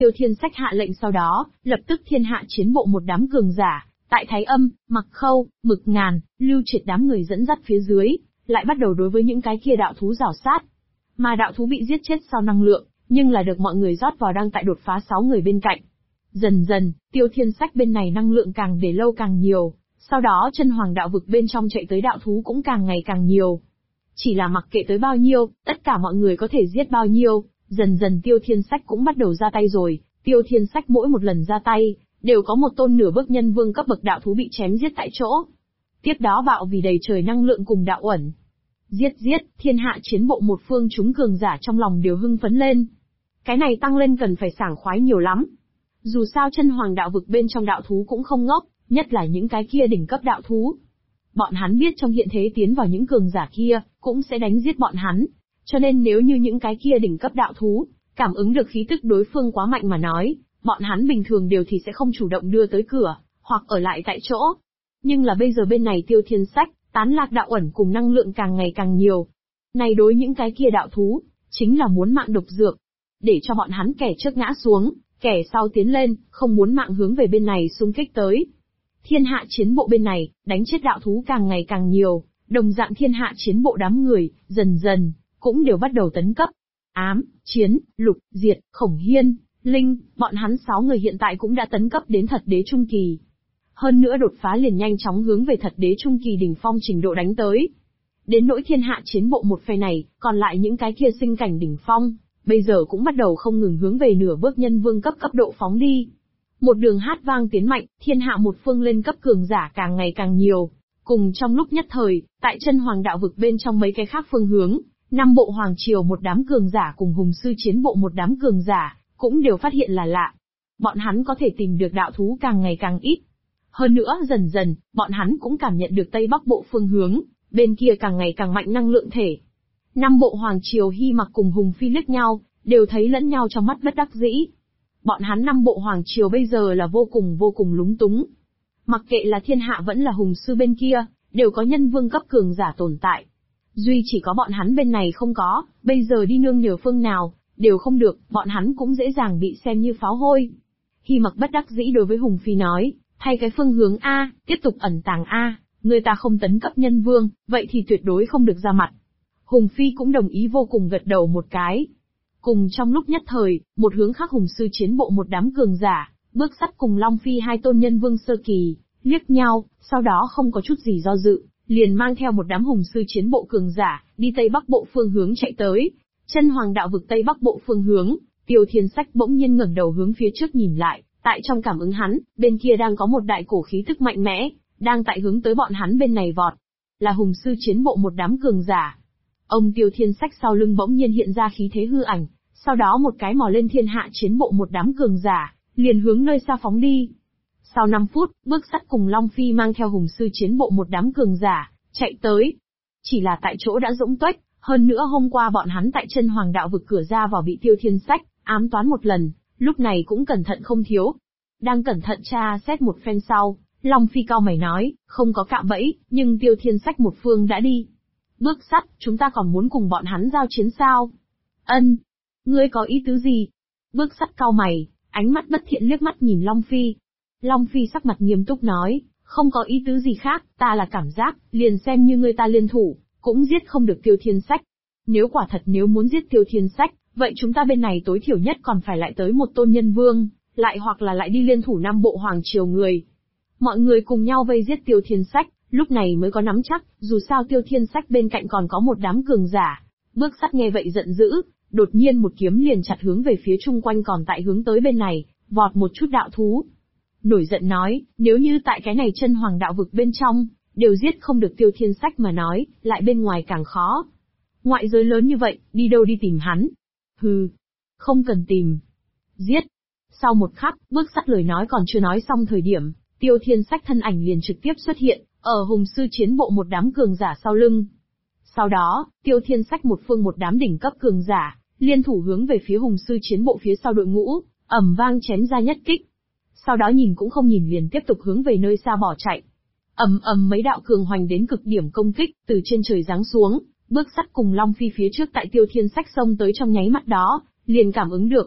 Tiêu Thiên Sách hạ lệnh sau đó, lập tức thiên hạ chiến bộ một đám cường giả, tại Thái Âm, Mặc Khâu, Mực Ngàn, Lưu Triệt đám người dẫn dắt phía dưới, lại bắt đầu đối với những cái kia đạo thú rảo sát. Mà đạo thú bị giết chết sau năng lượng, nhưng là được mọi người rót vào đang tại đột phá 6 người bên cạnh. Dần dần, Tiêu Thiên Sách bên này năng lượng càng để lâu càng nhiều, sau đó chân hoàng đạo vực bên trong chạy tới đạo thú cũng càng ngày càng nhiều. Chỉ là mặc kệ tới bao nhiêu, tất cả mọi người có thể giết bao nhiêu, dần dần Tiêu Thiên Sách cũng bắt đầu ra tay rồi. Tiêu Thiên Sách mỗi một lần ra tay, đều có một tôn nửa bước nhân vương cấp bậc đạo thú bị chém giết tại chỗ. Tiếp đó bạo vì đầy trời năng lượng cùng đạo uẩn. Giết, thiên hạ chiến bộ một phương chúng cường giả trong lòng đều hưng phấn lên. Cái này tăng lên cần phải sảng khoái nhiều lắm. Dù sao chân hoàng đạo vực bên trong đạo thú cũng không ngốc, nhất là những cái kia đỉnh cấp đạo thú. Bọn hắn biết trong hiện thế tiến vào những cường giả kia, cũng sẽ đánh giết bọn hắn. Cho nên nếu như những cái kia đỉnh cấp đạo thú, cảm ứng được khí tức đối phương quá mạnh mà nói, bọn hắn bình thường đều thì sẽ không chủ động đưa tới cửa, hoặc ở lại tại chỗ. Nhưng là bây giờ bên này Tiêu Thiên Sách, tán lạc đạo ẩn cùng năng lượng càng ngày càng nhiều. Này đối những cái kia đạo thú, chính là muốn mạng độc dược. Để cho bọn hắn kẻ trước ngã xuống, kẻ sau tiến lên, không muốn mạng hướng về bên này xung kích tới. Thiên hạ chiến bộ bên này, đánh chết đạo thú càng ngày càng nhiều, đồng dạng thiên hạ chiến bộ đám người, dần dần, cũng đều bắt đầu tấn cấp. Ám, Chiến, Lục, Diệt, Khổng Hiên, Linh, bọn hắn 6 người hiện tại cũng đã tấn cấp đến thật đế trung kỳ. Hơn nữa đột phá liền nhanh chóng hướng về thật đế trung kỳ đỉnh phong trình độ đánh tới. Đến nỗi thiên hạ chiến bộ một phe này, còn lại những cái kia sinh cảnh đỉnh phong, bây giờ cũng bắt đầu không ngừng hướng về nửa bước nhân vương cấp độ phóng đi. Một đường hát vang tiến mạnh, thiên hạ một phương lên cấp cường giả càng ngày càng nhiều. Cùng trong lúc nhất thời, tại chân hoàng đạo vực bên trong mấy cái khác phương hướng, năm bộ hoàng triều một đám cường giả cùng hùng sư chiến bộ một đám cường giả, cũng đều phát hiện là lạ. Bọn hắn có thể tìm được đạo thú càng ngày càng ít. Hơn nữa dần dần, bọn hắn cũng cảm nhận được Tây Bắc bộ phương hướng, bên kia càng ngày càng mạnh năng lượng thể. Năm bộ hoàng triều Hy Mặc cùng Hùng Phi liếc nhau, đều thấy lẫn nhau trong mắt bất đắc dĩ. Bọn hắn năm bộ hoàng triều bây giờ là vô cùng lúng túng. Mặc kệ là thiên hạ vẫn là hùng sư bên kia, đều có nhân vương cấp cường giả tồn tại. Duy chỉ có bọn hắn bên này không có, bây giờ đi nương nhờ phương nào, đều không được, bọn hắn cũng dễ dàng bị xem như pháo hôi. Hy Mặc bất đắc dĩ đối với Hùng Phi nói, thay cái phương hướng A, tiếp tục ẩn tàng A, người ta không tấn cấp nhân vương, vậy thì tuyệt đối không được ra mặt. Hùng Phi cũng đồng ý vô cùng gật đầu một cái. Cùng trong lúc nhất thời, một hướng khác hùng sư chiến bộ một đám cường giả, Bước Sắt cùng Long Phi hai tôn nhân vương sơ kỳ, liếc nhau, sau đó không có chút gì do dự, liền mang theo một đám hùng sư chiến bộ cường giả, đi Tây Bắc bộ phương hướng chạy tới. Chân hoàng đạo vực Tây Bắc bộ phương hướng, Tiêu Thiên Sách bỗng nhiên ngẩng đầu hướng phía trước nhìn lại, tại trong cảm ứng hắn, bên kia đang có một đại cổ khí tức mạnh mẽ, đang tại hướng tới bọn hắn bên này vọt. Là hùng sư chiến bộ một đám cường giả. Ông Tiêu Thiên Sách sau lưng bỗng nhiên hiện ra khí thế hư ảnh, sau đó một cái mò lên thiên hạ chiến bộ một đám cường giả, liền hướng nơi xa phóng đi. Sau 5 phút, Bước Sắt cùng Long Phi mang theo hùng sư chiến bộ một đám cường giả, chạy tới. Chỉ là tại chỗ đã rỗng tuếch, hơn nữa hôm qua bọn hắn tại chân hoàng đạo vực cửa ra vào bị Tiêu Thiên Sách ám toán một lần, lúc này cũng cẩn thận không thiếu. Đang cẩn thận tra xét một phen sau, Long Phi cau mày nói, không có cạm bẫy, nhưng Tiêu Thiên Sách một phương đã đi. Bước Sắt, chúng ta còn muốn cùng bọn hắn giao chiến sao? Ân, ngươi có ý tứ gì? Bước Sắt cau mày, ánh mắt bất thiện liếc mắt nhìn Long Phi. Long Phi sắc mặt nghiêm túc nói, không có ý tứ gì khác, ta là cảm giác, liền xem như ngươi ta liên thủ, cũng giết không được Tiêu Thiên Sách. Nếu quả thật nếu muốn giết Tiêu Thiên Sách, vậy chúng ta bên này tối thiểu nhất còn phải lại tới một tôn nhân vương, lại hoặc là lại đi liên thủ 5 bộ hoàng triều người. Mọi người cùng nhau vây giết Tiêu Thiên Sách, lúc này mới có nắm chắc, dù sao Tiêu Thiên Sách bên cạnh còn có một đám cường giả. Bước Sắt nghe vậy giận dữ, đột nhiên một kiếm liền chặt hướng về phía chung quanh còn tại hướng tới bên này, vọt một chút đạo thú. Nổi giận nói, nếu như tại cái này chân hoàng đạo vực bên trong, đều giết không được Tiêu Thiên Sách mà nói, lại bên ngoài càng khó. Ngoại giới lớn như vậy, đi đâu đi tìm hắn? Hừ, không cần tìm. Giết. Sau một khắc, Bước Sắt lời nói còn chưa nói xong thời điểm, Tiêu Thiên Sách thân ảnh liền trực tiếp xuất hiện, ở hùng sư chiến bộ một đám cường giả sau lưng. Sau đó, Tiêu Thiên Sách một phương một đám đỉnh cấp cường giả, liên thủ hướng về phía hùng sư chiến bộ phía sau đội ngũ, ầm vang chém ra nhất kích. Sau đó nhìn cũng không nhìn liền tiếp tục hướng về nơi xa bỏ chạy. Ầm mấy đạo cường hoành đến cực điểm công kích, từ trên trời giáng xuống, Bước Sắt cùng Long Phi phía trước tại Tiêu Thiên Sách xông tới trong nháy mắt đó, liền cảm ứng được.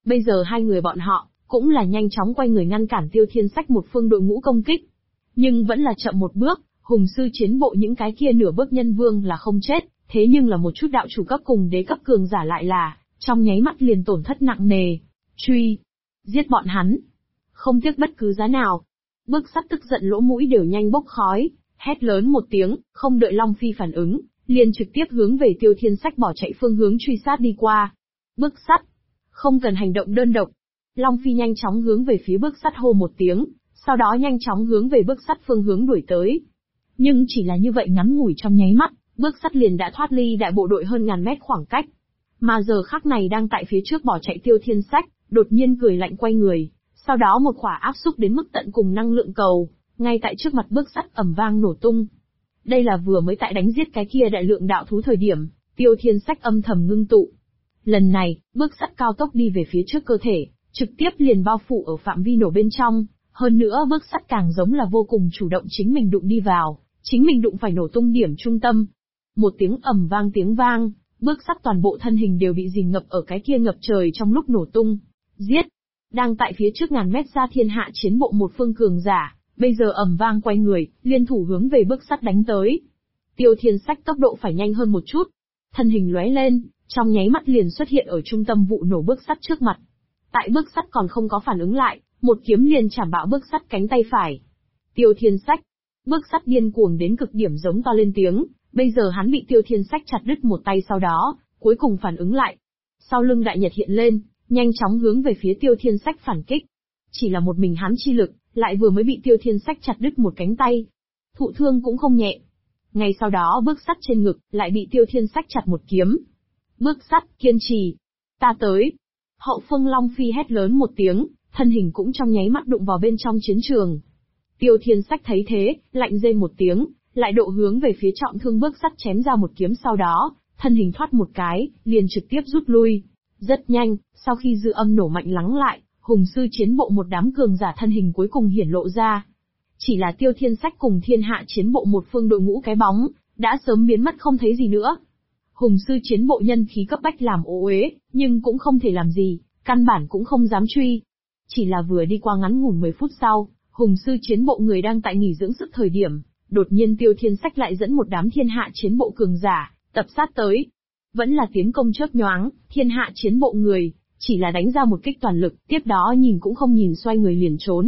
Bây giờ hai người bọn họ, cũng là nhanh chóng quay người ngăn cản Tiêu Thiên Sách một phương đội ngũ công kích. Nhưng vẫn là chậm một bước, hùng sư chiến bộ những cái kia nửa bước nhân vương là không chết, thế nhưng là một chút đạo chủ cấp cùng đế cấp cường giả lại là, trong nháy mắt liền tổn thất nặng nề. Truy! Giết bọn hắn! Không tiếc bất cứ giá nào. Bước sắt tức giận lỗ mũi đều nhanh bốc khói, hét lớn một tiếng, không đợi Long Phi phản ứng, liền trực tiếp hướng về Tiêu Thiên Sách bỏ chạy phương hướng truy sát đi qua. Bước sắt! Không cần hành động đơn độc. Long Phi nhanh chóng hướng về phía bước sắt hô một tiếng, sau đó nhanh chóng hướng về bước sắt phương hướng đuổi tới. Nhưng chỉ là như vậy ngắn ngủi trong nháy mắt, bước sắt liền đã thoát ly đại bộ đội hơn ngàn mét khoảng cách. Mà giờ khắc này đang tại phía trước bỏ chạy Tiêu Thiên Sách, đột nhiên cười lạnh quay người, sau đó một quả áp xúc đến mức tận cùng năng lượng cầu, ngay tại trước mặt bước sắt ầm vang nổ tung. Đây là vừa mới tại đánh giết cái kia đại lượng đạo thú thời điểm, Tiêu Thiên Sách âm thầm ngưng tụ. Lần này, bước sắt cao tốc đi về phía trước cơ thể, trực tiếp liền bao phủ ở phạm vi nổ bên trong, hơn nữa bước sắt càng giống là vô cùng chủ động chính mình đụng đi vào, chính mình đụng phải nổ tung điểm trung tâm. Một tiếng ầm vang tiếng vang, bước sắt toàn bộ thân hình đều bị dìm ngập ở cái kia ngập trời trong lúc nổ tung. Giết! Đang tại phía trước ngàn mét ra thiên hạ chiến bộ một phương cường giả, bây giờ ầm vang quay người, liên thủ hướng về bước sắt đánh tới. Tiêu Thiên Sách tốc độ phải nhanh hơn một chút. Thân hình lóe lên, trong nháy mắt liền xuất hiện ở trung tâm vụ nổ bước sắt trước mặt. Tại bước sắt còn không có phản ứng lại, một kiếm liền chảm bạo bước sắt cánh tay phải. Tiêu Thiên Sách! Bước sắt điên cuồng đến cực điểm giống to lên tiếng, bây giờ hắn bị Tiêu Thiên Sách chặt đứt một tay sau đó, cuối cùng phản ứng lại. Sau lưng đại nhật hiện lên, nhanh chóng hướng về phía Tiêu Thiên Sách phản kích. Chỉ là một mình hắn chi lực, lại vừa mới bị Tiêu Thiên Sách chặt đứt một cánh tay. Thụ thương cũng không nhẹ. Ngay sau đó bước sắt trên ngực, lại bị Tiêu Thiên Sách chặt một kiếm. Bước sắt, kiên trì. Ta tới. Hậu phương Long Phi hét lớn một tiếng, thân hình cũng trong nháy mắt đụng vào bên trong chiến trường. Tiêu Thiên Sách thấy thế, lạnh rên một tiếng, lại độ hướng về phía trọng thương bước sắt chém ra một kiếm sau đó, thân hình thoát một cái, liền trực tiếp rút lui. Rất nhanh, sau khi dư âm nổ mạnh lắng lại, hùng sư chiến bộ một đám cường giả thân hình cuối cùng hiển lộ ra. Chỉ là Tiêu Thiên Sách cùng thiên hạ chiến bộ một phương đội ngũ cái bóng, đã sớm biến mất không thấy gì nữa. Hùng sư chiến bộ nhân khí cấp bách làm ô uế, nhưng cũng không thể làm gì, căn bản cũng không dám truy. Chỉ là vừa đi qua ngắn ngủn 10 phút sau, hùng sư chiến bộ người đang tại nghỉ dưỡng sức thời điểm, đột nhiên Tiêu Thiên Sách lại dẫn một đám thiên hạ chiến bộ cường giả, tập sát tới. Vẫn là tiến công chớp nhoáng, thiên hạ chiến bộ người, chỉ là đánh ra một kích toàn lực, tiếp đó nhìn cũng không nhìn xoay người liền trốn.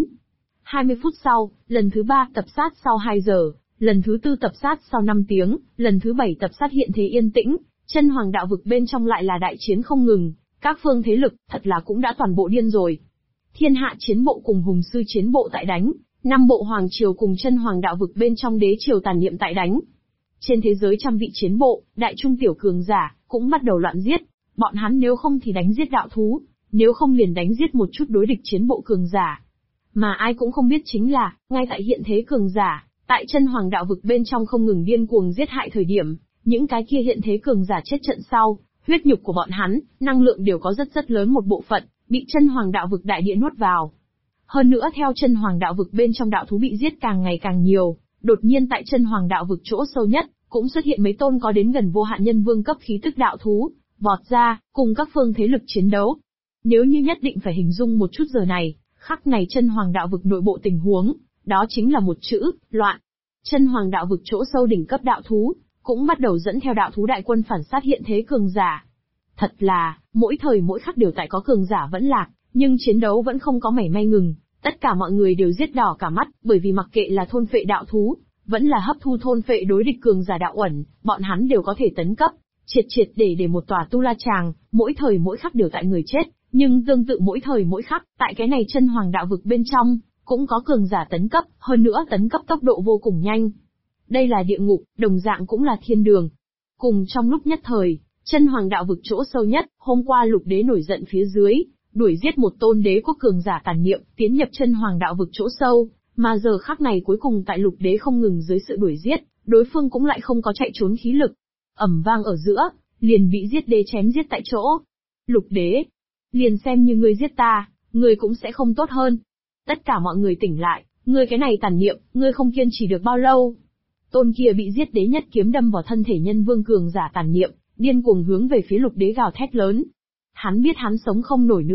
20 phút sau, lần thứ 3 tập sát sau 2 giờ, lần thứ 4 tập sát sau 5 tiếng, lần thứ 7 tập sát hiện thế yên tĩnh, chân hoàng đạo vực bên trong lại là đại chiến không ngừng, các phương thế lực, thật là cũng đã toàn bộ điên rồi. Thiên hạ chiến bộ cùng hùng sư chiến bộ tại đánh, 5 bộ hoàng triều cùng chân hoàng đạo vực bên trong đế triều tàn niệm tại đánh. Trên thế giới trăm vị chiến bộ, đại trung tiểu cường giả, cũng bắt đầu loạn giết, bọn hắn nếu không thì đánh giết đạo thú, nếu không liền đánh giết một chút đối địch chiến bộ cường giả. Mà ai cũng không biết chính là, ngay tại hiện thế cường giả, tại chân hoàng đạo vực bên trong không ngừng điên cuồng giết hại thời điểm, những cái kia hiện thế cường giả chết trận sau, huyết nhục của bọn hắn, năng lượng đều có rất lớn một bộ phận, bị chân hoàng đạo vực đại địa nuốt vào. Hơn nữa theo chân hoàng đạo vực bên trong đạo thú bị giết càng ngày càng nhiều, đột nhiên tại chân hoàng đạo vực chỗ sâu nhất, cũng xuất hiện mấy tôn có đến gần vô hạn nhân vương cấp khí tức đạo thú, vọt ra, cùng các phương thế lực chiến đấu. Nếu như nhất định phải hình dung một chút giờ này, khắc này chân hoàng đạo vực nội bộ tình huống, đó chính là một chữ, loạn. Chân hoàng đạo vực chỗ sâu đỉnh cấp đạo thú, cũng bắt đầu dẫn theo đạo thú đại quân phản sát hiện thế cường giả. Thật là, mỗi thời mỗi khắc đều tại có cường giả vẫn lạc, nhưng chiến đấu vẫn không có mảy may ngừng, tất cả mọi người đều giết đỏ cả mắt, bởi vì mặc kệ là thôn phệ đạo thú, vẫn là hấp thu thôn phệ đối địch cường giả đạo uẩn, bọn hắn đều có thể tấn cấp, triệt để một tòa tu la tràng, mỗi thời mỗi khắc đều tại người chết, nhưng tương tự mỗi thời mỗi khắc, tại cái này chân hoàng đạo vực bên trong, cũng có cường giả tấn cấp, hơn nữa tấn cấp tốc độ vô cùng nhanh. Đây là địa ngục, đồng dạng cũng là thiên đường. Cùng trong lúc nhất thời, chân hoàng đạo vực chỗ sâu nhất, hôm qua lục đế nổi giận phía dưới, đuổi giết một tôn đế quốc cường giả tàn niệm, tiến nhập chân hoàng đạo vực chỗ sâu, mà giờ khắc này cuối cùng tại lục đế không ngừng dưới sự đuổi giết, đối phương cũng lại không có chạy trốn khí lực. Ầm vang ở giữa, liền bị giết đế chém giết tại chỗ. Lục đế, liền xem như ngươi giết ta, ngươi cũng sẽ không tốt hơn. Tất cả mọi người tỉnh lại, ngươi cái này tàn niệm, ngươi không kiên trì được bao lâu. Tôn kia bị giết đế nhất kiếm đâm vào thân thể nhân vương cường giả tàn niệm, điên cuồng hướng về phía lục đế gào thét lớn. Hắn biết hắn sống không nổi nữa,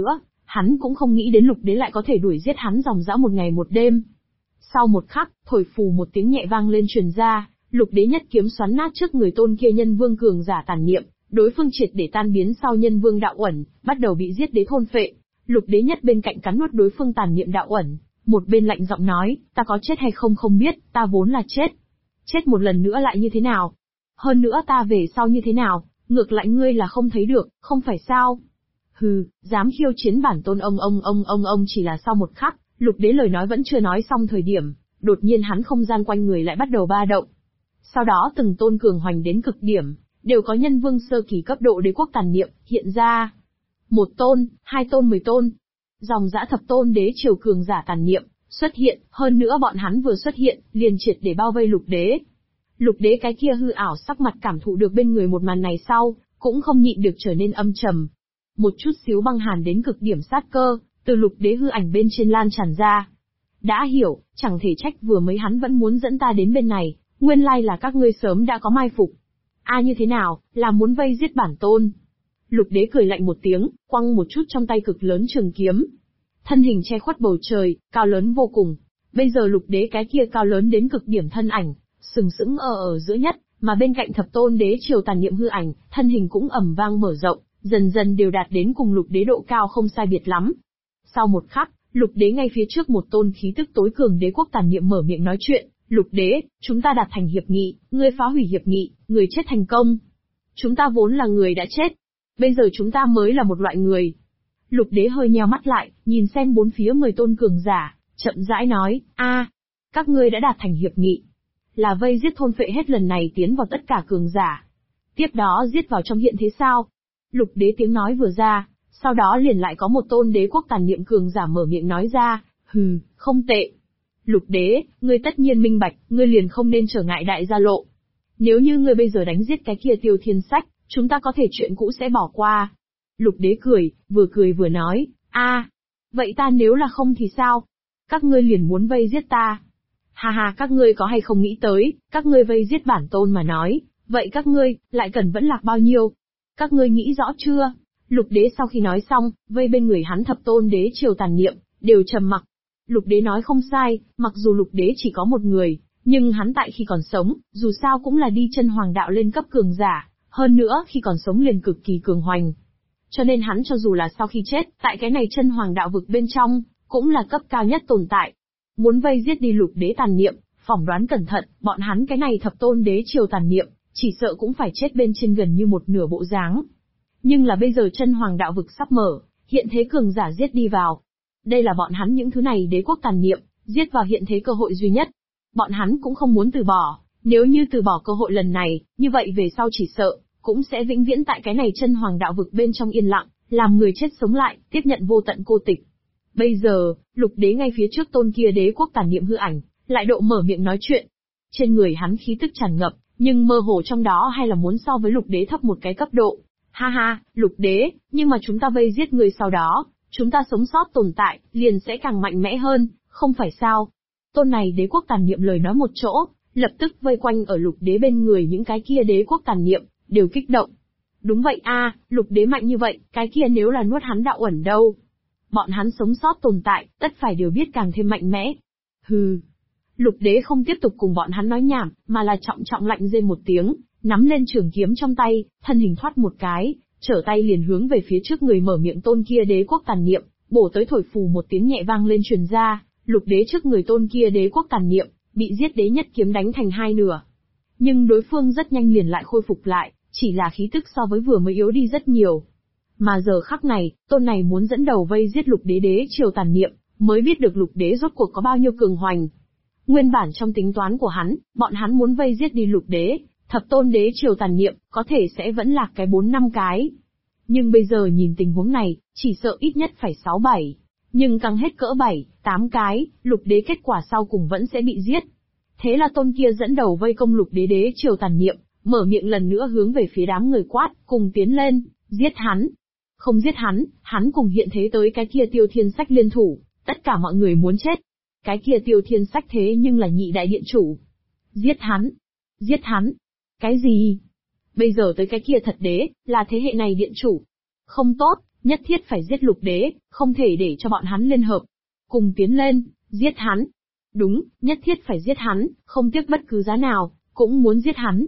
Hắn cũng không nghĩ đến lục đế lại có thể đuổi giết hắn dòng dã một ngày một đêm. Sau một khắc, thổi phù một tiếng nhẹ vang lên truyền ra, lục đế nhất kiếm xoắn nát trước người tôn kia nhân vương cường giả tàn niệm, đối phương triệt để tan biến sau nhân vương đạo uẩn, bắt đầu bị giết đế thôn phệ. Lục đế nhất bên cạnh cắn nuốt đối phương tàn niệm đạo uẩn, một bên lạnh giọng nói, ta có chết hay không không biết, ta vốn là chết. Chết một lần nữa lại như thế nào? Hơn nữa ta về sau như thế nào, ngược lại ngươi là không thấy được, không phải sao? Hừ, dám khiêu chiến bản tôn ông chỉ là sau một khắc, lục đế lời nói vẫn chưa nói xong thời điểm, đột nhiên hắn không gian quanh người lại bắt đầu ba động. Sau đó từng tôn cường hoành đến cực điểm, đều có nhân vương sơ kỳ cấp độ đế quốc tàn niệm, hiện ra. Một tôn, hai tôn, 10 tôn. Dòng dã thập tôn đế triều cường giả tàn niệm, xuất hiện, hơn nữa bọn hắn vừa xuất hiện, liền triệt để bao vây lục đế. Lục đế cái kia hư ảo sắc mặt cảm thụ được bên người một màn này sau, cũng không nhịn được trở nên âm trầm. Một chút xíu băng hàn đến cực điểm sát cơ, từ lục đế hư ảnh bên trên lan tràn ra. Đã hiểu, chẳng thể trách vừa mới hắn vẫn muốn dẫn ta đến bên này, nguyên lai là các ngươi sớm đã có mai phục. Như thế nào, là muốn vây giết bản tôn? Lục đế cười lạnh một tiếng, quăng một chút trong tay cực lớn trường kiếm. Thân hình che khuất bầu trời, cao lớn vô cùng. Bây giờ lục đế cái kia cao lớn đến cực điểm thân ảnh, sừng sững ở giữa nhất, mà bên cạnh thập tôn đế triều tàn niệm hư ảnh, thân hình cũng ầm vang mở rộng, dần dần đều đạt đến cùng lục đế độ cao không sai biệt lắm. Sau một khắc, lục đế ngay phía trước một tôn khí tức tối cường đế quốc tàn niệm mở miệng nói chuyện, lục đế, chúng ta đạt thành hiệp nghị, ngươi phá hủy hiệp nghị, người chết thành công. Chúng ta vốn là người đã chết. Bây giờ chúng ta mới là một loại người. Lục đế hơi nheo mắt lại, nhìn xem bốn phía 10 tôn cường giả, chậm rãi nói, các ngươi đã đạt thành hiệp nghị. Là vây giết thôn phệ hết lần này tiến vào tất cả cường giả. Tiếp đó giết vào trong hiện thế sao? Lục đế tiếng nói vừa ra, sau đó liền lại có một tôn đế quốc tàn niệm cường giả mở miệng nói ra, không tệ. Lục đế, ngươi tất nhiên minh bạch, ngươi liền không nên trở ngại đại gia lộ. Nếu như ngươi bây giờ đánh giết cái kia Tiêu Thiên Sách, chúng ta có thể chuyện cũ sẽ bỏ qua. Lục đế cười vừa nói, vậy ta nếu là không thì sao? Các ngươi liền muốn vây giết ta. Ha, các ngươi có hay không nghĩ tới, các ngươi vây giết bản tôn mà nói, vậy các ngươi, lại cần vẫn lạc bao nhiêu? Các ngươi nghĩ rõ chưa? Lục đế sau khi nói xong, vây bên người hắn thập tôn đế triều tàn niệm, đều trầm mặc. Lục đế nói không sai, mặc dù lục đế chỉ có một người, nhưng hắn tại khi còn sống, dù sao cũng là đi chân hoàng đạo lên cấp cường giả, hơn nữa khi còn sống liền cực kỳ cường hoành. Cho nên hắn cho dù là sau khi chết, tại cái này chân hoàng đạo vực bên trong, cũng là cấp cao nhất tồn tại. Muốn vây giết đi lục đế tàn niệm, phỏng đoán cẩn thận, bọn hắn cái này thập tôn đế triều tàn niệm, chỉ sợ cũng phải chết bên trên gần như một nửa bộ dáng. Nhưng là bây giờ chân hoàng đạo vực sắp mở, hiện thế cường giả giết đi vào. Đây là bọn hắn những thứ này đế quốc tàn niệm, giết vào hiện thế cơ hội duy nhất. Bọn hắn cũng không muốn từ bỏ, nếu như từ bỏ cơ hội lần này, như vậy về sau chỉ sợ, cũng sẽ vĩnh viễn tại cái này chân hoàng đạo vực bên trong yên lặng, làm người chết sống lại, tiếp nhận vô tận cô tịch. Bây giờ, lục đế ngay phía trước tôn kia đế quốc tàn niệm hư ảnh, lại độ mở miệng nói chuyện. Trên người hắn khí tức tràn ngập, nhưng mơ hồ trong đó hay là muốn so với lục đế thấp một cái cấp độ. Ha, lục đế, nhưng mà chúng ta vây giết người sau đó, chúng ta sống sót tồn tại, liền sẽ càng mạnh mẽ hơn, không phải sao? Tôn này đế quốc tàn niệm lời nói một chỗ, lập tức vây quanh ở lục đế bên người những cái kia đế quốc tàn niệm, đều kích động. Đúng vậy lục đế mạnh như vậy, cái kia nếu là nuốt hắn đạo uẩn đâu? Bọn hắn sống sót tồn tại, tất phải đều biết càng thêm mạnh mẽ. Lục đế không tiếp tục cùng bọn hắn nói nhảm, mà là trọng lạnh rên một tiếng, nắm lên trường kiếm trong tay, thân hình thoát một cái, trở tay liền hướng về phía trước người mở miệng tôn kia đế quốc tàn niệm, bổ tới thổi phù một tiếng nhẹ vang lên truyền ra, lục đế trước người tôn kia đế quốc tàn niệm, bị giết đế nhất kiếm đánh thành hai nửa. Nhưng đối phương rất nhanh liền lại khôi phục lại, chỉ là khí tức so với vừa mới yếu đi rất nhiều. Mà giờ khắc này, tôn này muốn dẫn đầu vây giết lục đế đế triều tàn niệm, mới biết được lục đế rốt cuộc có bao nhiêu cường hoành. Nguyên bản trong tính toán của hắn, bọn hắn muốn vây giết đi lục đế, thập tôn đế triều tàn niệm, có thể sẽ vẫn lạc cái 4-5 cái. Nhưng bây giờ nhìn tình huống này, chỉ sợ ít nhất phải 6-7. Nhưng càng hết cỡ 7-8 cái, lục đế kết quả sau cùng vẫn sẽ bị giết. Thế là tôn kia dẫn đầu vây công lục đế đế triều tàn niệm, mở miệng lần nữa hướng về phía đám người quát, cùng tiến lên, giết hắn. Không giết hắn, hắn cùng hiện thế tới cái kia Tiêu Thiên Sách liên thủ, tất cả mọi người muốn chết. Cái kia Tiêu Thiên Sách thế nhưng là nhị đại điện chủ. Giết hắn. Giết hắn. Cái gì? Bây giờ tới cái kia thật đế, là thế hệ này điện chủ. Không tốt, Nhất thiết phải giết Lục Đế, không thể để cho bọn hắn liên hợp. Cùng tiến lên, giết hắn. Đúng, nhất thiết phải giết hắn, không tiếc bất cứ giá nào, cũng muốn giết hắn.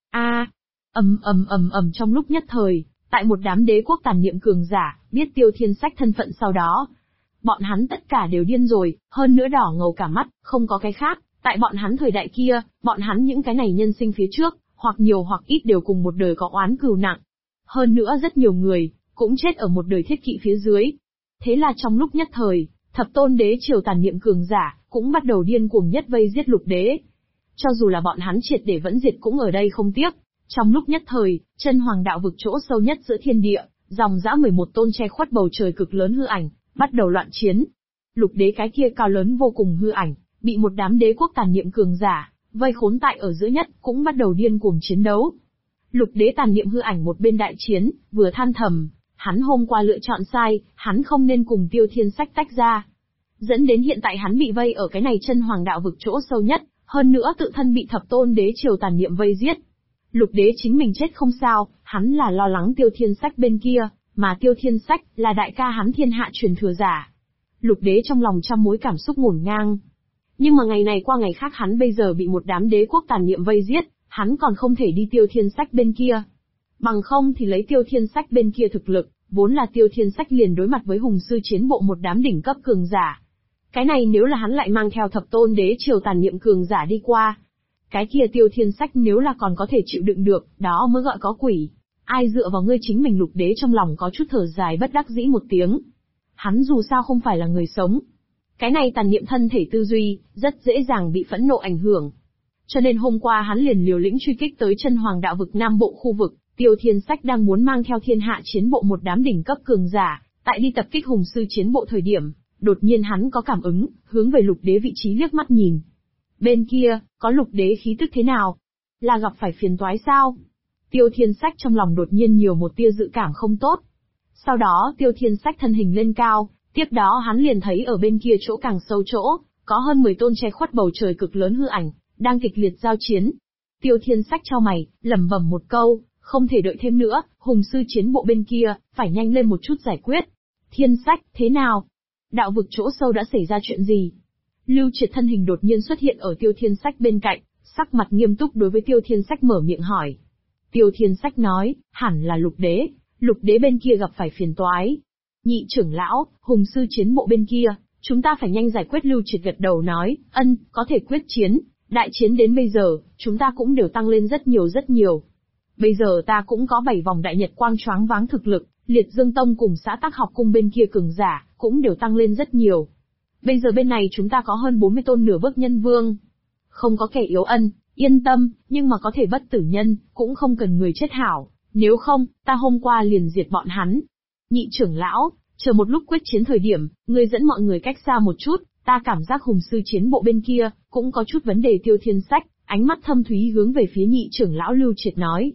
Ầm trong lúc nhất thời, tại một đám đế quốc tàn niệm cường giả, biết Tiêu Thiên Sách thân phận sau đó. Bọn hắn tất cả đều điên rồi, hơn nữa đỏ ngầu cả mắt, không có cái khác, tại bọn hắn thời đại kia, bọn hắn những cái này nhân sinh phía trước, hoặc nhiều hoặc ít đều cùng một đời có oán cừu nặng. Hơn nữa rất nhiều người, cũng chết ở một đời thiết kỵ phía dưới. Thế là trong lúc nhất thời, thập tôn đế triều tàn niệm cường giả, cũng bắt đầu điên cuồng nhất vây giết Lục Đế. Cho dù là bọn hắn triệt để vẫn diệt cũng ở đây không tiếc. Trong lúc nhất thời, chân hoàng đạo vực chỗ sâu nhất giữa thiên địa, dòng dã 11 tôn che khuất bầu trời cực lớn hư ảnh, bắt đầu loạn chiến. Lục Đế cái kia cao lớn vô cùng hư ảnh, bị một đám đế quốc tàn niệm cường giả, vây khốn tại ở giữa nhất, cũng bắt đầu điên cuồng chiến đấu. Lục Đế tàn niệm hư ảnh một bên đại chiến, vừa than thầm, hắn hôm qua lựa chọn sai, hắn không nên cùng Tiêu Thiên Sách tách ra. Dẫn đến hiện tại hắn bị vây ở cái này chân hoàng đạo vực chỗ sâu nhất, hơn nữa tự thân bị thập tôn đế triều tàn niệm vây giết. Lục Đế chính mình chết không sao, hắn là lo lắng Tiêu Thiên Sách bên kia, mà Tiêu Thiên Sách là đại ca hắn thiên hạ truyền thừa giả. Lục Đế trong lòng trăm mối cảm xúc ngổn ngang. Nhưng mà ngày này qua ngày khác hắn bây giờ bị một đám đế quốc tàn niệm vây giết, hắn còn không thể đi Tiêu Thiên Sách bên kia. Bằng không thì lấy Tiêu Thiên Sách bên kia thực lực, vốn là Tiêu Thiên Sách liền đối mặt với hùng sư chiến bộ một đám đỉnh cấp cường giả. Cái này nếu là hắn lại mang theo thập tôn đế triều tàn niệm cường giả đi qua. Cái kia Tiêu Thiên Sách nếu là còn có thể chịu đựng được, đó mới gọi có quỷ. Ai dựa vào ngươi chính mình Lục Đế trong lòng có chút thở dài bất đắc dĩ một tiếng. Hắn dù sao không phải là người sống. Cái này tàn niệm thân thể tư duy, rất dễ dàng bị phẫn nộ ảnh hưởng. Cho nên hôm qua hắn liền liều lĩnh truy kích tới chân hoàng đạo vực Nam Bộ khu vực, Tiêu Thiên Sách đang muốn mang theo thiên hạ chiến bộ một đám đỉnh cấp cường giả, tại đi tập kích hùng sư chiến bộ thời điểm, đột nhiên hắn có cảm ứng, hướng về Lục Đế vị trí liếc mắt nhìn. Bên kia, có Lục Đế khí tức thế nào? Là gặp phải phiền toái sao? Tiêu Thiên Sách trong lòng đột nhiên nhiều một tia dự cảm không tốt. Sau đó Tiêu Thiên Sách thân hình lên cao, tiếp đó hắn liền thấy ở bên kia chỗ càng sâu chỗ, có hơn 10 tôn che khuất bầu trời cực lớn hư ảnh, đang kịch liệt giao chiến. Tiêu Thiên Sách chau mày, lẩm bẩm một câu, không thể đợi thêm nữa, hùng sư chiến bộ bên kia, phải nhanh lên một chút giải quyết. Thiên Sách, thế nào? Đạo vực chỗ sâu đã xảy ra chuyện gì? Lưu Triệt thân hình đột nhiên xuất hiện ở Tiêu Thiên Sách bên cạnh, sắc mặt nghiêm túc đối với Tiêu Thiên Sách mở miệng hỏi. Tiêu Thiên Sách nói, hẳn là Lục Đế bên kia gặp phải phiền toái. Nhị trưởng lão, hùng sư chiến bộ bên kia, chúng ta phải nhanh giải quyết. Lưu Triệt gật đầu nói, có thể quyết chiến, đại chiến đến bây giờ, chúng ta cũng đều tăng lên rất nhiều. Bây giờ ta cũng có 7 vòng đại nhật quang choáng váng thực lực, Liệt Dương Tông cùng xã Tắc Học Cung bên kia cường giả, cũng đều tăng lên rất nhiều. Bây giờ bên này chúng ta có hơn 40 tôn nửa bước nhân vương. Không có kẻ yếu yên tâm, nhưng mà có thể bất tử nhân, cũng không cần người chết hảo, nếu không, ta hôm qua liền diệt bọn hắn. Nhị trưởng lão, chờ một lúc quyết chiến thời điểm, ngươi dẫn mọi người cách xa một chút, ta cảm giác hùng sư chiến bộ bên kia, cũng có chút vấn đề. Tiêu Thiên Sách, ánh mắt thâm thúy hướng về phía nhị trưởng lão Lưu Triệt nói.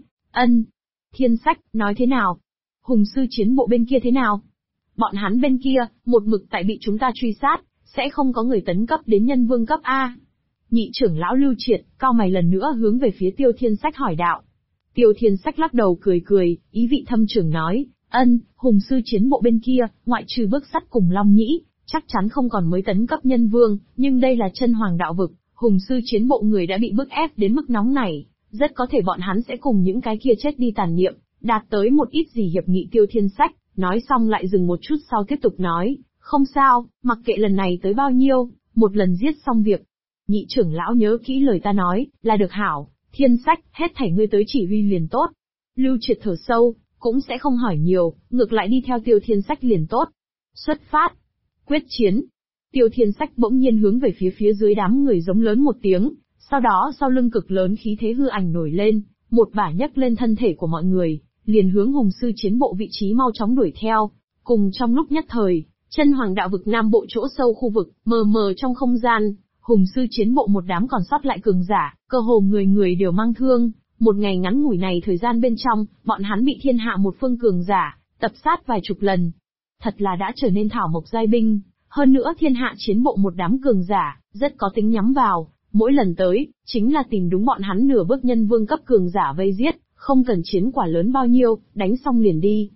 Thiên Sách, nói thế nào? Hùng sư chiến bộ bên kia thế nào? Bọn hắn bên kia, một mực tại bị chúng ta truy sát, sẽ không có người tấn cấp đến nhân vương cấp A. Nhị trưởng lão Lưu Triệt, cau mày lần nữa hướng về phía Tiêu Thiên Sách hỏi đạo. Tiêu Thiên Sách lắc đầu cười, ý vị thâm trường nói, hùng sư chiến bộ bên kia, ngoại trừ bước sắt cùng Long Nhĩ, chắc chắn không còn mới tấn cấp nhân vương, nhưng đây là chân hoàng đạo vực, hùng sư chiến bộ người đã bị bức ép đến mức nóng này, rất có thể bọn hắn sẽ cùng những cái kia chết đi tàn niệm, đạt tới một ít gì hiệp nghị. Tiêu Thiên Sách, nói xong lại dừng một chút sau tiếp tục nói, không sao, mặc kệ lần này tới bao nhiêu, một lần giết xong việc. Nhị trưởng lão nhớ kỹ lời ta nói, là được hảo, Thiên Sách, hết thảy ngươi tới chỉ huy liền tốt. Lưu Triệt thở sâu, cũng sẽ không hỏi nhiều, ngược lại đi theo Tiêu Thiên Sách liền tốt. Xuất phát. Quyết chiến. Tiêu Thiên Sách bỗng nhiên hướng về phía dưới đám người giống lớn một tiếng, sau đó sau lưng cực lớn khí thế hư ảnh nổi lên, một bả nhấc lên thân thể của mọi người, liền hướng hùng sư chiến bộ vị trí mau chóng đuổi theo. Cùng trong lúc nhất thời, chân hoàng đạo vực Nam Bộ chỗ sâu khu vực, mờ mờ trong không gian, hùng sư chiến bộ một đám còn sót lại cường giả, cơ hồ người người đều mang thương. Một ngày ngắn ngủi này thời gian bên trong, bọn hắn bị thiên hạ một phương cường giả tập sát vài chục lần. Thật là đã trở nên thảo mộc giai binh, hơn nữa thiên hạ chiến bộ một đám cường giả, rất có tính nhắm vào, mỗi lần tới, chính là tìm đúng bọn hắn nửa bước nhân vương cấp cường giả vây giết, không cần chiến quả lớn bao nhiêu, đánh xong liền đi.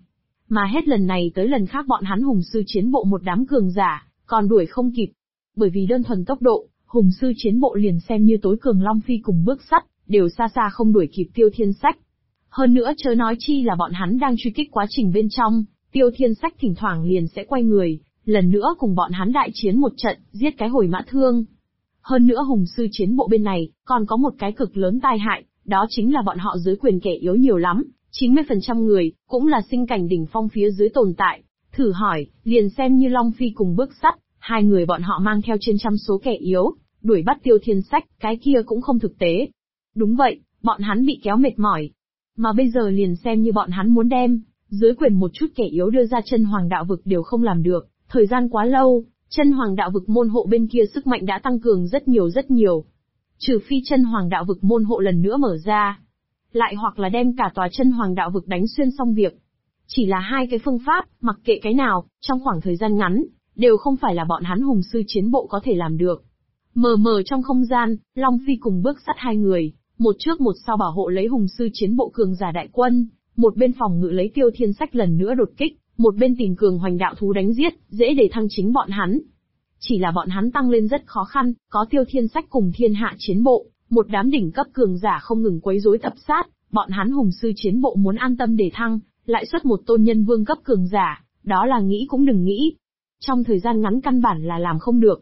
Mà hết lần này tới lần khác bọn hắn hùng sư chiến bộ một đám cường giả, còn đuổi không kịp. Bởi vì đơn thuần tốc độ, hùng sư chiến bộ liền xem như tối cường Long Phi cùng bước sắt, đều xa xa không đuổi kịp Tiêu Thiên Sách. Hơn nữa chớ nói chi là bọn hắn đang truy kích quá trình bên trong, Tiêu Thiên Sách thỉnh thoảng liền sẽ quay người, lần nữa cùng bọn hắn đại chiến một trận, giết cái hồi mã thương. Hơn nữa hùng sư chiến bộ bên này, còn có một cái cực lớn tai hại, đó chính là bọn họ dưới quyền kẻ yếu nhiều lắm, 90% người, cũng là sinh cảnh đỉnh phong phía dưới tồn tại. Thử hỏi, liền xem như Long Phi cùng bước sắt, hai người bọn họ mang theo trên trăm số kẻ yếu, đuổi bắt Tiêu Thiên Sách, cái kia cũng không thực tế. Đúng vậy, bọn hắn bị kéo mệt mỏi. Mà bây giờ liền xem như bọn hắn muốn đem, dưới quyền một chút kẻ yếu đưa ra chân hoàng đạo vực đều không làm được, thời gian quá lâu, chân hoàng đạo vực môn hộ bên kia sức mạnh đã tăng cường rất nhiều rất nhiều. Trừ phi chân hoàng đạo vực môn hộ lần nữa mở ra, lại hoặc là đem cả tòa chân hoàng đạo vực đánh xuyên xong việc. Chỉ là hai cái phương pháp, mặc kệ cái nào, trong khoảng thời gian ngắn, đều không phải là bọn hắn hùng sư chiến bộ có thể làm được. Mờ mờ trong không gian, Long Phi cùng bước sắt hai người, một trước một sau bảo hộ lấy hùng sư chiến bộ cường giả đại quân, một bên phòng ngự lấy Tiêu Thiên Sách lần nữa đột kích, một bên tìm cường hoành đạo thú đánh giết, dễ để thăng chính bọn hắn. Chỉ là bọn hắn tăng lên rất khó khăn, có Tiêu Thiên Sách cùng thiên hạ chiến bộ, một đám đỉnh cấp cường giả không ngừng quấy rối tập sát, bọn hắn hùng sư chiến bộ muốn an tâm để thăng, lại xuất một tôn nhân vương cấp cường giả, đó là nghĩ cũng đừng nghĩ. Trong thời gian ngắn căn bản là làm không được.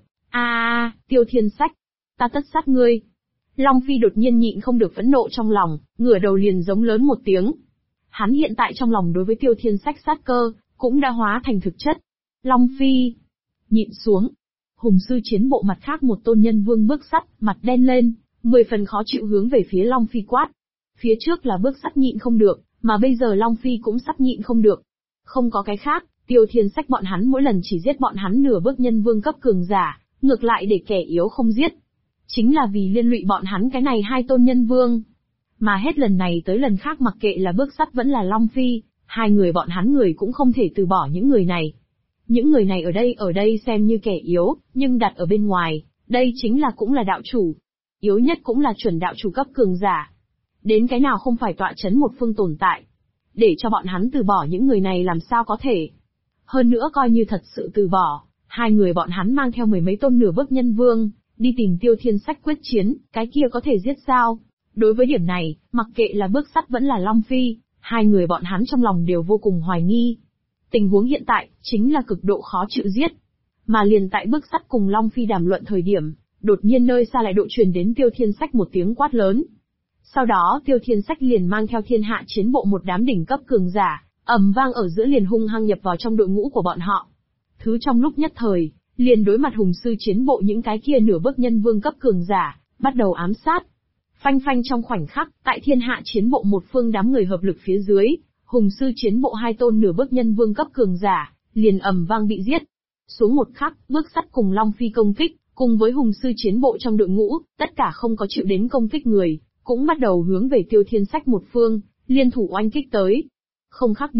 Tiêu Thiên Sách, ta tất sát ngươi. Long Phi đột nhiên nhịn không được phẫn nộ trong lòng, ngửa đầu liền giống lớn một tiếng. Hắn hiện tại trong lòng đối với Tiêu Thiên Sách sát cơ, cũng đã hóa thành thực chất. Long Phi, nhịn xuống. Hùng sư chiến bộ mặt khác một tôn nhân vương bước sắt, mặt đen lên, 10 phần khó chịu hướng về phía Long Phi quát. Phía trước là bước sắt nhịn không được, mà bây giờ Long Phi cũng sắp nhịn không được. Không có cái khác, Tiêu Thiên Sách bọn hắn mỗi lần chỉ giết bọn hắn nửa bước nhân vương cấp cường giả, ngược lại để kẻ yếu không giết. Chính là vì liên lụy bọn hắn cái này hai tôn nhân vương. Mà hết lần này tới lần khác mặc kệ là bước sắt vẫn là Long Phi, hai người bọn hắn người cũng không thể từ bỏ những người này. Những người này ở đây xem như kẻ yếu, nhưng đặt ở bên ngoài, đây chính là cũng là đạo chủ. Yếu nhất cũng là chuẩn đạo chủ cấp cường giả. Đến cái nào không phải tọa chấn một phương tồn tại. Để cho bọn hắn từ bỏ những người này làm sao có thể. Hơn nữa coi như thật sự từ bỏ, hai người bọn hắn mang theo 10 mấy tôn nửa bước nhân vương, đi tìm Tiêu Thiên Sách quyết chiến, cái kia có thể giết sao? Đối với điểm này, mặc kệ là bước sắt vẫn là Long Phi, hai người bọn hắn trong lòng đều vô cùng hoài nghi. Tình huống hiện tại, chính là cực độ khó chịu giết. Mà liền tại bước sắt cùng Long Phi đàm luận thời điểm, đột nhiên nơi xa lại độ truyền đến Tiêu Thiên Sách một tiếng quát lớn. Sau đó Tiêu Thiên Sách liền mang theo thiên hạ chiến bộ một đám đỉnh cấp cường giả, ầm vang ở giữa liền hung hăng nhập vào trong đội ngũ của bọn họ. Thứ trong lúc nhất thời, liền đối mặt hùng sư chiến bộ những cái kia nửa bước nhân vương cấp cường giả, bắt đầu ám sát. Phanh phanh trong khoảnh khắc, tại thiên hạ chiến bộ một phương đám người hợp lực phía dưới, hùng sư chiến bộ hai tôn nửa bước nhân vương cấp cường giả, liền ầm vang bị giết. Xuống một khắc, bước sắt cùng Long Phi công kích, cùng với hùng sư chiến bộ trong đội ngũ, tất cả không có chịu đến công kích người, cũng bắt đầu hướng về Tiêu Thiên Sách một phương, liên thủ oanh kích tới. Không khác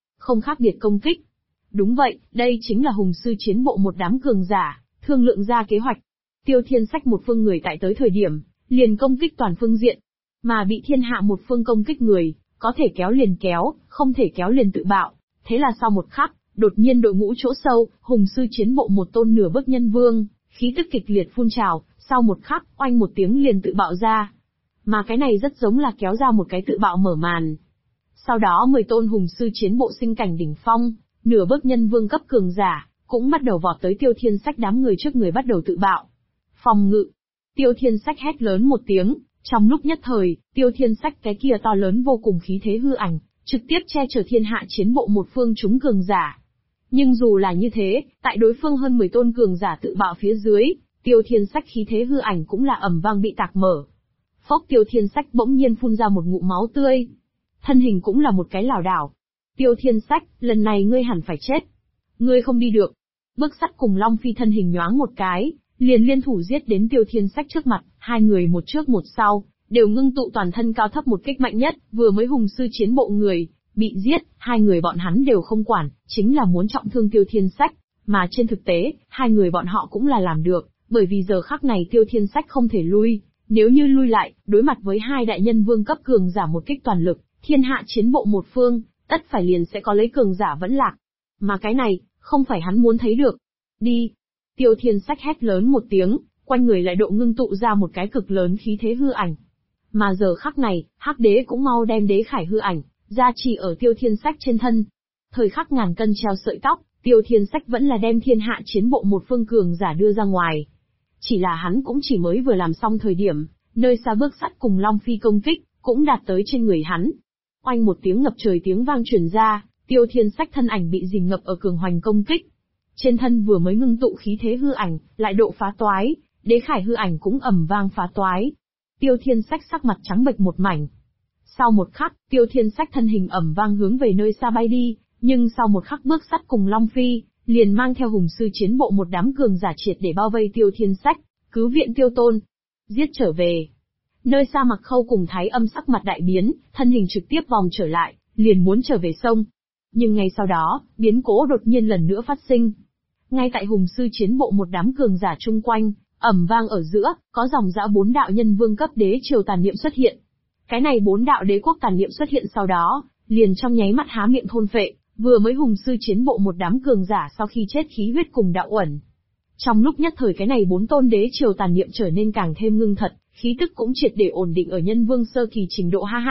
biệt công kích. Đúng vậy, đây chính là hùng sư chiến bộ một đám cường giả, thương lượng ra kế hoạch. Tiêu Thiên Sách một phương người tại tới thời điểm, liền công kích toàn phương diện. Mà bị thiên hạ một phương công kích người, có thể kéo liền kéo, không thể kéo liền tự bạo. Thế là sau một khắc, đột nhiên đội ngũ chỗ sâu, hùng sư chiến bộ một tôn nửa bước nhân vương, khí tức kịch liệt phun trào, sau một khắc, oanh một tiếng liền tự bạo ra. Mà cái này rất giống là kéo ra một cái tự bạo mở màn. Sau đó 10 tôn hùng sư chiến bộ sinh cảnh đỉnh phong, nửa bước nhân vương cấp cường giả, cũng bắt đầu vọt tới Tiêu Thiên Sách đám người trước người bắt đầu tự bạo. Phòng ngự. Tiêu Thiên Sách hét lớn một tiếng, trong lúc nhất thời, Tiêu Thiên Sách cái kia to lớn vô cùng khí thế hư ảnh, trực tiếp che chở thiên hạ chiến bộ một phương chúng cường giả. Nhưng dù là như thế, tại đối phương hơn 10 tôn cường giả tự bạo phía dưới, Tiêu Thiên Sách khí thế hư ảnh cũng là ầm vang bị tạc mở. Phốc, Tiêu Thiên Sách bỗng nhiên phun ra một ngụm máu tươi. Thân hình cũng là một cái lảo đảo. Tiêu Thiên Sách, lần này ngươi hẳn phải chết. Ngươi không đi được. Bước sắt cùng Long Phi thân hình nhoáng một cái, liền liên thủ giết đến Tiêu Thiên Sách trước mặt, hai người một trước một sau, đều ngưng tụ toàn thân cao thấp một kích mạnh nhất, vừa mới hùng sư chiến bộ người, bị giết, hai người bọn hắn đều không quản, chính là muốn trọng thương Tiêu Thiên Sách, mà trên thực tế, hai người bọn họ cũng là làm được, bởi vì giờ khắc này Tiêu Thiên Sách không thể lui, nếu như lui lại, đối mặt với hai đại nhân vương cấp cường giả một kích toàn lực, thiên hạ chiến bộ một phương, tất phải liền sẽ có lấy cường giả vẫn lạc. Mà cái này, không phải hắn muốn thấy được. Đi! Tiêu Thiên Sách hét lớn một tiếng, quanh người lại độ ngưng tụ ra một cái cực lớn khí thế hư ảnh. Mà giờ khắc này, Hắc Đế cũng mau đem đế khải hư ảnh, gia trì ở Tiêu Thiên Sách trên thân. Thời khắc ngàn cân treo sợi tóc, Tiêu Thiên Sách vẫn là đem thiên hạ chiến bộ một phương cường giả đưa ra ngoài. Chỉ là hắn cũng chỉ mới vừa làm xong thời điểm, nơi xa bước sắt cùng Long Phi công kích, cũng đạt tới trên người hắn. Oanh một tiếng ngập trời tiếng vang truyền ra, Tiêu Thiên Sách thân ảnh bị dìm ngập ở cường hoành công kích. Trên thân vừa mới ngưng tụ khí thế hư ảnh, lại độ phá toái, đế khải hư ảnh cũng ầm vang phá toái. Tiêu Thiên Sách sắc mặt trắng bệch một mảnh. Sau một khắc, Tiêu Thiên Sách thân hình ầm vang hướng về nơi xa bay đi, nhưng sau một khắc bước sắt cùng Long Phi, liền mang theo hùng sư chiến bộ một đám cường giả triệt để bao vây Tiêu Thiên Sách, cứu viện Tiêu Tôn. Giết trở về. Nơi xa Mặc Khâu cùng Thái Âm sắc mặt đại biến, thân hình trực tiếp vòng trở lại, liền muốn trở về sông. Nhưng ngay sau đó, biến cố đột nhiên lần nữa phát sinh. Ngay tại hùng sư chiến bộ một đám cường giả chung quanh, ầm vang ở giữa, có dòng dã 4 đạo nhân vương cấp đế triều tàn niệm xuất hiện. Cái này 4 đạo đế quốc tàn niệm xuất hiện sau đó, liền trong nháy mắt há miệng thôn phệ, vừa mới hùng sư chiến bộ một đám cường giả sau khi chết khí huyết cùng đạo uẩn. Trong lúc nhất thời cái này 4 tôn đế triều tàn niệm trở nên càng thêm ngưng thật, khí tức cũng triệt để ổn định ở nhân vương sơ kỳ trình độ ha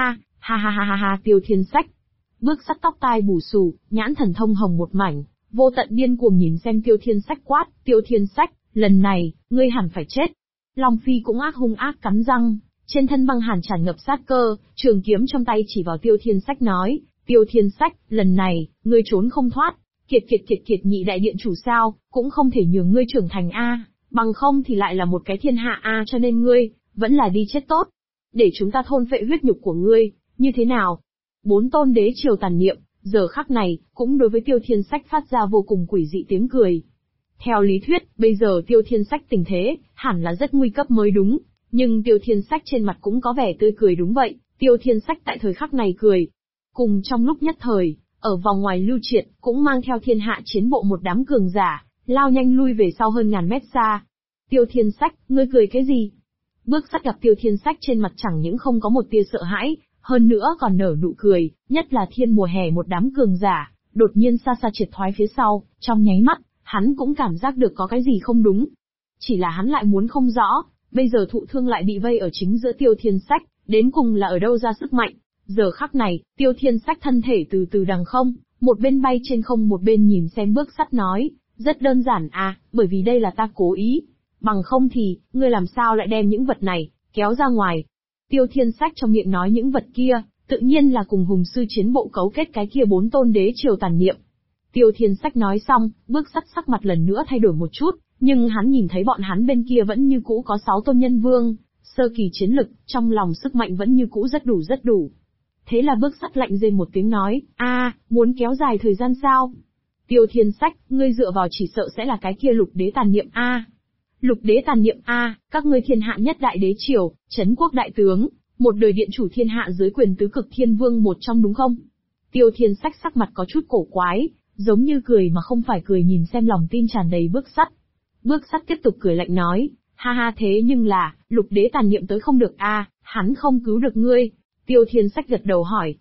ha, Tiêu Thiên Sách. Bước sắt tóc tai bù xù, nhãn thần thông hồng một mảnh, vô tận điên cuồng nhìn xem Tiêu Thiên Sách quát, Tiêu Thiên Sách, lần này, ngươi hẳn phải chết. Long Phi cũng hung ác cắn răng, trên thân băng hàn tràn ngập sát cơ, trường kiếm trong tay chỉ vào Tiêu Thiên Sách nói, Tiêu Thiên Sách, lần này, ngươi trốn không thoát, kiệt nhị đại điện chủ sao, cũng không thể nhường ngươi trưởng thành a, bằng không thì lại là một cái thiên hạ a, cho nên ngươi, vẫn là đi chết tốt. Để chúng ta thôn phệ huyết nhục của ngươi, như thế nào? 4 tôn đế triều tàn niệm, giờ khắc này, cũng đối với Tiêu Thiên Sách phát ra vô cùng quỷ dị tiếng cười. Theo lý thuyết, bây giờ Tiêu Thiên Sách tình thế, hẳn là rất nguy cấp mới đúng, nhưng Tiêu Thiên Sách trên mặt cũng có vẻ tươi cười đúng vậy, Tiêu Thiên Sách tại thời khắc này cười. Cùng trong lúc nhất thời, ở vòng ngoài Lưu Triệt, cũng mang theo thiên hạ chiến bộ một đám cường giả, lao nhanh lui về sau hơn ngàn mét xa. Tiêu Thiên Sách, ngươi cười cái gì? Bước sắt gặp Tiêu Thiên Sách trên mặt chẳng những không có một tia sợ hãi, hơn nữa còn nở nụ cười, nhất là thiên mùa hè một đám cường giả, đột nhiên xa xa triệt thoái phía sau, trong nháy mắt, hắn cũng cảm giác được có cái gì không đúng. Chỉ là hắn lại muốn không rõ, bây giờ thụ thương lại bị vây ở chính giữa Tiêu Thiên Sách, đến cùng là ở đâu ra sức mạnh. Giờ khắc này, Tiêu Thiên Sách thân thể từ từ đằng không, một bên bay trên không một bên nhìn xem bước sắt nói, rất đơn giản à, bởi vì đây là ta cố ý. Bằng không thì, ngươi làm sao lại đem những vật này, kéo ra ngoài. Tiêu Thiên Sách trong miệng nói những vật kia, tự nhiên là cùng hùng sư chiến bộ cấu kết cái kia 4 tôn đế triều tàn niệm. Tiêu Thiên Sách nói xong, bước sắt sắc mặt lần nữa thay đổi một chút, nhưng hắn nhìn thấy bọn hắn bên kia vẫn như cũ có 6 tôn nhân vương, sơ kỳ chiến lực, trong lòng sức mạnh vẫn như cũ rất đủ. Thế là bước sắt lạnh rên một tiếng nói, muốn kéo dài thời gian sao? Tiêu Thiên Sách, ngươi dựa vào chỉ sợ sẽ là cái kia lục đế tàn niệm Lục đế tàn niệm các ngươi thiên hạ nhất đại đế triều, trấn quốc đại tướng, một đời điện chủ thiên hạ dưới quyền tứ cực thiên vương một trong đúng không? Tiêu Thiên Sách sắc mặt có chút cổ quái, giống như cười mà không phải cười nhìn xem lòng tin tràn đầy bước sắt. Bước sắt tiếp tục cười lạnh nói, ha thế nhưng là, lục đế tàn niệm tới không được hắn không cứu được ngươi. Tiêu Thiên Sách gật đầu hỏi,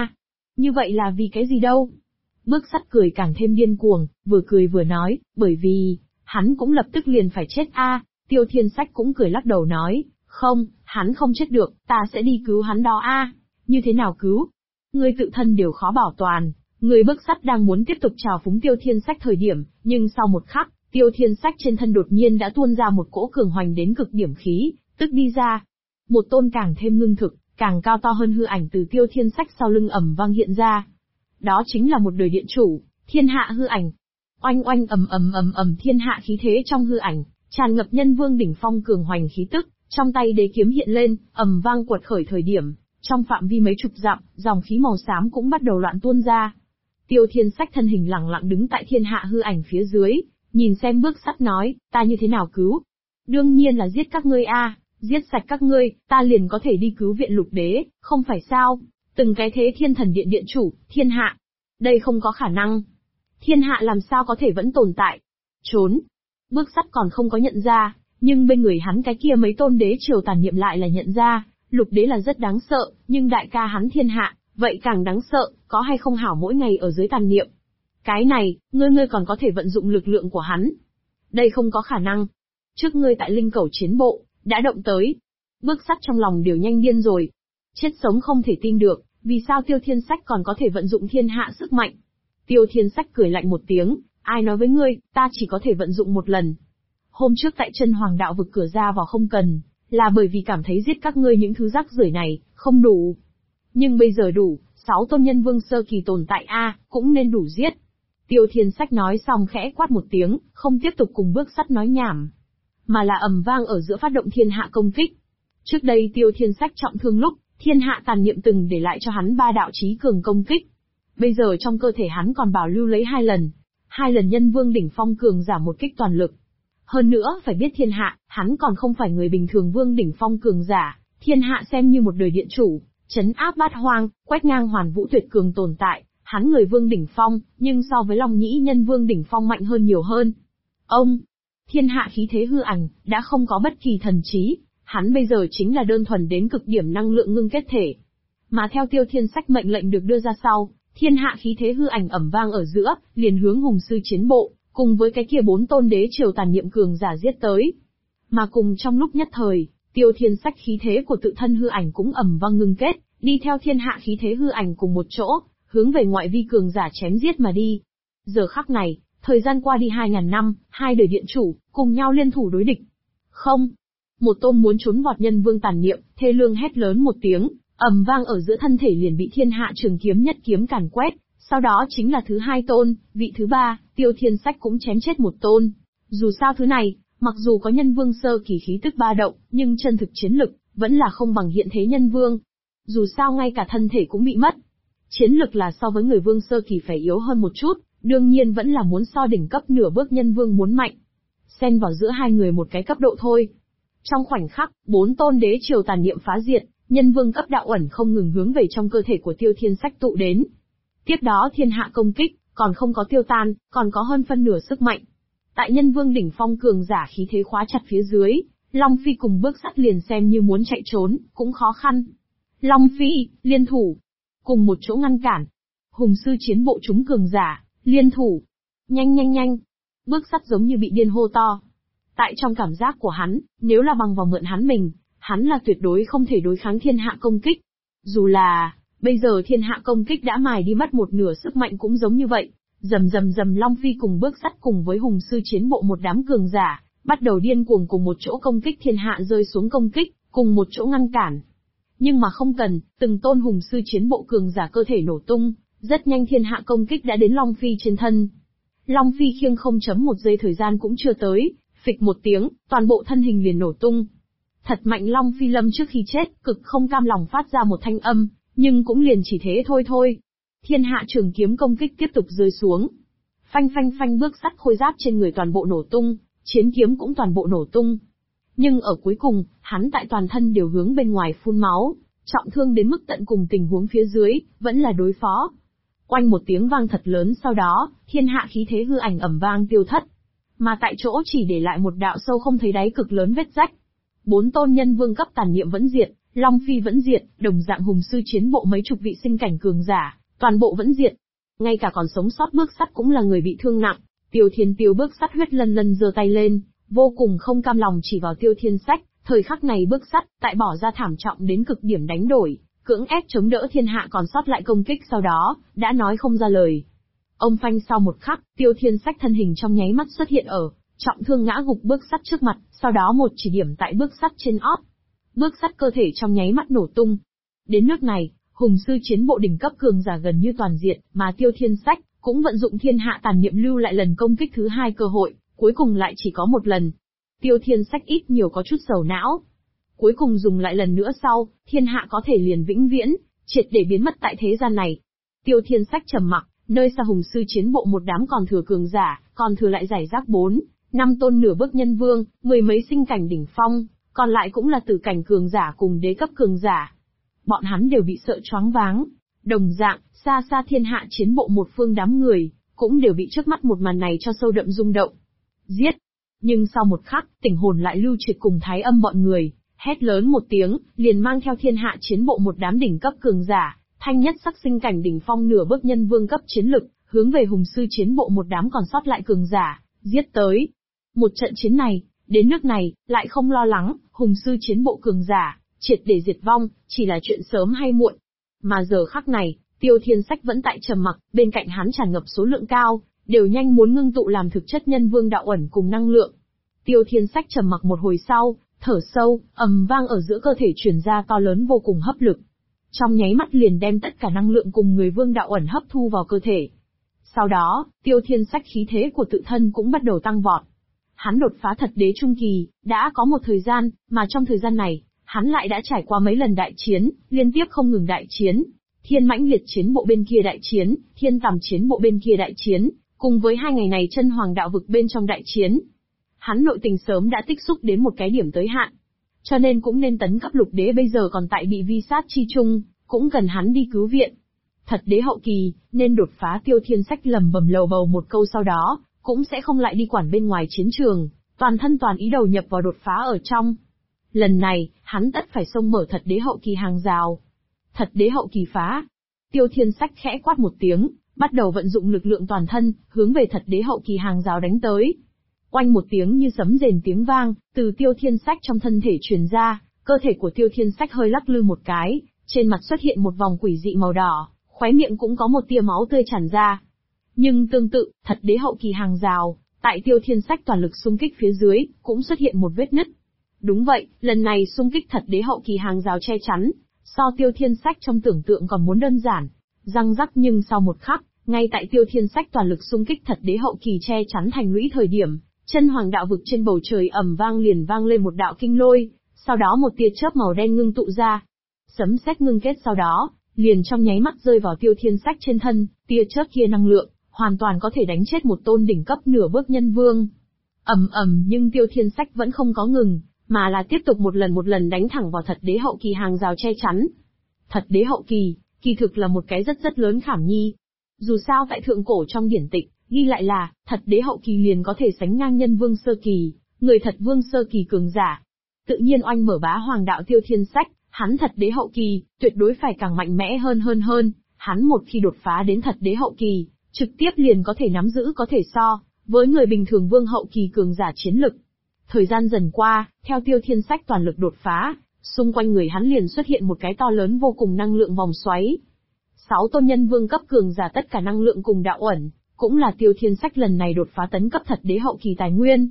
như vậy là vì cái gì đâu? Bước sắt cười càng thêm điên cuồng, vừa cười vừa nói, bởi vì, hắn cũng lập tức liền phải chết Tiêu Thiên Sách cũng cười lắc đầu nói, không, hắn không chết được, ta sẽ đi cứu hắn đó Như thế nào cứu? Ngươi tự thân đều khó bảo toàn. Người bước sắt đang muốn tiếp tục trào phúng Tiêu Thiên Sách thời điểm, nhưng sau một khắc, Tiêu Thiên Sách trên thân đột nhiên đã tuôn ra một cỗ cường hoành đến cực điểm khí, tức đi ra. Một tôn càng thêm ngưng thực, càng cao to hơn hư ảnh từ Tiêu Thiên Sách sau lưng ầm vang hiện ra. Đó chính là một đời điện chủ, thiên hạ hư ảnh. Oanh ầm thiên hạ khí thế trong hư ảnh, tràn ngập nhân vương đỉnh phong cường hoành khí tức, trong tay đế kiếm hiện lên, ầm vang quật khởi thời điểm, trong phạm vi mấy chục dặm, dòng khí màu xám cũng bắt đầu loạn tuôn ra. Tiêu Thiên Sách thân hình lặng lặng đứng tại thiên hạ hư ảnh phía dưới, nhìn xem bước sắt nói, ta như thế nào cứu? Đương nhiên là giết các ngươi giết sạch các ngươi, ta liền có thể đi cứu viện lục đế, không phải sao? Từng cái thế thiên thần điện điện chủ, thiên hạ. Đây không có khả năng. Thiên hạ làm sao có thể vẫn tồn tại? Trốn. Bước sắt còn không có nhận ra, nhưng bên người hắn cái kia mấy tôn đế triều tàn niệm lại là nhận ra, lục đế là rất đáng sợ, nhưng đại ca hắn thiên hạ, Vậy càng đáng sợ, có hay không hảo mỗi ngày ở dưới tàn niệm. Cái này, ngươi còn có thể vận dụng lực lượng của hắn. Đây không có khả năng. Trước ngươi tại linh cẩu chiến bộ, đã động tới. Bước sắt trong lòng đều nhanh điên rồi. Chết sống không thể tin được, vì sao Tiêu Thiên Sách còn có thể vận dụng thiên hạ sức mạnh. Tiêu Thiên Sách cười lạnh một tiếng, ai nói với ngươi, ta chỉ có thể vận dụng một lần. Hôm trước tại chân hoàng đạo vực cửa ra vào không cần, là bởi vì cảm thấy giết các ngươi những thứ rác rưởi này, không đủ. Nhưng bây giờ đủ, 6 tôn nhân vương sơ kỳ tồn tại cũng nên đủ giết. Tiêu Thiên Sách nói xong khẽ quát một tiếng, không tiếp tục cùng bước sắt nói nhảm, mà là ầm vang ở giữa phát động thiên hạ công kích. Trước đây Tiêu Thiên Sách trọng thương lúc, thiên hạ tàn niệm từng để lại cho hắn 3 đạo chí cường công kích. Bây giờ trong cơ thể hắn còn bảo lưu lấy 2 lần nhân vương đỉnh phong cường giả một kích toàn lực. Hơn nữa phải biết thiên hạ, hắn còn không phải người bình thường vương đỉnh phong cường giả, thiên hạ xem như một đời điện chủ, trấn áp bát hoang, quét ngang hoàn vũ tuyệt cường tồn tại, hắn người vương đỉnh phong, nhưng so với Long Nhĩ nhân vương đỉnh phong mạnh hơn nhiều hơn. Ông, thiên hạ khí thế hư ảnh, đã không có bất kỳ thần trí, hắn bây giờ chính là đơn thuần đến cực điểm năng lượng ngưng kết thể. Mà theo Tiêu Thiên Sách mệnh lệnh được đưa ra sau, thiên hạ khí thế hư ảnh ầm vang ở giữa, liền hướng hùng sư chiến bộ, cùng với cái kia 4 tôn đế triều tàn niệm cường giả giết tới. Mà cùng trong lúc nhất thời, Tiêu Thiên Sách khí thế của tự thân hư ảnh cũng ầm vang ngưng kết, đi theo thiên hạ khí thế hư ảnh cùng một chỗ, hướng về ngoại vi cường giả chém giết mà đi. Giờ khắc này, thời gian qua đi 2000 năm, 2 đời điện chủ, cùng nhau liên thủ đối địch. Không! Một tôn muốn trốn vọt nhân vương tàn niệm, thê lương hét lớn một tiếng, ầm vang ở giữa thân thể liền bị thiên hạ trường kiếm nhất kiếm càn quét, sau đó chính là thứ 2 tôn, vị thứ 3, Tiêu Thiên Sách cũng chém chết một tôn. Dù sao thứ này, mặc dù có nhân vương sơ kỳ khí tức ba động, nhưng chân thực chiến lực, vẫn là không bằng hiện thế nhân vương. Dù sao ngay cả thân thể cũng bị mất. Chiến lực là so với người vương sơ kỳ phải yếu hơn một chút, đương nhiên vẫn là muốn so đỉnh cấp nửa bước nhân vương muốn mạnh. Xen vào giữa hai người một cái cấp độ thôi. Trong khoảnh khắc, 4 tôn đế triều tàn niệm phá diệt, nhân vương cấp đạo ẩn không ngừng hướng về trong cơ thể của Tiêu Thiên Sách tụ đến. Tiếp đó thiên hạ công kích, còn không có tiêu tan, còn có hơn phân nửa sức mạnh. Tại nhân vương đỉnh phong cường giả khí thế khóa chặt phía dưới, Long Phi cùng bước sắt liền xem như muốn chạy trốn, cũng khó khăn. Long Phi, liên thủ. Cùng một chỗ ngăn cản. Hùng sư chiến bộ chúng cường giả, liên thủ. Nhanh nhanh nhanh. Bước sắt giống như bị điên hô to. Tại trong cảm giác của hắn, nếu là bằng vào mượn hắn là tuyệt đối không thể đối kháng thiên hạ công kích. Dù là, bây giờ thiên hạ công kích đã mài đi mất một nửa sức mạnh cũng giống như vậy. Rầm rầm rầm Long Phi cùng bước sắt cùng với hùng sư chiến bộ một đám cường giả, bắt đầu điên cuồng cùng một chỗ công kích thiên hạ rơi xuống công kích, cùng một chỗ ngăn cản. Nhưng mà không cần, từng tôn hùng sư chiến bộ cường giả cơ thể nổ tung, rất nhanh thiên hạ công kích đã đến Long Phi trên thân. Long Phi khiêng 0.1 giây thời gian cũng chưa tới, phịch một tiếng, toàn bộ thân hình liền nổ tung. Thật mạnh Long Phi lâm trước khi chết, cực không cam lòng phát ra một thanh âm, nhưng cũng liền chỉ thế thôi. Thiên hạ trường kiếm công kích tiếp tục rơi xuống. Phanh phanh phanh bước sắt khôi giáp trên người toàn bộ nổ tung, chiến kiếm cũng toàn bộ nổ tung. Nhưng ở cuối cùng, hắn tại toàn thân đều hướng bên ngoài phun máu, trọng thương đến mức tận cùng tình huống phía dưới, vẫn là đối phó. Oanh một tiếng vang thật lớn sau đó, thiên hạ khí thế hư ảnh ầm vang tiêu thất. Mà tại chỗ chỉ để lại một đạo sâu không thấy đáy cực lớn vết rách. 4 tôn nhân vương cấp tàn niệm vẫn diệt, Long Phi vẫn diệt, đồng dạng hùng sư chiến bộ mấy chục vị sinh cảnh cường giả, toàn bộ vẫn diệt. Ngay cả còn sống sót bước sắt cũng là người bị thương nặng. Tiêu Thiên Tiêu bước sắt huyết lân lân giơ tay lên, vô cùng không cam lòng chỉ vào Tiêu Thiên Sách. Thời khắc này bước sắt, tại bỏ ra thảm trọng đến cực điểm đánh đổi, cưỡng ép chống đỡ thiên hạ còn sót lại công kích sau đó, đã nói không ra lời. Ông phanh sau một khắc, Tiêu Thiên Sách thân hình trong nháy mắt xuất hiện ở, trọng thương ngã gục bước sắt trước mặt, sau đó một chỉ điểm tại bước sắt trên ót. Bước sắt cơ thể trong nháy mắt nổ tung. Đến nước này, hùng sư chiến bộ đỉnh cấp cường giả gần như toàn diện, mà Tiêu Thiên Sách cũng vận dụng thiên hạ tàn niệm lưu lại lần công kích thứ 2 cơ hội, cuối cùng lại chỉ có một lần. Tiêu Thiên Sách ít nhiều có chút sầu não. Cuối cùng dùng lại lần nữa sau, thiên hạ có thể liền vĩnh viễn, triệt để biến mất tại thế gian này. Tiêu Thiên Sách trầm mặc, nơi xa hùng sư chiến bộ một đám còn thừa cường giả, còn thừa lại giải rác 4-5 tôn nửa bước nhân vương, 10 mấy sinh cảnh đỉnh phong, còn lại cũng là tử cảnh cường giả cùng đế cấp cường giả. Bọn hắn đều bị sợ choáng váng. Đồng dạng, xa xa thiên hạ chiến bộ một phương đám người, cũng đều bị trước mắt một màn này cho sâu đậm rung động. Giết! Nhưng sau một khắc, Tỉnh Hồn lại Lưu Triệt cùng Thái Âm bọn người, hét lớn một tiếng, liền mang theo thiên hạ chiến bộ một đám đỉnh cấp cường giả, Thanh nhất sắc sinh cảnh đỉnh phong nửa bước nhân vương cấp chiến lực, hướng về hùng sư chiến bộ một đám còn sót lại cường giả, giết tới. Một trận chiến này, đến nước này, lại không lo lắng, hùng sư chiến bộ cường giả, triệt để diệt vong, chỉ là chuyện sớm hay muộn. Mà giờ khắc này, Tiêu Thiên Sách vẫn tại trầm mặc, bên cạnh hắn tràn ngập số lượng cao, đều nhanh muốn ngưng tụ làm thực chất nhân vương đạo ẩn cùng năng lượng. Tiêu Thiên Sách trầm mặc một hồi sau, thở sâu, ầm vang ở giữa cơ thể truyền ra to lớn vô cùng hấp lực. Trong nháy mắt liền đem tất cả năng lượng cùng người vương đạo ẩn hấp thu vào cơ thể. Sau đó, Tiêu Thiên Sách khí thế của tự thân cũng bắt đầu tăng vọt. Hắn đột phá thật đế trung kỳ, đã có một thời gian, mà trong thời gian này, hắn lại đã trải qua mấy lần đại chiến, liên tiếp không ngừng đại chiến. Thiên mãnh liệt chiến bộ bên kia đại chiến, thiên tầm chiến bộ bên kia đại chiến, cùng với 2 ngày này chân hoàng đạo vực bên trong đại chiến. Hắn nội tình sớm đã tích xúc đến một cái điểm tới hạn. Cho nên cũng nên tấn cấp lục đế bây giờ còn tại bị vi sát chi chung, cũng cần hắn đi cứu viện. Thật đế hậu kỳ, nên đột phá. Tiêu Thiên Sách lầm bầm lầu bầu một câu sau đó, cũng sẽ không lại đi quản bên ngoài chiến trường, toàn thân toàn ý đầu nhập vào đột phá ở trong. Lần này, hắn tất phải xông mở thật đế hậu kỳ hàng rào. Thật đế hậu kỳ phá. Tiêu Thiên Sách khẽ quát một tiếng, bắt đầu vận dụng lực lượng toàn thân, hướng về thật đế hậu kỳ hàng rào đánh tới. Oanh một tiếng như sấm rền tiếng vang, từ Tiêu Thiên Sách trong thân thể truyền ra, cơ thể của Tiêu Thiên Sách hơi lắc lư một cái, trên mặt xuất hiện một vòng quỷ dị màu đỏ, khóe miệng cũng có một tia máu tươi tràn ra. Nhưng tương tự, thật đế hậu kỳ hàng rào, tại Tiêu Thiên Sách toàn lực xung kích phía dưới, cũng xuất hiện một vết nứt. Đúng vậy, lần này xung kích thật đế hậu kỳ hàng rào che chắn, so Tiêu Thiên Sách trong tưởng tượng còn muốn đơn giản. Răng rắc, nhưng sau một khắc, ngay tại Tiêu Thiên Sách toàn lực xung kích thật đế hậu kỳ che chắn thành lũy thời điểm, chân hoàng đạo vực trên bầu trời ầm vang liền vang lên một đạo kinh lôi, sau đó một tia chớp màu đen ngưng tụ ra. Sấm sét ngưng kết sau đó, liền trong nháy mắt rơi vào Tiêu Thiên Sách trên thân, tia chớp kia năng lượng, hoàn toàn có thể đánh chết một tôn đỉnh cấp nửa bước nhân vương. Ầm ầm, nhưng Tiêu Thiên Sách vẫn không có ngừng, mà là tiếp tục một lần đánh thẳng vào thật đế hậu kỳ hàng rào che chắn. Thật đế hậu kỳ, kỳ thực là một cái rất lớn khảm nhi. Dù sao tại thượng cổ trong điển tịch, ghi lại là, thật đế hậu kỳ liền có thể sánh ngang nhân vương sơ kỳ, người thật vương sơ kỳ cường giả. Tự nhiên oanh mở bá hoàng đạo Tiêu Thiên Sách, hắn thật đế hậu kỳ, tuyệt đối phải càng mạnh mẽ hơn, hắn một khi đột phá đến thật đế hậu kỳ, trực tiếp liền có thể nắm giữ có thể so, với người bình thường vương hậu kỳ cường giả chiến lực. Thời gian dần qua, theo Tiêu Thiên Sách toàn lực đột phá, xung quanh người hắn liền xuất hiện một cái to lớn vô cùng năng lượng vòng xoáy. 6 tôn nhân vương cấp cường giả tất cả năng lượng cùng đạo ẩn, cũng là Tiêu Thiên Sách lần này đột phá tấn cấp thật đế hậu kỳ tài nguyên.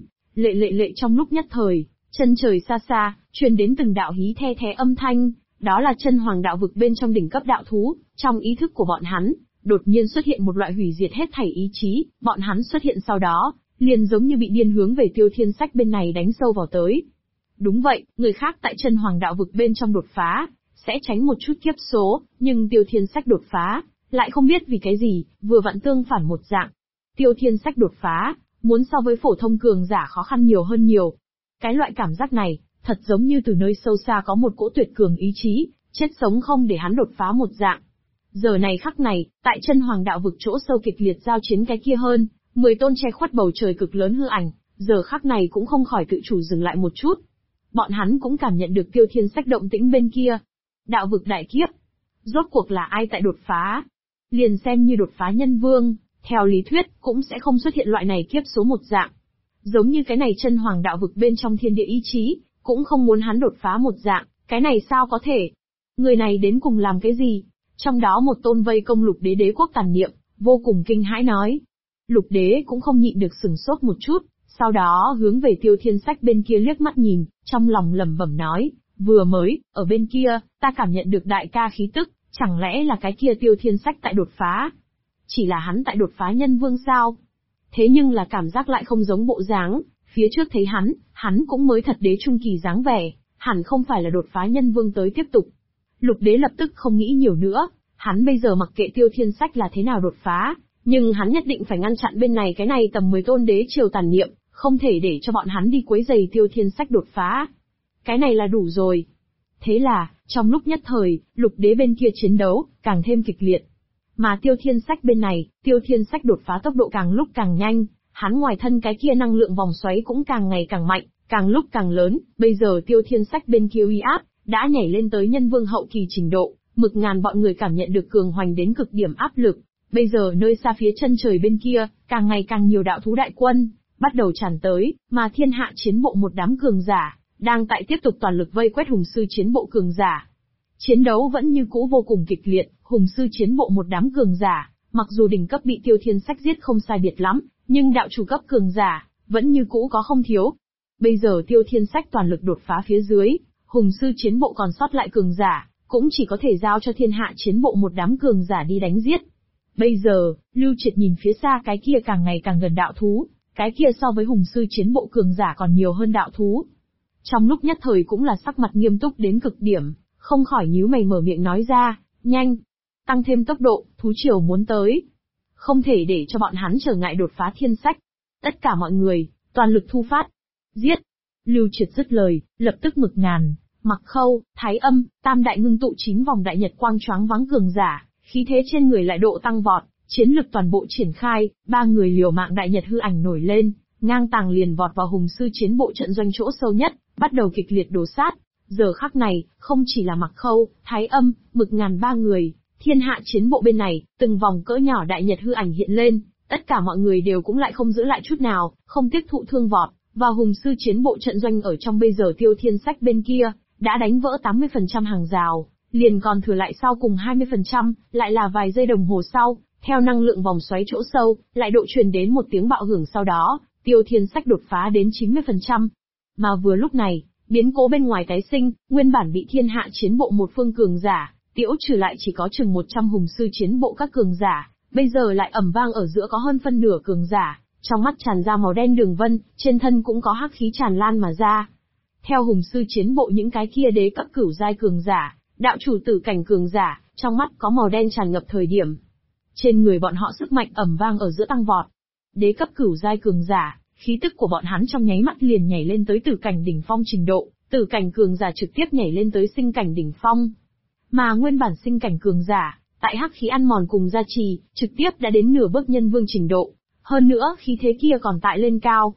Lệ trong lúc nhất thời, chân trời xa xa, truyền đến từng đạo hí the âm thanh, đó là chân hoàng đạo vực bên trong đỉnh cấp đạo thú, trong ý thức của bọn hắn, đột nhiên xuất hiện một loại hủy diệt hết thảy ý chí, bọn hắn xuất hiện sau đó, liền giống như bị điên hướng về Tiêu Thiên Sách bên này đánh sâu vào tới. Đúng vậy, người khác tại chân hoàng đạo vực bên trong đột phá, sẽ tránh một chút kiếp số, nhưng Tiêu Thiên Sách đột phá, lại không biết vì cái gì, vừa vặn tương phản một dạng. Tiêu Thiên Sách đột phá, muốn so với phổ thông cường giả khó khăn nhiều hơn nhiều. Cái loại cảm giác này, thật giống như từ nơi sâu xa có một cỗ tuyệt cường ý chí, chết sống không để hắn đột phá một dạng. Giờ này khắc này, tại chân hoàng đạo vực chỗ sâu kịch liệt giao chiến cái kia hơn, 10 tôn che khuất bầu trời cực lớn hư ảnh, giờ khắc này cũng không khỏi tự chủ dừng lại một chút. Bọn hắn cũng cảm nhận được Tiêu Thiên Sách động tĩnh bên kia. Đạo vực đại kiếp. Rốt cuộc là ai tại đột phá? Liền xem như đột phá nhân vương, theo lý thuyết, cũng sẽ không xuất hiện loại này kiếp số một dạng. Giống như cái này chân hoàng đạo vực bên trong thiên địa ý chí, cũng không muốn hắn đột phá một dạng, cái này sao có thể? Người này đến cùng làm cái gì? Trong đó một tôn vây công lục đế đế quốc tàn niệm, vô cùng kinh hãi nói. Lục đế cũng không nhịn được sửng sốt một chút, sau đó hướng về Tiêu Thiên Sách bên kia liếc mắt nhìn, trong lòng lẩm bẩm nói, vừa mới, ở bên kia, ta cảm nhận được đại ca khí tức, chẳng lẽ là cái kia Tiêu Thiên Sách tại đột phá? Chỉ là hắn tại đột phá nhân vương sao? Thế nhưng là cảm giác lại không giống bộ dáng, phía trước thấy hắn cũng mới thật đế trung kỳ dáng vẻ, hẳn không phải là đột phá nhân vương tới tiếp tục. Lục đế lập tức không nghĩ nhiều nữa, hắn bây giờ mặc kệ Tiêu Thiên Sách là thế nào đột phá, nhưng hắn nhất định phải ngăn chặn bên này cái này tầm 10 tôn đế triều tàn niệm, không thể để cho bọn hắn đi quấy rầy Tiêu Thiên Sách đột phá. Cái này là đủ rồi. Thế là, trong lúc nhất thời, lục đế bên kia chiến đấu, càng thêm kịch liệt. Mà Tiêu Thiên Sách bên này, Tiêu Thiên Sách đột phá tốc độ càng lúc càng nhanh, hắn ngoài thân cái kia năng lượng vòng xoáy cũng càng ngày càng mạnh, càng lúc càng lớn, bây giờ Tiêu Thiên Sách bên kia uy áp, đã nhảy lên tới nhân vương hậu kỳ trình độ, Mực Ngàn bọn người cảm nhận được cường hoành đến cực điểm áp lực. Bây giờ nơi xa phía chân trời bên kia, càng ngày càng nhiều đạo thú đại quân bắt đầu tràn tới, mà Thiên Hạ chiến bộ một đám cường giả đang tại tiếp tục toàn lực vây quét Hùng sư chiến bộ cường giả. Chiến đấu vẫn như cũ vô cùng kịch liệt, Hùng sư chiến bộ một đám cường giả, mặc dù đỉnh cấp bị Tiêu Thiên Sách giết không sai biệt lắm, nhưng đạo chủ cấp cường giả vẫn như cũ có không thiếu. Bây giờ Tiêu Thiên Sách toàn lực đột phá phía dưới, Hùng sư chiến bộ còn sót lại cường giả, cũng chỉ có thể giao cho Thiên Hạ chiến bộ một đám cường giả đi đánh giết. Bây giờ, Lưu Triệt nhìn phía xa cái kia càng ngày càng gần đạo thú, cái kia so với Hùng sư chiến bộ cường giả còn nhiều hơn đạo thú. Trong lúc nhất thời cũng là sắc mặt nghiêm túc đến cực điểm, không khỏi nhíu mày mở miệng nói ra, nhanh, tăng thêm tốc độ, thú triều muốn tới. Không thể để cho bọn hắn trở ngại đột phá thiên sách. Tất cả mọi người, toàn lực thu phát. Giết! Lưu Triệt dứt lời, lập tức Mực Ngàn, Mặc Khâu, Thái Âm, tam đại ngưng tụ 9 vòng đại nhật quang choáng váng cường giả, khí thế trên người lại độ tăng vọt, chiến lực toàn bộ triển khai, ba người liều mạng đại nhật hư ảnh nổi lên, ngang tàng liền vọt vào Hùng sư chiến bộ trận doanh chỗ sâu nhất, bắt đầu kịch liệt đổ sát. Giờ khắc này, không chỉ là Mặc Khâu, Thái Âm, Mực Ngàn ba người, Thiên Hạ chiến bộ bên này, từng vòng cỡ nhỏ đại nhật hư ảnh hiện lên, tất cả mọi người đều cũng lại không giữ lại chút nào, không tiếp thụ thương vọt, và Hùng sư chiến bộ trận doanh ở trong bây giờ Tiêu Thiên Sách bên kia, đã đánh vỡ 80% hàng rào, liền còn thừa lại sau cùng 20%, lại là vài giây đồng hồ sau, theo năng lượng vòng xoáy chỗ sâu, lại độ truyền đến một tiếng bạo hưởng sau đó, Tiêu Thiên Sách đột phá đến 90%. Mà vừa lúc này, biến cố bên ngoài tái sinh, nguyên bản bị Thiên Hạ chiến bộ một phương cường giả, tiễu trừ lại chỉ có chừng 100 Hùng sư chiến bộ các cường giả, bây giờ lại ầm vang ở giữa có hơn phân nửa cường giả, trong mắt tràn ra màu đen đường vân, trên thân cũng có hắc khí tràn lan mà ra. Theo Hùng sư chiến bộ những cái kia đế cấp cửu giai cường giả, đạo chủ tử cảnh cường giả, trong mắt có màu đen tràn ngập thời điểm. Trên người bọn họ sức mạnh ầm vang ở giữa tăng vọt. Đế cấp cửu giai cường giả, khí tức của bọn hắn trong nháy mắt liền nhảy lên tới tử cảnh đỉnh phong trình độ, tử cảnh cường giả trực tiếp nhảy lên tới sinh cảnh đỉnh phong. Mà nguyên bản sinh cảnh cường giả, tại hắc khí ăn mòn cùng gia trì, trực tiếp đã đến nửa bước nhân vương trình độ. Hơn nữa khí thế kia còn tại lên cao.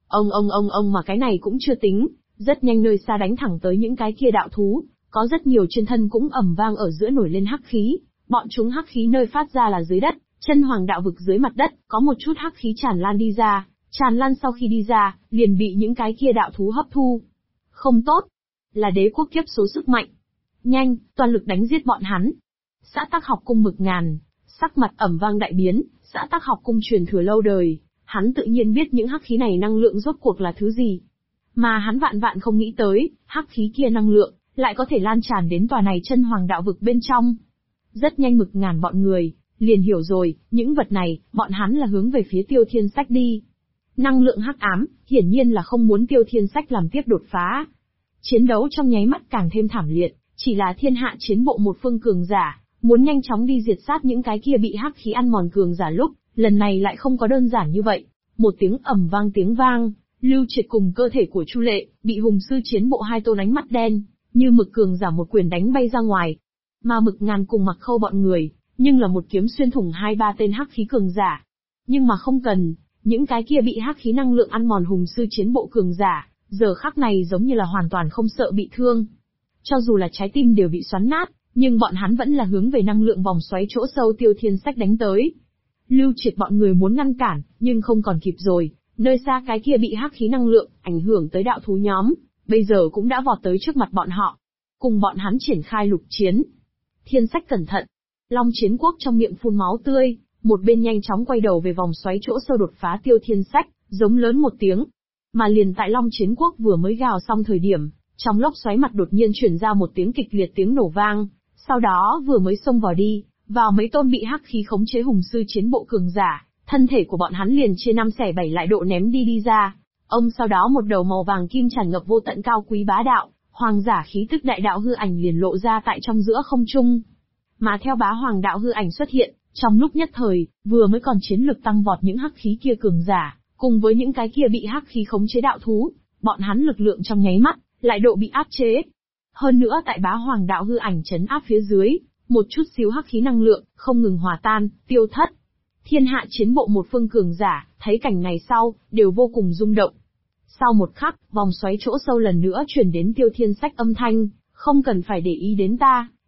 Ông mà cái này cũng chưa tính, rất nhanh nơi xa đánh thẳng tới những cái kia đạo thú, có rất nhiều trên thân cũng ầm vang ở giữa nổi lên hắc khí, bọn chúng hắc khí nơi phát ra là dưới đất, chân hoàng đạo vực dưới mặt đất, có một chút hắc khí tràn lan đi ra, tràn lan sau khi đi ra, liền bị những cái kia đạo thú hấp thu. Không tốt, là đế quốc kiếp số sức mạnh. Nhanh, toàn lực đánh giết bọn hắn. Xã Tắc Học Cung Mực Ngàn, sắc mặt ầm vang đại biến, Xã Tắc Học Cung truyền thừa lâu đời, hắn tự nhiên biết những hắc khí này năng lượng rốt cuộc là thứ gì. Mà hắn vạn vạn không nghĩ tới, hắc khí kia năng lượng, lại có thể lan tràn đến tòa này chân hoàng đạo vực bên trong. Rất nhanh Mực Ngàn bọn người, liền hiểu rồi, những vật này, bọn hắn là hướng về phía Tiêu Thiên Sách đi. Năng lượng hắc ám, hiển nhiên là không muốn Tiêu Thiên Sách làm tiếp đột phá. Chiến đấu trong nháy mắt càng thêm thảm liệt, chỉ là Thiên Hạ chiến bộ một phương cường giả, muốn nhanh chóng đi diệt sát những cái kia bị hắc khí ăn mòn cường giả lúc, lần này lại không có đơn giản như vậy. Một tiếng ầm vang tiếng vang, Lưu Triệt cùng cơ thể của Chu Lệ, bị Hùng sư chiến bộ hai tôn ánh mắt đen, như mực cường giả một quyền đánh bay ra ngoài. Mà Mực Ngàn cùng Mặc Khâu bọn người, nhưng là một kiếm xuyên thủng 2-3 tên hắc khí cường giả. Nhưng mà không cần, những cái kia bị hắc khí năng lượng ăn mòn Hùng sư chiến bộ cường giả, giờ khắc này giống như là hoàn toàn không sợ bị thương. Cho dù là trái tim đều bị xoắn nát, nhưng bọn hắn vẫn là hướng về năng lượng vòng xoáy chỗ sâu Tiêu Thiên Sách đánh tới. Lưu Triệt bọn người muốn ngăn cản, nhưng không còn kịp rồi, nơi xa cái kia bị hắc khí năng lượng ảnh hưởng tới đạo thú nhóm, bây giờ cũng đã vọt tới trước mặt bọn họ, cùng bọn hắn triển khai lục chiến. Thiên Sách cẩn thận! Long Chiến Quốc trong miệng phun máu tươi, một bên nhanh chóng quay đầu về vòng xoáy chỗ sâu đột phá Tiêu Thiên Sách, giống lớn một tiếng. Mà liền tại Long Chiến Quốc vừa mới gào xong thời điểm, trong lốc xoáy mặt đột nhiên truyền ra một tiếng kịch liệt tiếng nổ vang, sau đó vừa mới xông vào đi, vào mấy tôn bị hắc khí khống chế Hùng sư chiến bộ cường giả, thân thể của bọn hắn liền chia 5/7 lại độ ném đi ra. Ông sau đó một đầu màu vàng kim tràn ngập vô tận cao quý bá đạo, hoàng giả khí tức đại đạo hư ảnh liền lộ ra tại trong giữa không trung. Mà theo bá hoàng đạo hư ảnh xuất hiện, trong lúc nhất thời, vừa mới còn chiến lực tăng vọt những hắc khí kia cường giả, cùng với những cái kia bị hắc khí khống chế đạo thú, bọn hắn lực lượng trong nháy mắt lại độ bị áp chế. Hơn nữa tại bá hoàng đạo hư ảnh trấn áp phía dưới, một chút xíu hắc khí năng lượng không ngừng hòa tan, tiêu thất. Thiên Hạ chiến bộ một phương cường giả, thấy cảnh này sau, đều vô cùng rung động. Sau một khắc, vòng xoáy chỗ sâu lần nữa truyền đến Tiêu Thiên Sách âm thanh, không cần phải để ý đến ta,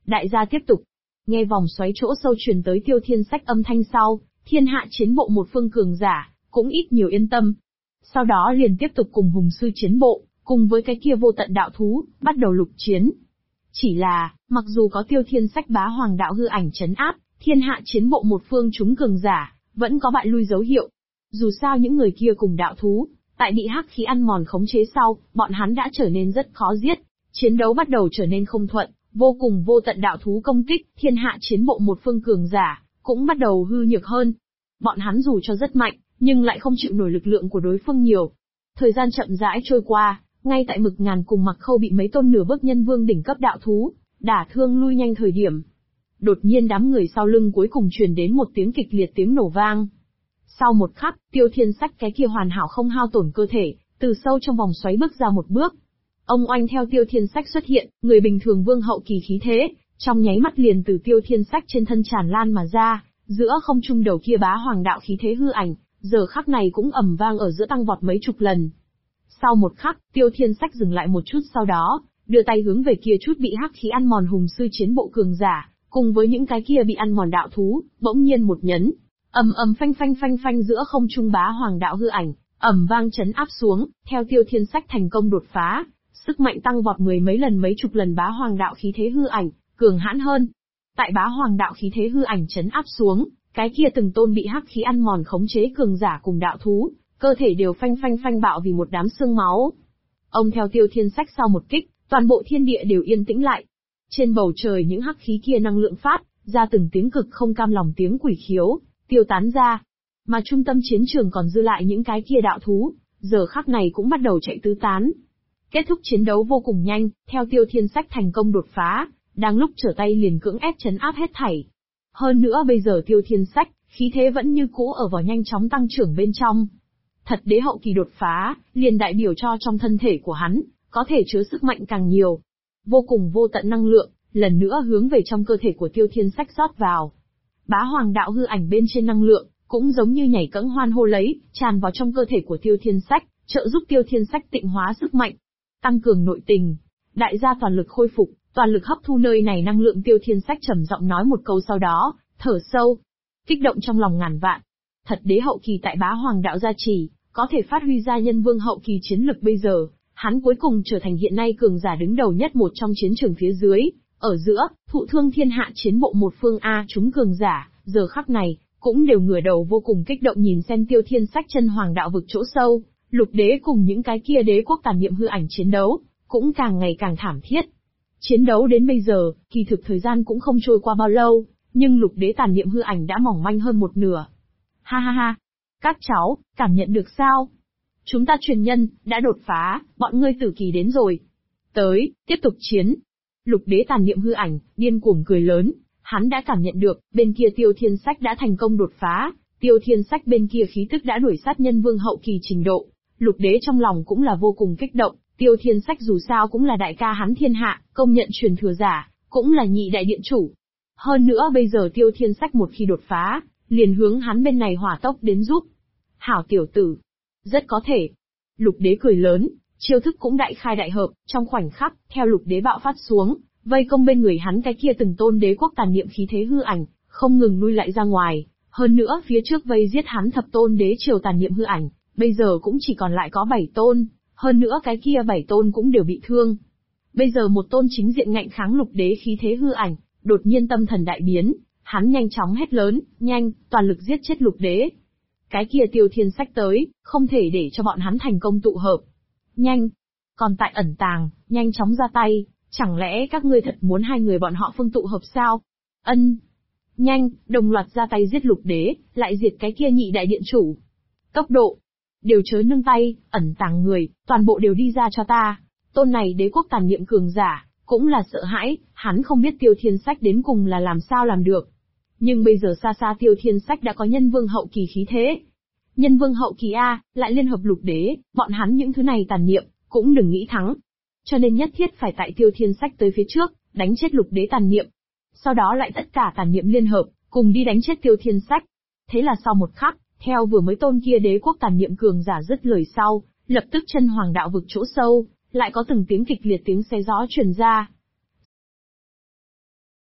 Đại gia tiếp tục. Nghe vòng xoáy chỗ sâu truyền tới Tiêu Thiên Sách âm thanh sau, thiên hạ chiến bộ một phương cường giả, cũng ít nhiều yên tâm. Sau đó liền tiếp tục cùng hùng sư chiến bộ, cùng với cái kia vô tận đạo thú, bắt đầu lục chiến. Chỉ là, mặc dù có Tiêu Thiên Sách bá hoàng đạo hư ảnh trấn áp, thiên hạ chiến bộ một phương chúng cường giả, vẫn có bại lui dấu hiệu. Dù sao những người kia cùng đạo thú, tại bị hắc khí ăn mòn khống chế sau, bọn hắn đã trở nên rất khó giết. Chiến đấu bắt đầu trở nên không thuận, vô cùng vô tận đạo thú công kích, thiên hạ chiến bộ một phương cường giả, cũng bắt đầu hư nhược hơn. Bọn hắn dù cho rất mạnh, nhưng lại không chịu nổi lực lượng của đối phương nhiều. Thời gian chậm rãi trôi qua, ngay tại Mực Ngàn cùng Mặc Khâu bị mấy tôn nửa bước nhân vương đỉnh cấp đạo thú, đả thương lui nhanh thời điểm. Đột nhiên đám người sau lưng cuối cùng truyền đến một tiếng kịch liệt tiếng nổ vang. Sau một khắc, Tiêu Thiên Sách cái kia hoàn hảo không hao tổn cơ thể, từ sâu trong vòng xoáy bước ra một bước. Ông oanh theo Tiêu Thiên Sách xuất hiện, người bình thường vương hậu kỳ khí thế, trong nháy mắt liền từ Tiêu Thiên Sách trên thân tràn lan mà ra, giữa không trung đầu kia bá hoàng đạo khí thế hư ảnh, giờ khắc này cũng ầm vang ở giữa tăng vọt mấy chục lần. Sau một khắc, Tiêu Thiên Sách dừng lại một chút sau đó, đưa tay hướng về kia chút bị hắc khí ăn mòn hùng sư chiến bộ cường giả, cùng với những cái kia bị ăn mòn đạo thú, bỗng nhiên một nhấn, ầm ầm phanh phanh phanh phanh giữa không trung bá hoàng đạo hư ảnh, ầm vang chấn áp xuống, theo Tiêu Thiên Sách thành công đột phá, sức mạnh tăng vọt mười mấy lần mấy chục lần bá hoàng đạo khí thế hư ảnh, cường hãn hơn. Tại bá hoàng đạo khí thế hư ảnh chấn áp xuống, cái kia từng tôn bị hắc khí ăn mòn khống chế cường giả cùng đạo thú, cơ thể đều phanh phanh phanh bạo vì một đám xương máu. Ông theo Tiêu Thiên Sách sau một kích, toàn bộ thiên địa đều yên tĩnh lại. Trên bầu trời những hắc khí kia năng lượng phát ra từng tiếng cực không cam lòng tiếng quỷ khiếu, tiêu tán ra. Mà trung tâm chiến trường còn dư lại những cái kia đạo thú, giờ khắc này cũng bắt đầu chạy tứ tán. Kết thúc chiến đấu vô cùng nhanh, theo Tiêu Thiên Sách thành công đột phá, đang lúc trở tay liền cưỡng ép trấn áp hết thảy. Hơn nữa bây giờ Tiêu Thiên Sách, khí thế vẫn như cũ ở vào nhanh chóng tăng trưởng bên trong. Thật đế hậu kỳ đột phá, liền đại biểu cho trong thân thể của hắn, có thể chứa sức mạnh càng nhiều. Vô cùng vô tận năng lượng, lần nữa hướng về trong cơ thể của Tiêu Thiên Sách rót vào. Bá hoàng đạo hư ảnh bên trên năng lượng, cũng giống như nhảy cẫng hoan hô lấy, tràn vào trong cơ thể của Tiêu Thiên Sách, trợ giúp Tiêu Thiên Sách tịnh hóa sức mạnh, tăng cường nội tình. Đại gia toàn lực khôi phục, toàn lực hấp thu nơi này năng lượng. Tiêu Thiên Sách trầm giọng nói một câu sau đó, thở sâu, kích động trong lòng ngàn vạn. Thật đế hậu kỳ tại bá hoàng đạo gia trì, có thể phát huy ra nhân vương hậu kỳ chiến lực bây giờ, hắn cuối cùng trở thành hiện nay cường giả đứng đầu nhất một trong chiến trường phía dưới, ở giữa, thụ thương thiên hạ chiến bộ một phương A chúng cường giả, giờ khắc này, cũng đều ngửa đầu vô cùng kích động nhìn xem Tiêu Thiên Sách chân hoàng đạo vực chỗ sâu, lục đế cùng những cái kia đế quốc tàn niệm hư ảnh chiến đấu, cũng càng ngày càng thảm thiết. Chiến đấu đến bây giờ, kỳ thực thời gian cũng không trôi qua bao lâu, nhưng lục đế tàn niệm hư ảnh đã mỏng manh hơn một nửa. Ha ha ha, các cháu, cảm nhận được sao? Chúng ta truyền nhân, đã đột phá, bọn ngươi tử kỳ đến rồi. Tới, tiếp tục chiến. Lục đế tàn niệm hư ảnh, điên cuồng cười lớn, hắn đã cảm nhận được, bên kia Tiêu Thiên Sách đã thành công đột phá, Tiêu Thiên Sách bên kia khí tức đã đuổi sát nhân vương hậu kỳ trình độ. Lục đế trong lòng cũng là vô cùng kích động, Tiêu Thiên Sách dù sao cũng là đại ca hắn thiên hạ, công nhận truyền thừa giả, cũng là nhị đại điện chủ. Hơn nữa bây giờ Tiêu Thiên Sách một khi đột phá, liền hướng hắn bên này hỏa tốc đến giúp. Hảo tiểu tử. Rất có thể. Lục đế cười lớn, chiêu thức cũng đại khai đại hợp, trong khoảnh khắc, theo lục đế bạo phát xuống, vây công bên người hắn cái kia từng tôn đế quốc tàn niệm khí thế hư ảnh, không ngừng lui lại ra ngoài. Hơn nữa phía trước vây giết hắn thập tôn đế triều tàn niệm hư ảnh, bây giờ cũng chỉ còn lại có 7 tôn, hơn nữa cái kia 7 tôn cũng đều bị thương. Bây giờ một tôn chính diện ngạnh kháng lục đế khí thế hư ảnh, đột nhiên tâm thần đại biến, hắn nhanh chóng hét lớn, nhanh, toàn lực giết chết lục đế. Cái kia Tiêu Thiên Sách tới, không thể để cho bọn hắn thành công tụ hợp. Nhanh! Còn tại ẩn tàng, nhanh chóng ra tay, chẳng lẽ các ngươi thật muốn hai người bọn họ phương tụ hợp sao? Ân! Nhanh, đồng loạt ra tay giết lục đế, lại diệt cái kia nhị đại điện chủ. Tốc độ! Đều chớ nương tay, ẩn tàng người, toàn bộ đều đi ra cho ta. Tôn này đế quốc tàn niệm cường giả, cũng là sợ hãi, hắn không biết Tiêu Thiên Sách đến cùng là làm sao làm được. Nhưng bây giờ xa xa Tiêu Thiên Sách đã có nhân vương hậu kỳ khí thế. Nhân vương hậu kỳ A, lại liên hợp lục đế, bọn hắn những thứ này tàn niệm, cũng đừng nghĩ thắng. Cho nên nhất thiết phải tại Tiêu Thiên Sách tới phía trước, đánh chết lục đế tàn niệm. Sau đó lại tất cả tàn niệm liên hợp, cùng đi đánh chết Tiêu Thiên Sách. Thế là sau một khắc, theo vừa mới tôn kia đế quốc tàn niệm cường giả dứt lời sau, lập tức chân hoàng đạo vực chỗ sâu, lại có từng tiếng kịch liệt tiếng xé gió truyền ra.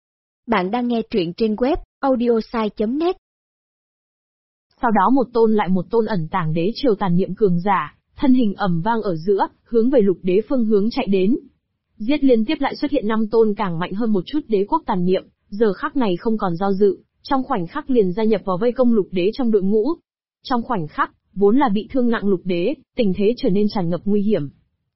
Bạn đang nghe truyện trên web audiosai.net. Sau đó một tôn ẩn tàng đế triều tàn niệm cường giả, thân hình ầm vang ở giữa, hướng về Lục Đế phương hướng chạy đến. Giết liên tiếp lại xuất hiện 5 tôn càng mạnh hơn một chút đế quốc tàn niệm, giờ khắc này không còn do dự, trong khoảnh khắc liền gia nhập vào vây công Lục Đế trong đội ngũ. Trong khoảnh khắc, vốn là bị thương nặng Lục Đế, tình thế trở nên tràn ngập nguy hiểm.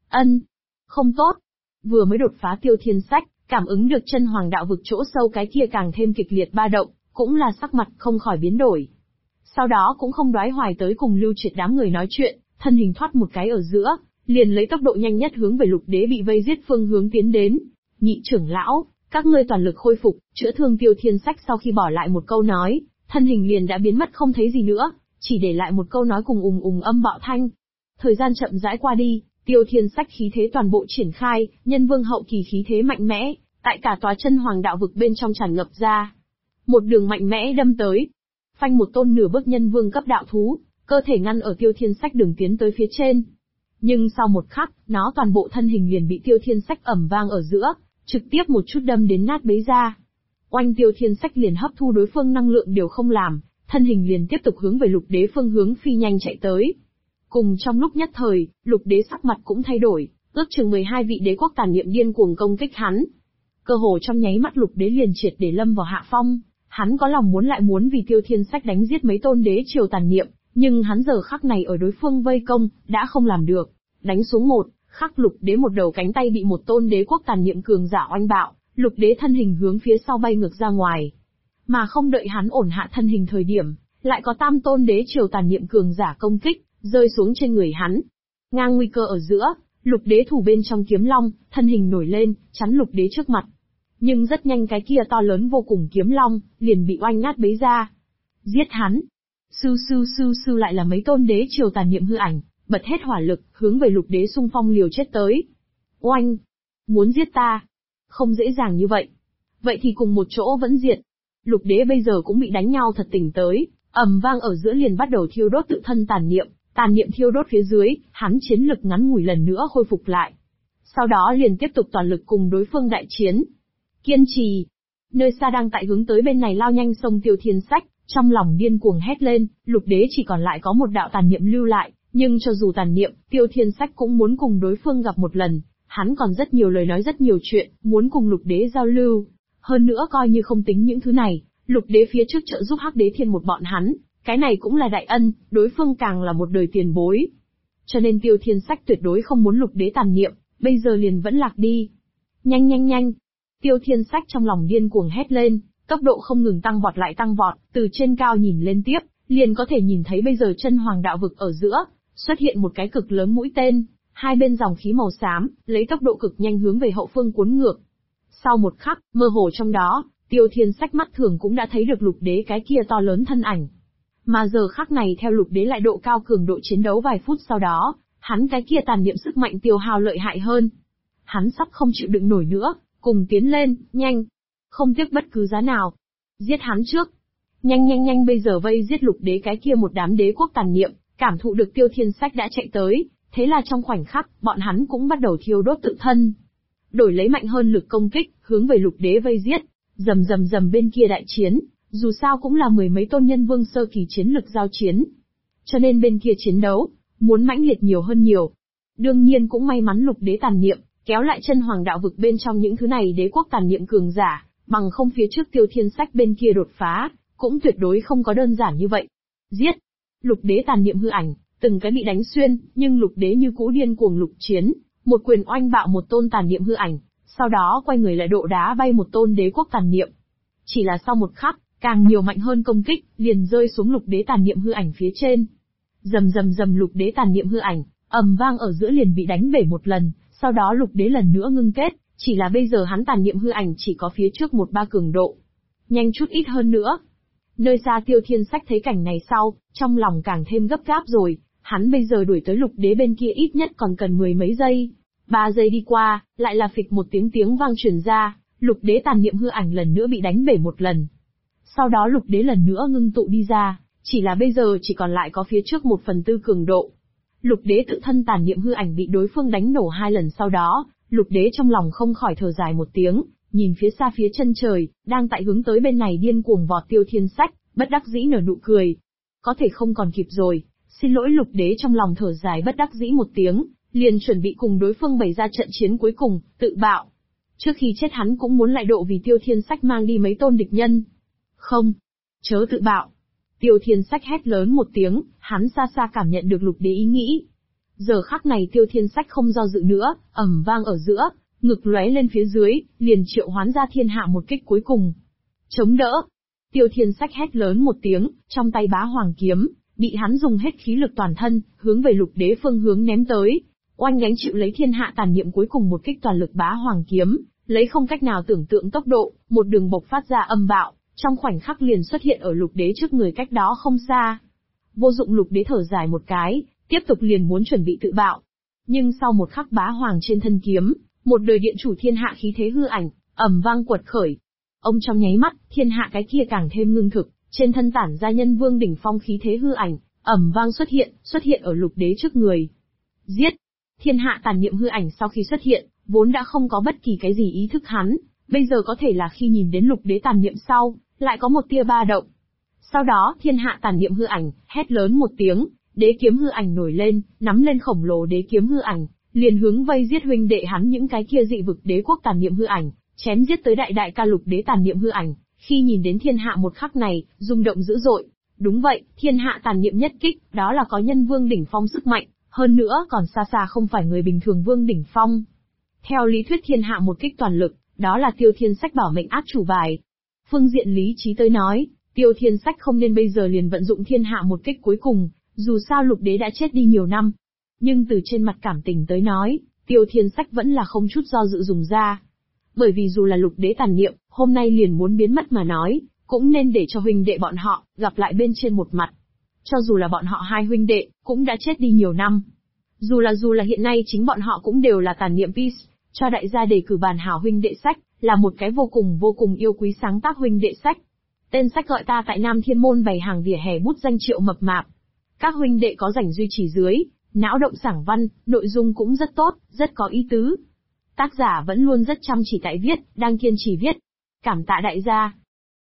Không tốt. Vừa mới đột phá Tiêu Thiên Sách, cảm ứng được chân hoàng đạo vực chỗ sâu cái kia càng thêm kịch liệt ba động, cũng là sắc mặt không khỏi biến đổi. Sau đó cũng không đoái hoài tới cùng Lưu Triệt đám người nói chuyện, thân hình thoát một cái ở giữa, liền lấy tốc độ nhanh nhất hướng về Lục Đế bị vây giết phương hướng tiến đến. Nhị trưởng lão, các ngươi toàn lực khôi phục, chữa thương Tiêu Thiên Sách. Sau khi bỏ lại một câu nói, thân hình liền đã biến mất không thấy gì nữa, chỉ để lại một câu nói cùng ùng âm bạo thanh. Thời gian chậm rãi qua đi, Tiêu Thiên Sách khí thế toàn bộ triển khai, nhân vương hậu kỳ khí thế mạnh mẽ, tại cả tòa chân hoàng đạo vực bên trong tràn ngập ra. Một đường mạnh mẽ đâm tới, phanh một tôn nửa bước nhân vương cấp đạo thú, cơ thể ngăn ở Tiêu Thiên Sách đường tiến tới phía trên. Nhưng sau một khắc, nó toàn bộ thân hình liền bị Tiêu Thiên Sách ầm vang ở giữa, trực tiếp một chút đâm đến nát bấy ra. Oanh, Tiêu Thiên Sách liền hấp thu đối phương năng lượng đều không làm, thân hình liền tiếp tục hướng về Lục Đế phương hướng phi nhanh chạy tới. Cùng trong lúc nhất thời, Lục Đế sắc mặt cũng thay đổi, ước chừng 12 vị đế quốc tàn niệm điên cuồng công kích hắn. Cơ hồ trong nháy mắt Lục Đế liền triệt để lâm vào hạ phong, hắn có lòng muốn vì Tiêu Thiên Sách đánh giết mấy tôn đế triều tàn niệm, nhưng hắn giờ khắc này ở đối phương vây công, đã không làm được. Đánh xuống một khắc, Lục Đế một đầu cánh tay bị một tôn đế quốc tàn niệm cường giả oanh bạo, Lục Đế thân hình hướng phía sau bay ngược ra ngoài. Mà không đợi hắn ổn hạ thân hình thời điểm, lại có 3 tôn đế triều tàn niệm cường giả công kích, rơi xuống trên người hắn. Ngang nguy cơ ở giữa, Lục Đế thủ bên trong kiếm long, thân hình nổi lên, chắn Lục Đế trước mặt. Nhưng rất nhanh cái kia to lớn vô cùng kiếm long, liền bị oanh nát bấy ra. Giết hắn! Sư lại là mấy tôn đế triều tàn niệm hư ảnh, bật hết hỏa lực, hướng về Lục Đế xung phong liều chết tới. Oanh! Muốn giết ta? Không dễ dàng như vậy. Vậy thì cùng một chỗ vẫn diệt. Lục Đế bây giờ cũng bị đánh nhau thật tỉnh tới, ầm vang ở giữa liền bắt đầu thiêu đốt tự thân tàn niệm thiêu đốt phía dưới, hắn chiến lực ngắn ngủi lần nữa khôi phục lại. Sau đó liền tiếp tục toàn lực cùng đối phương đại chiến. Kiên trì! Nơi xa đang tại hướng tới bên này lao nhanh sông Tiêu Thiên Sách, trong lòng điên cuồng hét lên. Lục Đế chỉ còn lại có một đạo tàn niệm lưu lại, nhưng cho dù tàn niệm, Tiêu Thiên Sách cũng muốn cùng đối phương gặp một lần. Hắn còn rất nhiều lời nói, rất nhiều chuyện, muốn cùng Lục Đế giao lưu. Hơn nữa coi như không tính những thứ này, Lục Đế phía trước trợ giúp Hắc Đế Thiên một bọn hắn, cái này cũng là đại ân, đối phương càng là một đời tiền bối. Cho nên Tiêu Thiên Sách tuyệt đối không muốn Lục Đế tàn niệm, bây giờ liền vẫn lạc đi. Nhanh! Tiêu Thiên Sách trong lòng điên cuồng hét lên, tốc độ không ngừng tăng vọt lại tăng vọt, từ trên cao nhìn lên tiếp, liền có thể nhìn thấy bây giờ chân hoàng đạo vực ở giữa, xuất hiện một cái cực lớn mũi tên, hai bên dòng khí màu xám, lấy tốc độ cực nhanh hướng về hậu phương cuốn ngược. Sau một khắc, mơ hồ trong đó, Tiêu Thiên Sách mắt thường cũng đã thấy được Lục Đế cái kia to lớn thân ảnh. Mà giờ khắc này theo Lục Đế lại độ cao cường độ chiến đấu vài phút sau đó, hắn cái kia tàn niệm sức mạnh tiêu hao lợi hại hơn. Hắn sắp không chịu đựng nổi nữa, cùng tiến lên, nhanh. Không tiếc bất cứ giá nào. Giết hắn trước. Nhanh bây giờ vây giết Lục Đế cái kia một đám đế quốc tàn niệm, cảm thụ được Tiêu Thiên Sách đã chạy tới, thế là trong khoảnh khắc, bọn hắn cũng bắt đầu thiêu đốt tự thân. Đổi lấy mạnh hơn lực công kích, hướng về Lục Đế vây giết. Rầm bên kia đại chiến, dù sao cũng là 10 mấy tôn nhân vương sơ kỳ chiến lực giao chiến. Cho nên bên kia chiến đấu, muốn mãnh liệt nhiều hơn nhiều. Đương nhiên cũng may mắn Lục Đế tàn niệm, kéo lại chân hoàng đạo vực bên trong những thứ này đế quốc tàn niệm cường giả, bằng không phía trước Tiêu Thiên Sách bên kia đột phá, cũng tuyệt đối không có đơn giản như vậy. Giết! Lục Đế tàn niệm hư ảnh, từng cái bị đánh xuyên, nhưng Lục Đế như cũ điên cuồng lục chiến, một quyền oanh bạo một tôn tàn niệm hư ảnh, sau đó quay người lại độ đá bay một tôn đế quốc tàn niệm. Chỉ là sau một khắc, càng nhiều mạnh hơn công kích, liền rơi xuống Lục Đế tàn niệm hư ảnh phía trên. Rầm Lục Đế tàn niệm hư ảnh, ầm vang ở giữa liền bị đánh bể một lần, sau đó Lục Đế lần nữa ngưng kết, chỉ là bây giờ hắn tàn niệm hư ảnh chỉ có phía trước 1-3 cường độ. Nhanh chút ít hơn nữa. Nơi xa Tiêu Thiên Sách thấy cảnh này sau, trong lòng càng thêm gấp gáp rồi, hắn bây giờ đuổi tới Lục Đế bên kia ít nhất còn cần 10 mấy giây. 3 giây đi qua, lại là phịch một tiếng vang truyền ra, Lục Đế tàn niệm hư ảnh lần nữa bị đánh bể một lần. Sau đó Lục Đế lần nữa ngưng tụ đi ra, chỉ là bây giờ chỉ còn lại có phía trước 1/4 cường độ. Lục Đế tự thân tàn niệm hư ảnh bị đối phương đánh nổ 2 lần sau đó, Lục Đế trong lòng không khỏi thở dài một tiếng, nhìn phía xa phía chân trời, đang tại hướng tới bên này điên cuồng vọt Tiêu Thiên Sách, bất đắc dĩ nở nụ cười. Có thể không còn kịp rồi, xin lỗi Lục Đế trong lòng thở dài bất đắc dĩ một tiếng, liền chuẩn bị cùng đối phương bày ra trận chiến cuối cùng, tự bạo. Trước khi chết hắn cũng muốn lại độ vì Tiêu Thiên Sách mang đi mấy tôn địch nhân. Không, chớ tự bạo. Tiêu Thiên Sách hét lớn một tiếng, hắn xa xa cảm nhận được Lục Đế ý nghĩ. Giờ khắc này Tiêu Thiên Sách không do dự nữa, ầm vang ở giữa, ngực lóe lên phía dưới, liền triệu hoán ra thiên hạ một kích cuối cùng. Chống đỡ. Tiêu Thiên Sách hét lớn một tiếng, trong tay bá hoàng kiếm, bị hắn dùng hết khí lực toàn thân, hướng về Lục Đế phương hướng ném tới. Oanh gánh chịu lấy thiên hạ tàn niệm cuối cùng một kích toàn lực bá hoàng kiếm, lấy không cách nào tưởng tượng tốc độ, một đường bộc phát ra âm bạo, trong khoảnh khắc liền xuất hiện ở Lục Đế trước người cách đó không xa. Vô dụng Lục Đế thở dài một cái, tiếp tục liền muốn chuẩn bị tự bạo. Nhưng sau một khắc bá hoàng trên thân kiếm, một đời điện chủ thiên hạ khí thế hư ảnh, ầm vang quật khởi. Ông trong nháy mắt, thiên hạ cái kia càng thêm ngưng thực, trên thân tản ra nhân vương đỉnh phong khí thế hư ảnh, ầm vang xuất hiện ở Lục Đế trước người. Giết! Thiên hạ tàn niệm hư ảnh sau khi xuất hiện, vốn đã không có bất kỳ cái gì ý thức hắn, bây giờ có thể là khi nhìn đến Lục Đế tàn niệm sau, lại có một tia ba động. Sau đó, thiên hạ tàn niệm hư ảnh, hét lớn một tiếng, đế kiếm hư ảnh nổi lên, nắm lên khổng lồ đế kiếm hư ảnh, liền hướng vây giết huynh đệ hắn những cái kia dị vực đế quốc tàn niệm hư ảnh, chém giết tới đại ca Lục Đế tàn niệm hư ảnh. Khi nhìn đến thiên hạ một khắc này, rung động dữ dội. Đúng vậy, thiên hạ tàn niệm nhất kích, đó là có nhân vương đỉnh phong sức mạnh, hơn nữa còn xa xa không phải người bình thường vương đỉnh phong. Theo lý thuyết thiên hạ một kích toàn lực, đó là Tiêu Thiên Sách bảo mệnh át chủ bài. Phương diện lý trí tới nói, Tiêu Thiên Sách không nên bây giờ liền vận dụng thiên hạ một kích cuối cùng, dù sao Lục Đế đã chết đi nhiều năm. Nhưng từ trên mặt cảm tình tới nói, Tiêu Thiên Sách vẫn là không chút do dự dùng ra. Bởi vì dù là Lục Đế tàn niệm, hôm nay liền muốn biến mất mà nói, cũng nên để cho huynh đệ bọn họ gặp lại bên trên một mặt. Cho dù là bọn họ hai huynh đệ, cũng đã chết đi nhiều năm. Dù là hiện nay chính bọn họ cũng đều là tàn niệm Peace, cho đại gia đề cử bản hảo huynh đệ sách, là một cái vô cùng yêu quý sáng tác huynh đệ sách. Tên sách gọi ta tại Nam Thiên Môn bày hàng vỉa hè bút danh Triệu Mập Mạp. Các huynh đệ có rảnh duy trì dưới, não động sảng văn, nội dung cũng rất tốt, rất có ý tứ. Tác giả vẫn luôn rất chăm chỉ tại viết, đang kiên trì viết. Cảm tạ đại gia.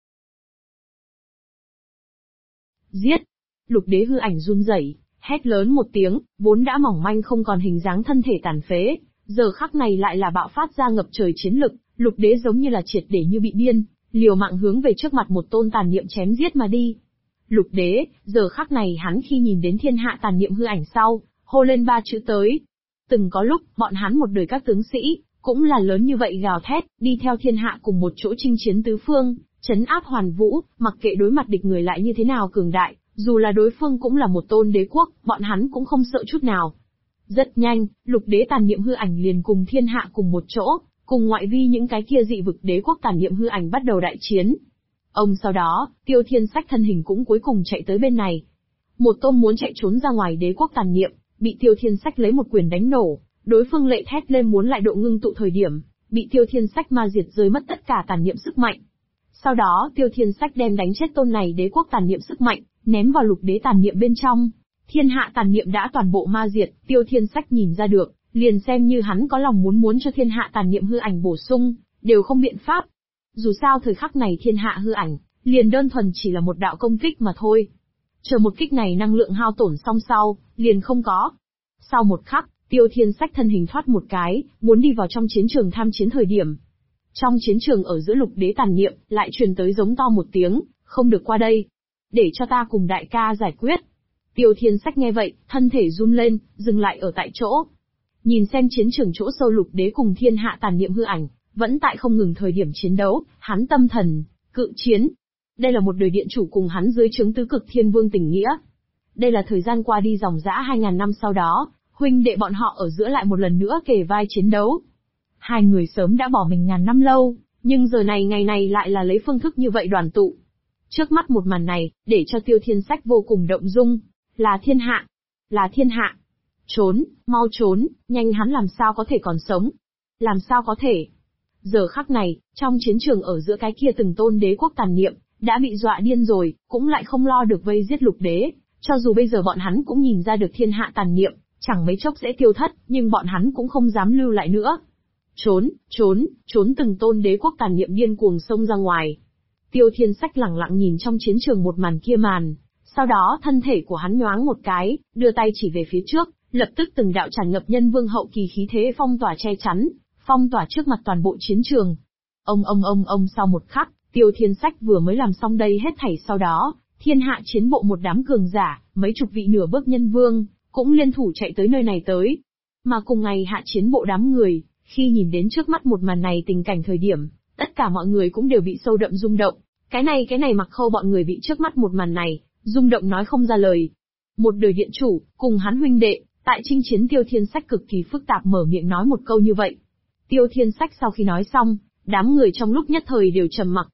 Giết! Lục Đế hư ảnh run rẩy, hét lớn một tiếng, vốn đã mỏng manh không còn hình dáng thân thể tàn phế, giờ khắc này lại là bạo phát ra ngập trời chiến lực, Lục Đế giống như là triệt để như bị điên, liều mạng hướng về trước mặt một tôn tàn niệm chém giết mà đi. Lục Đế, giờ khắc này hắn khi nhìn đến thiên hạ tàn niệm hư ảnh sau, hô lên ba chữ tới. Từng có lúc, bọn hắn một đời các tướng sĩ, cũng là lớn như vậy gào thét, đi theo thiên hạ cùng một chỗ chinh chiến tứ phương, trấn áp hoàn vũ, mặc kệ đối mặt địch người lại như thế nào cường đại, dù là đối phương cũng là một tôn đế quốc, bọn hắn cũng không sợ chút nào. Rất nhanh, Lục Đế tàn niệm hư ảnh liền cùng thiên hạ cùng một chỗ, cùng ngoại vi những cái kia dị vực đế quốc tàn niệm hư ảnh bắt đầu đại chiến. Sau đó, Tiêu Thiên Sách thân hình cũng cuối cùng chạy tới bên này. Một tôm muốn chạy trốn ra ngoài đế quốc tàn niệm, bị Tiêu Thiên Sách lấy một quyền đánh nổ, đối phương lệ thét lên muốn lại độ ngưng tụ thời điểm, bị Tiêu Thiên Sách ma diệt rơi mất tất cả tàn niệm sức mạnh. Sau đó, Tiêu Thiên Sách đem đánh chết tôn này đế quốc tàn niệm sức mạnh, ném vào Lục Đế tàn niệm bên trong. Thiên hạ tàn niệm đã toàn bộ ma diệt, Tiêu Thiên Sách nhìn ra được, liền xem như hắn có lòng muốn cho thiên hạ tàn niệm hư ảnh bổ sung, đều không biện pháp. Dù sao thời khắc này thiên hạ hư ảnh, liền đơn thuần chỉ là một đạo công kích mà thôi. Chờ một kích này năng lượng hao tổn xong sau, liền không có. Sau một khắc, Tiêu Thiên Sách thân hình thoát một cái, muốn đi vào trong chiến trường tham chiến thời điểm. Trong chiến trường ở giữa Lục Đế tàn niệm, lại truyền tới giống to một tiếng, không được qua đây. Để cho ta cùng đại ca giải quyết. Tiêu Thiên Sách nghe vậy, thân thể run lên, dừng lại ở tại chỗ. Nhìn xem chiến trường chỗ sâu Lục Đế cùng thiên hạ tàn niệm hư ảnh, vẫn tại không ngừng thời điểm chiến đấu, hắn tâm thần, cự chiến. Đây là một đời điện chủ cùng hắn dưới trướng tứ cực thiên vương tình nghĩa. Đây là thời gian qua đi dòng dã 2000 năm sau đó, huynh đệ bọn họ ở giữa lại một lần nữa kề vai chiến đấu. Hai người sớm đã bỏ mình ngàn năm lâu, nhưng giờ này ngày này lại là lấy phương thức như vậy đoàn tụ. Trước mắt một màn này, để cho Tiêu Thiên Sách vô cùng động dung. Là thiên hạ. Là thiên hạ. Trốn, mau trốn, nhanh hắn làm sao có thể còn sống. Làm sao có thể. Giờ khắc này, trong chiến trường ở giữa cái kia từng tôn đế quốc tàn niệm, đã bị dọa điên rồi, cũng lại không lo được vây giết Lục Đế. Cho dù bây giờ bọn hắn cũng nhìn ra được thiên hạ tàn niệm, chẳng mấy chốc sẽ tiêu thất, nhưng bọn hắn cũng không dám lưu lại nữa. Trốn từng tôn đế quốc tàn niệm điên cuồng xông ra ngoài. Tiêu Thiên Sách lẳng lặng nhìn trong chiến trường một màn kia màn, sau đó thân thể của hắn nhoáng một cái, đưa tay chỉ về phía trước, lập tức từng đạo tràn ngập nhân vương hậu kỳ khí thế phong tỏa che chắn, phong tỏa trước mặt toàn bộ chiến trường. Ông sau một khắc, Tiêu Thiên Sách vừa mới làm xong đây hết thảy sau đó, thiên hạ chiến bộ một đám cường giả, mấy chục vị nửa bước nhân vương, cũng liên thủ chạy tới nơi này tới. Mà cùng ngày hạ chiến bộ đám người, khi nhìn đến trước mắt một màn này tình cảnh thời điểm, tất cả mọi người cũng đều bị sâu đậm rung động. Cái này Mặc Khâu bọn người bị trước mắt một màn này, rung động nói không ra lời. Một đời điện chủ, cùng hắn huynh đệ, tại chinh chiến Tiêu Thiên Sách cực kỳ phức tạp mở miệng nói một câu như vậy. Tiêu Thiên Sách sau khi nói xong, đám người trong lúc nhất thời đều trầm mặc.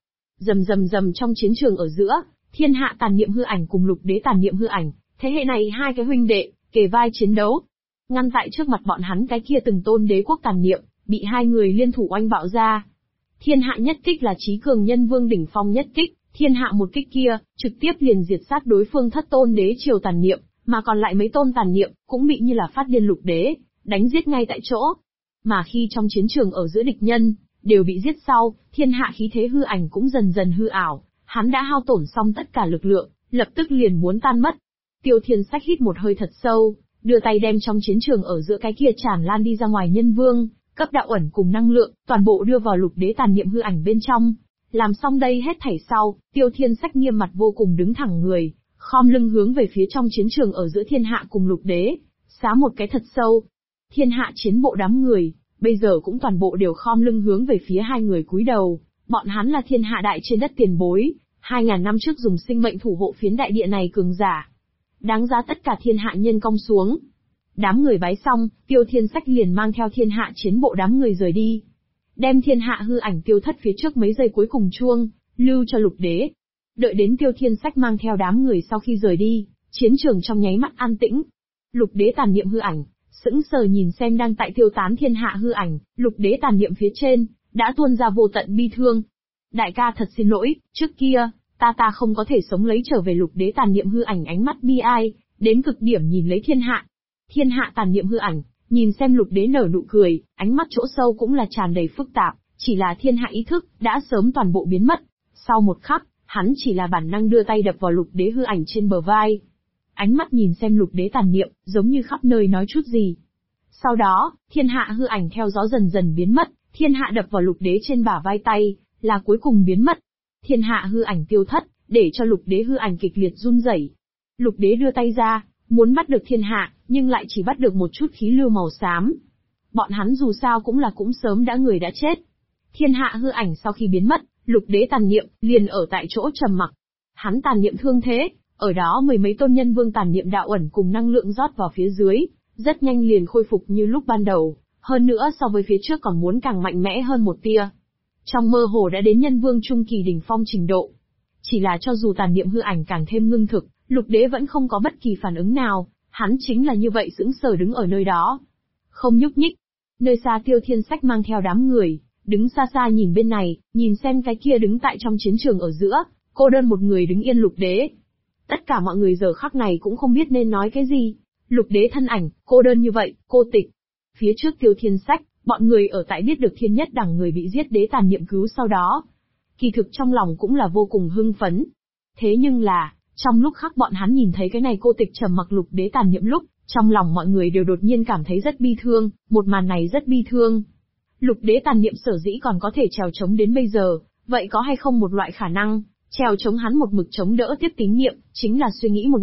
Rầm trong chiến trường ở giữa, thiên hạ tàn niệm hư ảnh cùng lục đế tàn niệm hư ảnh, thế hệ này hai cái huynh đệ, kề vai chiến đấu. Ngăn tại trước mặt bọn hắn cái kia từng tôn đế quốc tàn niệm, bị hai người liên thủ oanh bạo ra. Thiên hạ nhất kích là trí cường nhân vương đỉnh phong nhất kích, thiên hạ một kích kia, trực tiếp liền diệt sát đối phương thất tôn đế triều tàn niệm, mà còn lại mấy tôn tàn niệm, cũng bị như là phát điên lục đế, đánh giết ngay tại chỗ. Mà khi trong chiến trường ở giữa địch nhân, đều bị giết sau, thiên hạ khí thế hư ảnh cũng dần dần hư ảo, hắn đã hao tổn xong tất cả lực lượng, lập tức liền muốn tan mất. Tiêu Thiên Sách hít một hơi thật sâu, đưa tay đem trong chiến trường ở giữa cái kia tràn lan đi ra ngoài nhân vương, cấp đạo ẩn cùng năng lượng, toàn bộ đưa vào lục đế tàn niệm hư ảnh bên trong. Làm xong đây hết thảy sau, Tiêu Thiên Sách nghiêm mặt vô cùng đứng thẳng người, khom lưng hướng về phía trong chiến trường ở giữa thiên hạ cùng lục đế, xá một cái thật sâu. Thiên hạ chiến bộ đám người, bây giờ cũng toàn bộ đều khom lưng hướng về phía hai người cúi đầu, bọn hắn là thiên hạ đại trên đất tiền bối, 2000 năm trước dùng sinh mệnh thủ hộ phiến đại địa này cường giả. Đáng giá tất cả thiên hạ nhân cong xuống. Đám người bái xong, Tiêu Thiên Sách liền mang theo thiên hạ chiến bộ đám người rời đi. Đem thiên hạ hư ảnh tiêu thất phía trước mấy giây cuối cùng chuông, lưu cho lục đế. Đợi đến Tiêu Thiên Sách mang theo đám người sau khi rời đi, chiến trường trong nháy mắt an tĩnh. Lục đế tàn niệm hư ảnh, sững sờ nhìn xem đang tại tiêu tán thiên hạ hư ảnh, lục đế tàn niệm phía trên, đã tuôn ra vô tận bi thương. Đại ca thật xin lỗi, trước kia, ta không có thể sống lấy trở về lục đế tàn niệm hư ảnh ánh mắt bi ai, đến cực điểm nhìn lấy thiên hạ. Thiên hạ tàn niệm hư ảnh, nhìn xem lục đế nở nụ cười, ánh mắt chỗ sâu cũng là tràn đầy phức tạp, chỉ là thiên hạ ý thức, đã sớm toàn bộ biến mất. Sau một khắc, hắn chỉ là bản năng đưa tay đập vào lục đế hư ảnh trên bờ vai. Ánh mắt nhìn xem lục đế tàn niệm, giống như khắp nơi nói chút gì. Sau đó, thiên hạ hư ảnh theo gió dần dần biến mất, thiên hạ đập vào lục đế trên bả vai tay, là cuối cùng biến mất. Thiên hạ hư ảnh tiêu thất, để cho lục đế hư ảnh kịch liệt run rẩy. Lục đế đưa tay ra, muốn bắt được thiên hạ, nhưng lại chỉ bắt được một chút khí lưu màu xám. Bọn hắn dù sao cũng sớm đã người đã chết. Thiên hạ hư ảnh sau khi biến mất, lục đế tàn niệm, liền ở tại chỗ trầm mặc. Hắn tàn niệm thương thế, ở đó mười mấy tôn nhân vương tàn niệm đạo ẩn cùng năng lượng rót vào phía dưới, rất nhanh liền khôi phục như lúc ban đầu, hơn nữa so với phía trước còn muốn càng mạnh mẽ hơn một tia. Trong mơ hồ đã đến nhân vương trung kỳ đỉnh phong trình độ. Chỉ là cho dù tàn niệm hư ảnh càng thêm ngưng thực, lục đế vẫn không có bất kỳ phản ứng nào, hắn chính là như vậy sững sờ đứng ở nơi đó. Không nhúc nhích. Nơi xa Tiêu Thiên Sách mang theo đám người, đứng xa xa nhìn bên này, nhìn xem cái kia đứng tại trong chiến trường ở giữa, cô đơn một người đứng yên lục đế. Tất cả mọi người giờ khắc này cũng không biết nên nói cái gì. Lục đế thân ảnh, cô đơn như vậy, cô tịch. Phía trước Tiêu Thiên Sách, bọn người ở tại biết được thiên nhất đẳng người bị giết đế tàn niệm cứu sau đó. Kỳ thực trong lòng cũng là vô cùng hưng phấn. Thế nhưng là, trong lúc khác bọn hắn nhìn thấy cái này cô tịch trầm mặc lục đế tàn niệm lúc, trong lòng mọi người đều đột nhiên cảm thấy rất bi thương, một màn này rất bi thương. Lục đế tàn niệm sở dĩ còn có thể trèo chống đến bây giờ, vậy có hay không một loại khả năng, trèo chống hắn một mực chống đỡ tiếp tín nhiệm, chính là suy nghĩ một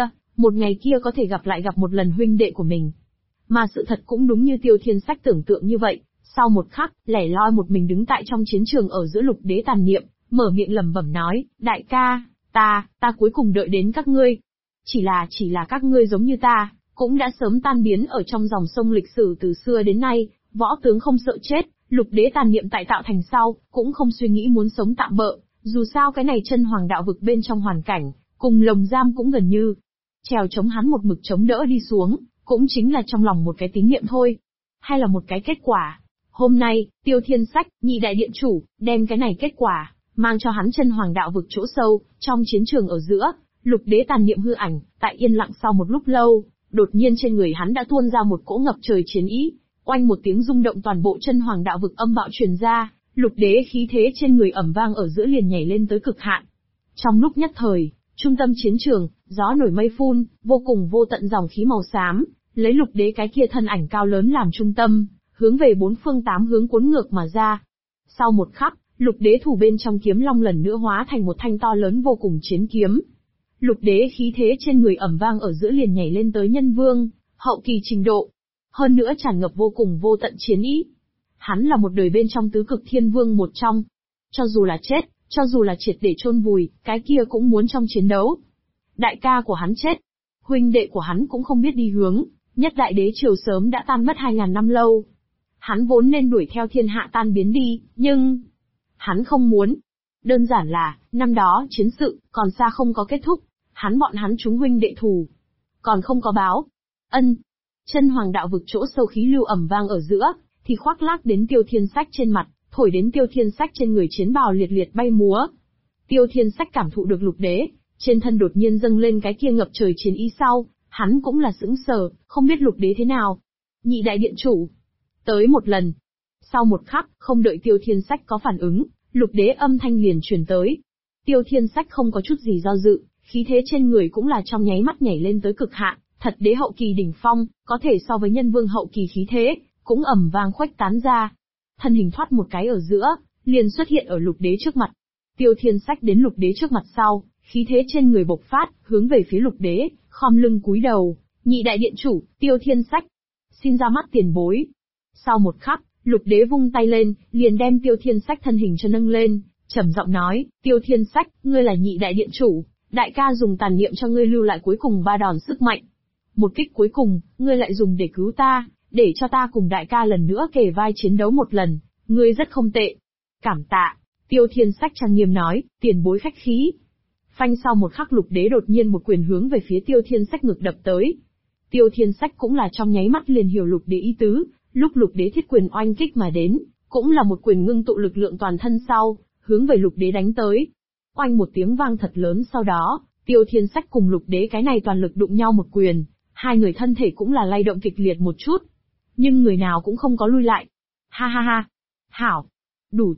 ngày kia có thể gặp một lần huynh đệ của mình. Mà sự thật cũng đúng như Tiêu Thiên Sách tưởng tượng như vậy, sau một khắc, lẻ loi một mình đứng tại trong chiến trường ở giữa lục đế tàn niệm, mở miệng lẩm bẩm nói, đại ca, ta cuối cùng đợi đến các ngươi. Chỉ là các ngươi giống như ta, cũng đã sớm tan biến ở trong dòng sông lịch sử từ xưa đến nay, võ tướng không sợ chết, lục đế tàn niệm tại tạo thành sau, cũng không suy nghĩ muốn sống tạm bợ, dù sao cái này chân hoàng đạo vực bên trong hoàn cảnh, cùng lồng giam cũng gần như. Trèo chống hắn một mực chống đỡ đi xuống, cũng chính là trong lòng một cái tín niệm thôi. Hay là một cái kết quả. Hôm nay, Tiêu Thiên Sách, nhị đại điện chủ, đem cái này kết quả, mang cho hắn chân hoàng đạo vực chỗ sâu, trong chiến trường ở giữa, lục đế tàn niệm hư ảnh, tại yên lặng sau một lúc lâu, đột nhiên trên người hắn đã tuôn ra một cỗ ngập trời chiến ý. Oanh một tiếng rung động toàn bộ chân hoàng đạo vực âm bạo truyền ra, Lục Đế khí thế trên người ầm vang ở giữa liền nhảy lên tới cực hạn. Trong lúc nhất thời, trung tâm chiến trường, gió nổi mây phun, vô cùng vô tận dòng khí màu xám, lấy Lục Đế cái kia thân ảnh cao lớn làm trung tâm, hướng về bốn phương tám hướng cuốn ngược mà ra. Sau một khắc, Lục Đế thủ bên trong kiếm long lần nữa hóa thành một thanh to lớn vô cùng chiến kiếm. Lục Đế khí thế trên người ầm vang ở giữa liền nhảy lên tới nhân vương, hậu kỳ trình độ. Hơn nữa tràn ngập vô cùng vô tận chiến ý. Hắn là một đời bên trong tứ cực thiên vương một trong. Cho dù là chết, cho dù là triệt để chôn vùi, cái kia cũng muốn trong chiến đấu. Đại ca của hắn chết. Huynh đệ của hắn cũng không biết đi hướng, nhất đại đế triều sớm đã tan mất 2000 năm lâu. Hắn vốn nên đuổi theo thiên hạ tan biến đi, nhưng... hắn không muốn. Đơn giản là, năm đó chiến sự, còn xa không có kết thúc, bọn hắn chúng huynh đệ thù. Còn không có báo. Ân. Chân hoàng đạo vực chỗ sâu khí lưu ẩm vang ở giữa, thì khoác lác đến Tiêu Thiên Sách trên mặt, thổi đến Tiêu Thiên Sách trên người chiến bào liệt liệt bay múa. Tiêu Thiên Sách cảm thụ được Lục Đế, trên thân đột nhiên dâng lên cái kia ngập trời chiến ý sau, hắn cũng là sững sờ, không biết Lục Đế thế nào. Nhị đại điện chủ. Tới một lần. Sau một khắc, không đợi Tiêu Thiên Sách có phản ứng, Lục Đế âm thanh liền truyền tới. Tiêu Thiên Sách không có chút gì do dự, khí thế trên người cũng là trong nháy mắt nhảy lên tới cực hạn, thật đế hậu kỳ đỉnh phong, có thể so với nhân vương hậu kỳ khí thế, cũng ầm vang khuếch tán ra. Thân hình thoát một cái ở giữa, liền xuất hiện ở Lục Đế trước mặt. Tiêu Thiên Sách đến Lục Đế trước mặt sau, khí thế trên người bộc phát, hướng về phía Lục Đế, khom lưng cúi đầu, nhị đại điện chủ, Tiêu Thiên Sách. Xin ra mắt tiền bối. Sau một khắc, Lục Đế vung tay lên, liền đem Tiêu Thiên Sách thân hình cho nâng lên, trầm giọng nói, Tiêu Thiên Sách, ngươi là nhị đại điện chủ, đại ca dùng tàn niệm cho ngươi lưu lại cuối cùng 3 đòn sức mạnh. Một kích cuối cùng, ngươi lại dùng để cứu ta, để cho ta cùng đại ca lần nữa kề vai chiến đấu một lần, ngươi rất không tệ. Cảm tạ, Tiêu Thiên Sách trang nghiêm nói, tiền bối khách khí. Phanh sau một khắc Lục Đế đột nhiên một quyền hướng về phía Tiêu Thiên Sách ngực đập tới. Tiêu Thiên Sách cũng là trong nháy mắt liền hiểu Lục Đế ý tứ, lúc Lục Đế thiết quyền oanh kích mà đến, cũng là một quyền ngưng tụ lực lượng toàn thân sau, hướng về Lục Đế đánh tới. Oanh một tiếng vang thật lớn sau đó, Tiêu Thiên Sách cùng Lục Đế cái này toàn lực đụng nhau một quyền, hai người thân thể cũng là lay động kịch liệt một chút. Nhưng người nào cũng không có lui lại. Ha ha ha. Hảo. Đủ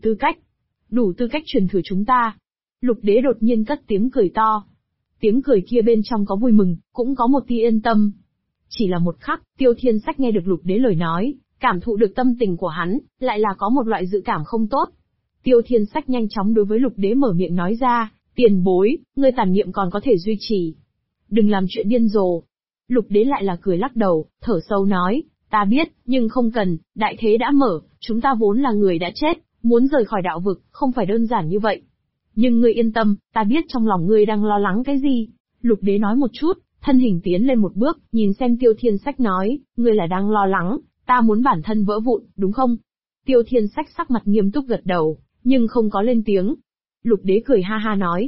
tư cách truyền thừa chúng ta. Lục Đế đột nhiên cất tiếng cười to. Tiếng cười kia bên trong có vui mừng, cũng có một tia yên tâm. Chỉ là một khắc, Tiêu Thiên Sách nghe được Lục Đế lời nói, cảm thụ được tâm tình của hắn, lại là có một loại dự cảm không tốt. Tiêu Thiên Sách nhanh chóng đối với Lục Đế mở miệng nói ra, tiền bối, ngươi tàn niệm còn có thể duy trì. Đừng làm chuyện điên rồ. Lục Đế lại là cười lắc đầu, thở sâu nói, ta biết, nhưng không cần, đại thế đã mở, chúng ta vốn là người đã chết, muốn rời khỏi đạo vực, không phải đơn giản như vậy. Nhưng ngươi yên tâm, ta biết trong lòng ngươi đang lo lắng cái gì. Lục Đế nói một chút, thân hình tiến lên một bước, nhìn xem Tiêu Thiên Sách nói, ngươi là đang lo lắng, ta muốn bản thân vỡ vụn, đúng không? Tiêu Thiên Sách sắc mặt nghiêm túc gật đầu, nhưng không có lên tiếng. Lục Đế cười ha ha nói,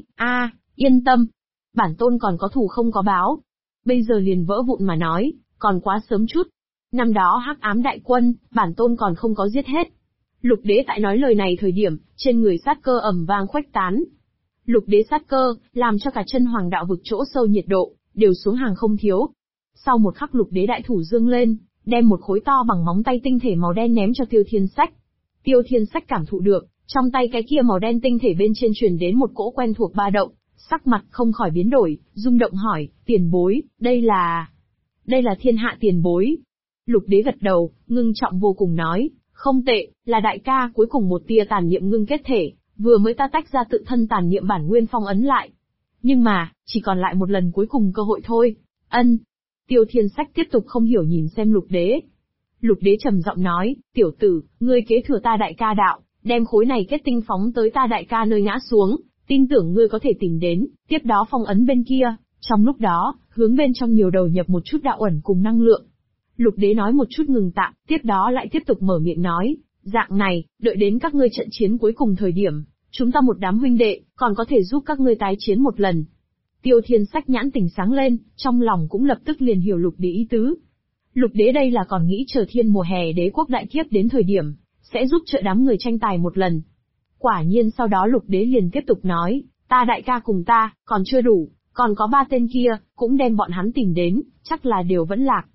yên tâm, bản tôn còn có thù không có báo. Bây giờ liền vỡ vụn mà nói, còn quá sớm chút. Năm đó Hắc Ám đại quân, bản tôn còn không có giết hết. Lục Đế tại nói lời này thời điểm, trên người sát cơ ầm vang khuếch tán. Lục Đế sát cơ, làm cho cả chân hoàng đạo vực chỗ sâu nhiệt độ, đều xuống hàng không thiếu. Sau một khắc Lục Đế đại thủ dương lên, đem một khối to bằng móng tay tinh thể màu đen ném cho Tiêu Thiên Sách. Tiêu Thiên Sách cảm thụ được, trong tay cái kia màu đen tinh thể bên trên truyền đến một cỗ quen thuộc ba động, sắc mặt không khỏi biến đổi, rung động hỏi, tiền bối, đây là thiên hạ tiền bối. Lục Đế gật đầu, ngưng trọng vô cùng nói, không tệ, là đại ca cuối cùng một tia tàn niệm ngưng kết thể, vừa mới ta tách ra tự thân tàn niệm bản nguyên phong ấn lại. Nhưng mà, chỉ còn lại một lần cuối cùng cơ hội thôi. Ân. Tiêu Thiên Sách tiếp tục không hiểu nhìn xem Lục Đế. Lục Đế trầm giọng nói, tiểu tử, ngươi kế thừa ta đại ca đạo, đem khối này kết tinh phóng tới ta đại ca nơi ngã xuống, tin tưởng ngươi có thể tìm đến, tiếp đó phong ấn bên kia, trong lúc đó, hướng bên trong nhiều đầu nhập một chút đạo ẩn cùng năng lượng. Lục Đế nói một chút ngừng tạm, tiếp đó lại tiếp tục mở miệng nói, dạng này, đợi đến các ngươi trận chiến cuối cùng thời điểm, chúng ta một đám huynh đệ, còn có thể giúp các ngươi tái chiến một lần. Tiêu Thiên Sách nhãn tỉnh sáng lên, trong lòng cũng lập tức liền hiểu Lục Đế ý tứ. Lục Đế đây là còn nghĩ chờ thiên mùa hè đế quốc đại kiếp đến thời điểm, sẽ giúp trợ đám người tranh tài một lần. Quả nhiên sau đó Lục Đế liền tiếp tục nói, ta đại ca cùng ta, còn chưa đủ, còn có 3 tên kia, cũng đem bọn hắn tìm đến, chắc là đều vẫn lạc.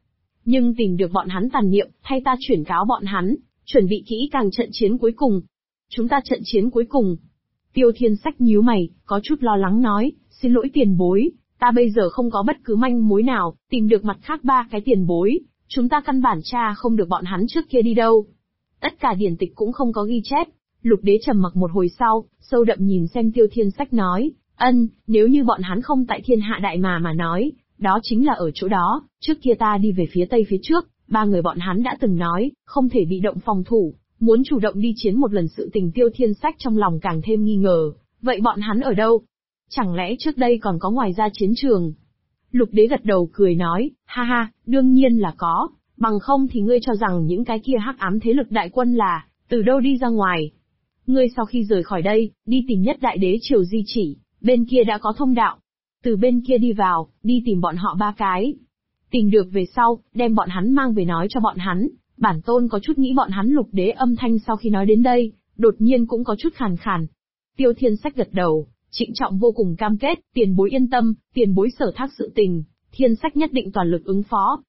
nhưng tìm được bọn hắn tàn niệm, thay ta chuyển cáo bọn hắn, chuẩn bị kỹ càng trận chiến cuối cùng. Chúng ta trận chiến cuối cùng. Tiêu Thiên Sách nhíu mày, có chút lo lắng nói, xin lỗi tiền bối, ta bây giờ không có bất cứ manh mối nào, tìm được mặt khác ba cái tiền bối, chúng ta căn bản tra không được bọn hắn trước kia đi đâu. Tất cả điển tịch cũng không có ghi chép. Lục Đế trầm mặc một hồi sau, sâu đậm nhìn xem Tiêu Thiên Sách nói, nếu như bọn hắn không tại Thiên Hạ Đại mà nói, đó chính là ở chỗ đó, trước kia ta đi về phía tây phía trước, ba người bọn hắn đã từng nói, không thể bị động phòng thủ, muốn chủ động đi chiến một lần. Sự tình Tiêu Thiên Sách trong lòng càng thêm nghi ngờ, vậy bọn hắn ở đâu? Chẳng lẽ trước đây còn có ngoài ra chiến trường? Lục Đế gật đầu cười nói, ha ha, đương nhiên là có, bằng không thì ngươi cho rằng những cái kia hắc ám thế lực đại quân là từ đâu đi ra ngoài? Ngươi sau khi rời khỏi đây, đi tìm Nhất Đại Đế Triều di chỉ, bên kia đã có thông đạo. Từ bên kia đi vào, đi tìm bọn họ ba cái. Tìm được về sau, đem bọn hắn mang về nói cho bọn hắn. Bản tôn có chút nghĩ bọn hắn. Lục Đế âm thanh sau khi nói đến đây, đột nhiên cũng có chút khàn khàn. Tiêu Thiên Sách gật đầu, trịnh trọng vô cùng cam kết, tiền bối yên tâm, tiền bối sở thác sự tình, Thiên Sách nhất định toàn lực ứng phó.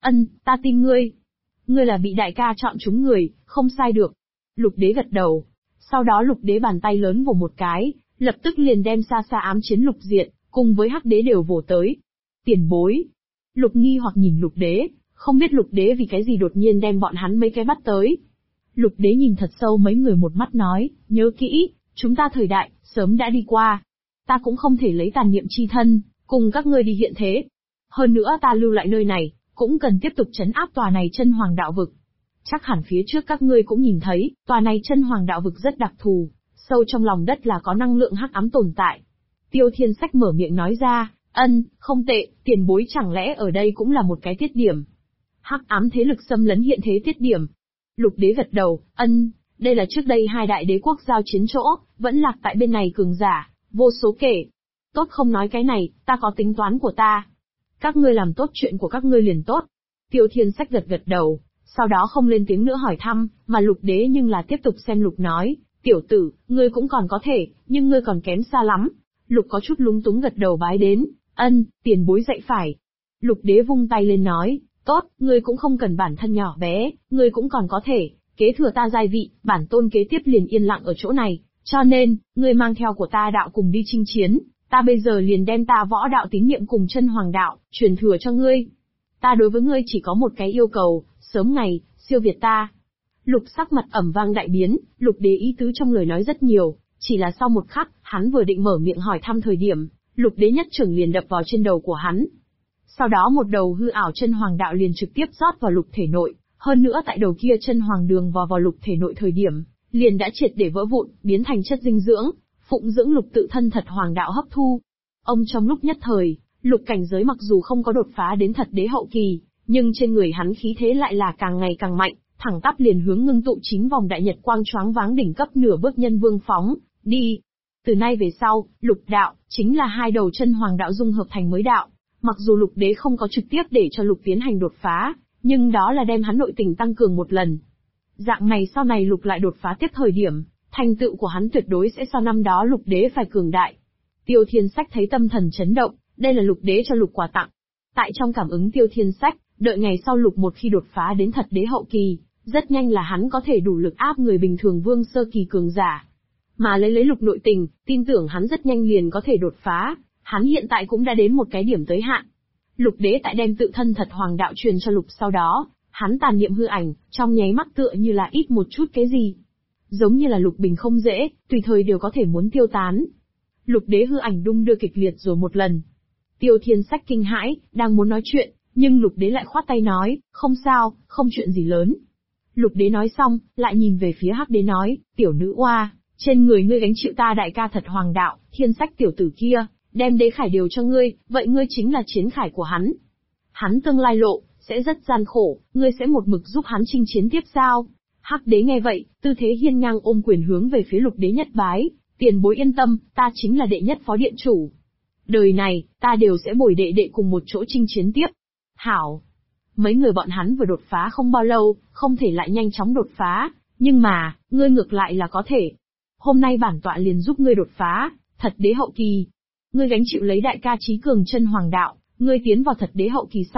Ta tin ngươi. Ngươi là bị đại ca chọn chúng người, không sai được. Lục Đế gật đầu. Sau đó Lục Đế bàn tay lớn vồ một cái, lập tức liền đem xa xa ám chiến lục diệt, cùng với hắc đế đều vồ tới. Tiền bối. Lục nghi hoặc nhìn Lục Đế, không biết Lục Đế vì cái gì đột nhiên đem bọn hắn mấy cái bắt tới. Lục Đế nhìn thật sâu mấy người một mắt nói, nhớ kỹ, chúng ta thời đại, sớm đã đi qua. Ta cũng không thể lấy tàn niệm chi thân, cùng các ngươi đi hiện thế. Hơn nữa ta lưu lại nơi này, cũng cần tiếp tục trấn áp tòa này Chân Hoàng đạo vực. Chắc hẳn phía trước các ngươi cũng nhìn thấy, tòa này Chân Hoàng đạo vực rất đặc thù, sâu trong lòng đất là có năng lượng hắc ám tồn tại. Tiêu Thiên Sách mở miệng nói ra, không tệ, tiền bối chẳng lẽ ở đây cũng là một cái tiết điểm. Hắc ám thế lực xâm lấn hiện thế tiết điểm. Lục Đế gật đầu, đây là trước đây hai đại đế quốc giao chiến chỗ, vẫn lạc tại bên này cường giả, vô số kể. Tốt không nói cái này, ta có tính toán của ta. Các ngươi làm tốt chuyện của các ngươi liền tốt. Tiêu Thiên Sách gật đầu, sau đó không lên tiếng nữa hỏi thăm, mà Lục Đế nhưng là tiếp tục xem Lục nói, tiểu tử, ngươi cũng còn có thể, nhưng ngươi còn kém xa lắm. Lục có chút lúng túng gật đầu bái đến, tiền bối dạy phải. Lục Đế vung tay lên nói, tốt, ngươi cũng không cần bản thân nhỏ bé, ngươi cũng còn có thể, kế thừa ta giai vị, bản tôn kế tiếp liền yên lặng ở chỗ này, cho nên, ngươi mang theo của ta đạo cùng đi chinh chiến, ta bây giờ liền đem ta võ đạo tín niệm cùng Chân Hoàng đạo, truyền thừa cho ngươi. Ta đối với ngươi chỉ có một cái yêu cầu, sớm ngày, siêu việt ta. Lục sắc mặt ẩm vang đại biến, Lục Đế ý tứ trong lời nói rất nhiều, chỉ là sau một khắc, hắn vừa định mở miệng hỏi thăm thời điểm, Lục Đế nhất chưởng liền đập vào trên đầu của hắn. Sau đó một đầu hư ảo Chân Hoàng đạo liền trực tiếp rót vào Lục thể nội, hơn nữa tại đầu kia Chân Hoàng đường vào Lục thể nội thời điểm, liền đã triệt để vỡ vụn, biến thành chất dinh dưỡng, phụng dưỡng Lục tự thân thật Hoàng đạo hấp thu. Trong lúc nhất thời, Lục cảnh giới mặc dù không có đột phá đến thật đế hậu kỳ, nhưng trên người hắn khí thế lại là càng ngày càng mạnh, thẳng tắp liền hướng ngưng tụ chính vòng đại nhật quang choáng váng đỉnh cấp nửa bước nhân vương phóng đi. Từ nay về sau, Lục đạo chính là hai đầu Chân Hoàng đạo dung hợp thành mới đạo. Mặc dù Lục Đế không có trực tiếp để cho Lục tiến hành đột phá, nhưng đó là đem hắn nội tình tăng cường một lần. Dạng này sau này Lục lại đột phá tiếp thời điểm, thành tựu của hắn tuyệt đối sẽ so năm đó Lục Đế phải cường đại. Tiêu Thiên Sách thấy tâm thần chấn động, đây là Lục Đế cho Lục quà tặng. Tại trong cảm ứng Tiêu Thiên Sách, đợi ngày sau Lục một khi đột phá đến thật đế hậu kỳ, rất nhanh là hắn có thể đủ lực áp người bình thường vương sơ kỳ cường giả. Mà lấy Lục nội tình, tin tưởng hắn rất nhanh liền có thể đột phá, hắn hiện tại cũng đã đến một cái điểm tới hạn. Lục Đế tại đem tự thân thật Hoàng đạo truyền cho Lục sau đó, hắn tàn niệm hư ảnh, trong nháy mắt tựa như là ít một chút cái gì. Giống như là Lục bình không dễ, tùy thời đều có thể muốn tiêu tán. Lục Đế hư ảnh đung đưa kịch liệt rồi một lần. Tiêu Thiên Sách kinh hãi, đang muốn nói chuyện, nhưng Lục Đế lại khoát tay nói, không sao, không chuyện gì lớn. Lục Đế nói xong, lại nhìn về phía Hắc Đế nói, tiểu nữ oa, trên người ngươi gánh chịu ta đại ca thật Hoàng đạo, Thiên Sách tiểu tử kia, đem đế khải điều cho ngươi, vậy ngươi chính là chiến khải của hắn. Hắn tương lai lộ, sẽ rất gian khổ, ngươi sẽ một mực giúp hắn chinh chiến tiếp sao? Hắc Đế nghe vậy, tư thế hiên ngang ôm quyền hướng về phía Lục Đế nhất bái, tiền bối yên tâm, ta chính là đệ nhất phó điện chủ. Đời này, ta đều sẽ bồi đệ đệ cùng một chỗ chinh chiến tiếp. Hảo! Mấy người bọn hắn vừa đột phá không bao lâu, không thể lại nhanh chóng đột phá, nhưng mà, ngươi ngược lại là có thể. Hôm nay bản tọa liền giúp ngươi đột phá, thật đế hậu kỳ. Ngươi gánh chịu lấy đại ca chí cường Chân Hoàng đạo, ngươi tiến vào thật đế hậu kỳ sau,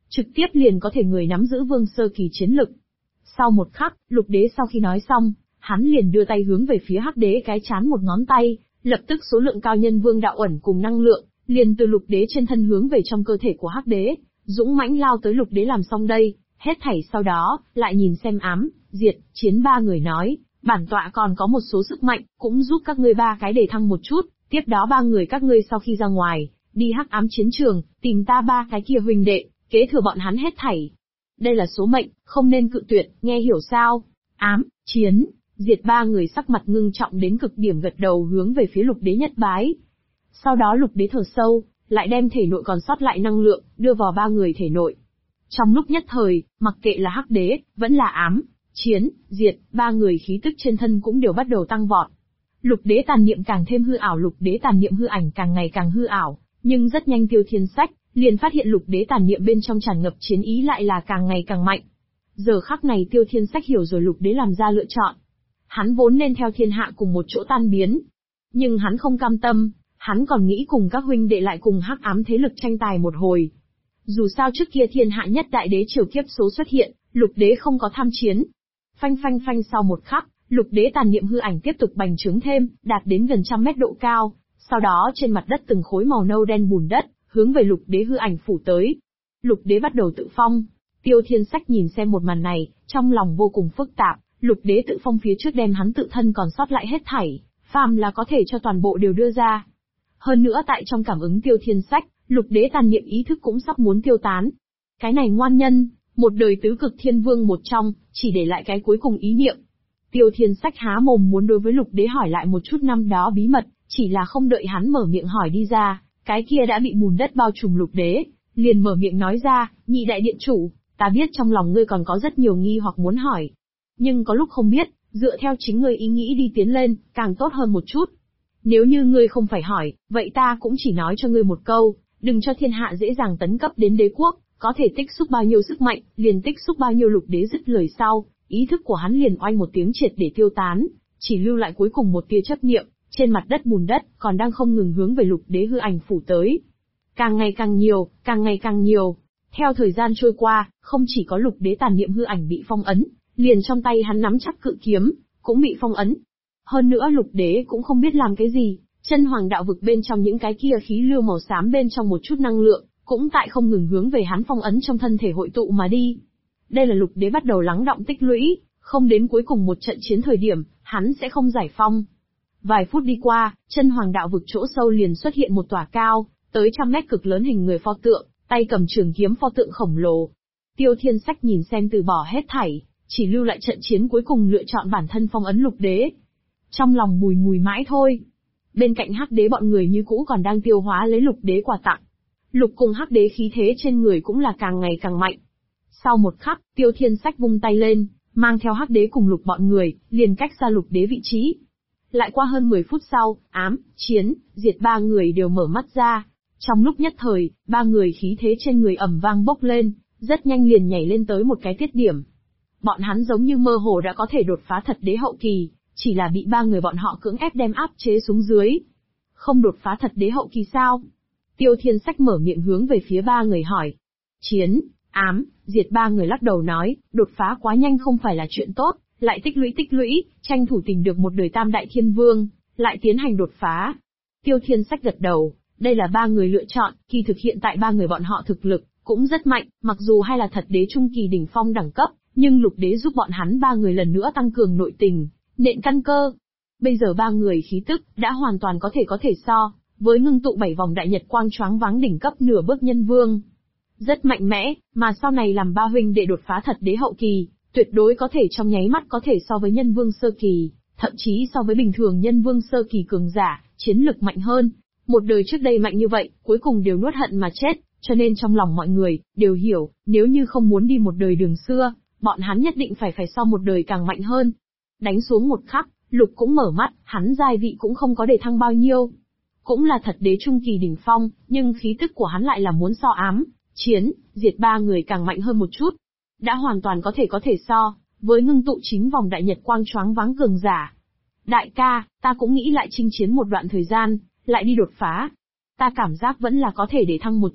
trực tiếp liền có thể người nắm giữ vương sơ kỳ chiến lực. Sau một khắc, Lục Đế sau khi nói xong, hắn liền đưa tay hướng về phía Hắc Đế cái chán một ngón tay, lập tức số lượng cao nhân vương đạo ẩn cùng năng lượng, liền từ Lục Đế trên thân hướng về trong cơ thể của Hắc Đế, dũng mãnh lao tới Lục Đế. Làm xong đây, hết thảy sau đó, lại nhìn xem Ám, Diệt, Chiến ba người nói, bản tọa còn có một số sức mạnh, cũng giúp các ngươi ba cái đề thăng một chút, tiếp đó ba người các ngươi sau khi ra ngoài, đi Hắc Ám chiến trường, tìm ta ba cái kia huynh đệ, kế thừa bọn hắn hết thảy. Đây là số mệnh, không nên cự tuyệt, nghe hiểu sao? Ám, Chiến, Diệt ba người sắc mặt ngưng trọng đến cực điểm gật đầu hướng về phía Lục Đế nhất bái. Sau đó Lục Đế thở sâu, lại đem thể nội còn sót lại năng lượng, đưa vào ba người thể nội. Trong lúc nhất thời, mặc kệ là Hắc Đế, vẫn là Ám, Chiến, Diệt, ba người khí tức trên thân cũng đều bắt đầu tăng vọt. Lục Đế tàn niệm càng thêm hư ảo, Lục Đế tàn niệm hư ảnh càng ngày càng hư ảo, nhưng rất nhanh Tiêu Thiên Sách liền phát hiện Lục Đế tàn niệm bên trong tràn ngập chiến ý lại là càng ngày càng mạnh. Giờ khắc này Tiêu Thiên Sách hiểu rồi Lục Đế làm ra lựa chọn. Hắn vốn nên theo thiên hạ cùng một chỗ tan biến, nhưng hắn không cam tâm, hắn còn nghĩ cùng các huynh đệ lại cùng Hắc Ám thế lực tranh tài một hồi. Dù sao trước kia thiên hạ nhất đại đế triều kiếp số xuất hiện, Lục Đế không có tham chiến. Phanh phanh phanh, sau một khắc, Lục Đế tàn niệm hư ảnh tiếp tục bành trướng thêm, đạt đến gần 100 mét độ cao, sau đó trên mặt đất từng khối màu nâu đen bùn đất, hướng về Lục Đế hư ảnh phủ tới. Lục Đế bắt đầu tự phong. Tiêu Thiên Sách nhìn xem một màn này, trong lòng vô cùng phức tạp. Lục Đế tự phong phía trước đem hắn tự thân còn sót lại hết thảy, phàm là có thể cho toàn bộ đều đưa ra. Hơn nữa tại trong cảm ứng Tiêu Thiên Sách, Lục Đế tàn niệm ý thức cũng sắp muốn tiêu tán. Cái này ngoan nhân, một đời tứ cực thiên vương một trong, chỉ để lại cái cuối cùng ý niệm. Tiêu Thiên Sách há mồm muốn đối với Lục Đế hỏi lại một chút năm đó bí mật, chỉ là không đợi hắn mở miệng hỏi đi ra, cái kia đã bị bùn đất bao trùm. Lục Đế liền mở miệng nói ra, nhị đại điện chủ, ta biết trong lòng ngươi còn có rất nhiều nghi hoặc muốn hỏi. Nhưng có lúc không biết, dựa theo chính ngươi ý nghĩ đi tiến lên, càng tốt hơn một chút. Nếu như ngươi không phải hỏi, vậy ta cũng chỉ nói cho ngươi một câu, đừng cho thiên hạ dễ dàng tấn cấp đến đế quốc, có thể tích xúc bao nhiêu sức mạnh, liền tích xúc bao nhiêu. Lục Đế dứt lời sau, ý thức của hắn liền oanh một tiếng triệt để tiêu tán, chỉ lưu lại cuối cùng một tia chấp niệm, trên mặt đất bùn đất còn đang không ngừng hướng về Lục Đế hư ảnh phủ tới. Càng ngày càng nhiều, càng ngày càng nhiều. Theo thời gian trôi qua, không chỉ có Lục Đế tàn niệm hư ảnh bị phong ấn, liền trong tay hắn nắm chắc cự kiếm, cũng bị phong ấn. Hơn nữa Lục Đế cũng không biết làm cái gì, chân hoàng đạo vực bên trong những cái kia khí lưu màu xám bên trong một chút năng lượng, cũng tại không ngừng hướng về hắn phong ấn trong thân thể hội tụ mà đi. Đây là Lục Đế bắt đầu lắng đọng tích lũy, không đến cuối cùng một trận chiến thời điểm, hắn sẽ không giải phong. Vài phút đi qua, chân hoàng đạo vực chỗ sâu liền xuất hiện một tòa cao, tới 100 mét cực lớn hình người pho tượng, tay cầm trường kiếm pho tượng khổng lồ. Tiêu Thiên Sách nhìn xem từ bỏ hết thảy, chỉ lưu lại trận chiến cuối cùng lựa chọn bản thân phong ấn Lục Đế. Trong lòng bùi ngùi mãi thôi. Bên cạnh Hắc Đế bọn người như cũ còn đang tiêu hóa lấy Lục Đế quà tặng. Lục cùng Hắc Đế khí thế trên người cũng là càng ngày càng mạnh. Sau một khắc, Tiêu Thiên Sách vung tay lên, mang theo Hắc Đế cùng Lục bọn người, liền cách ra Lục Đế vị trí. Lại qua hơn 10 phút sau, Ám, Chiến, Diệt ba người đều mở mắt ra. Trong lúc nhất thời, ba người khí thế trên người ầm vang bốc lên, rất nhanh liền nhảy lên tới một cái tiết điểm. Bọn hắn giống như mơ hồ đã có thể đột phá thật đế hậu kỳ, chỉ là bị ba người bọn họ cưỡng ép đem áp chế xuống dưới. Không đột phá thật đế hậu kỳ sao? Tiêu Thiên Sách mở miệng hướng về phía ba người hỏi. Chiến, Ám, Diệt ba người lắc đầu nói, đột phá quá nhanh không phải là chuyện tốt, lại tích lũy, tranh thủ tìm được một đời tam đại thiên vương, lại tiến hành đột phá. Tiêu Thiên Sách gật đầu, đây là ba người lựa chọn, kỳ thực hiện tại ba người bọn họ thực lực cũng rất mạnh, mặc dù hay là thật đế trung kỳ đỉnh phong đẳng cấp, nhưng Lục Đế giúp bọn hắn ba người lần nữa tăng cường nội tình, nện căn cơ. Bây giờ ba người khí tức đã hoàn toàn có thể so với ngưng tụ 7 vòng đại nhật quang choáng váng đỉnh cấp nửa bước nhân vương. Rất mạnh mẽ, mà sau này làm ba huynh đệ đột phá thật đế hậu kỳ, tuyệt đối có thể trong nháy mắt có thể so với nhân vương sơ kỳ, thậm chí so với bình thường nhân vương sơ kỳ cường giả, chiến lực mạnh hơn. Một đời trước đây mạnh như vậy, cuối cùng đều nuốt hận mà chết, cho nên trong lòng mọi người đều hiểu, nếu như không muốn đi một đời đường xưa, bọn hắn nhất định phải so một đời càng mạnh hơn. Đánh xuống một khắc, Lục cũng mở mắt, hắn giai vị cũng không có để thăng bao nhiêu. Cũng là thật đế trung kỳ đỉnh phong, nhưng khí tức của hắn lại là muốn so Ám, Chiến, Diệt ba người càng mạnh hơn một chút. Đã hoàn toàn có thể so với ngưng tụ 9 vòng đại nhật quang choáng váng cường giả. Đại ca, ta cũng nghĩ lại chinh chiến một đoạn thời gian, lại đi đột phá. Ta cảm giác vẫn là có thể để thăng một chút,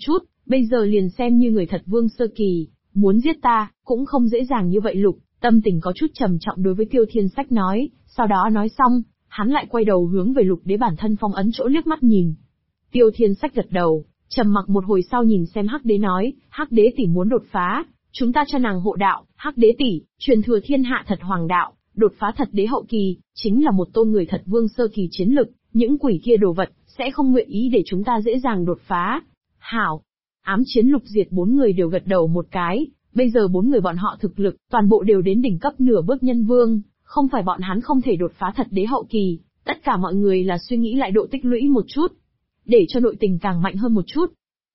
Bây giờ liền xem như người thật vương sơ kỳ, muốn giết ta, cũng không dễ dàng như vậy. Lục, tâm tình có chút trầm trọng đối với Tiêu Thiên Sách nói, sau đó nói xong, hắn lại quay đầu hướng về Lục Đế bản thân phong ấn chỗ liếc mắt nhìn. Tiêu Thiên Sách gật đầu, trầm mặc một hồi sau nhìn xem Hắc Đế nói, Hắc Đế tỷ muốn đột phá, chúng ta cho nàng hộ đạo. Hắc Đế tỷ, truyền thừa thiên hạ thật hoàng đạo, đột phá thật đế hậu kỳ, chính là một tôn người thật vương sơ kỳ chiến lực, những quỷ kia đồ vật, sẽ không nguyện ý để chúng ta dễ dàng đột phá. Hảo. Ám Chiến Lục Diệt 4 người đều gật đầu một cái, bây giờ 4 người bọn họ thực lực, toàn bộ đều đến đỉnh cấp nửa bước nhân vương, không phải bọn hắn không thể đột phá thật đế hậu kỳ, tất cả mọi người là suy nghĩ lại độ tích lũy một chút, để cho nội tình càng mạnh hơn một chút.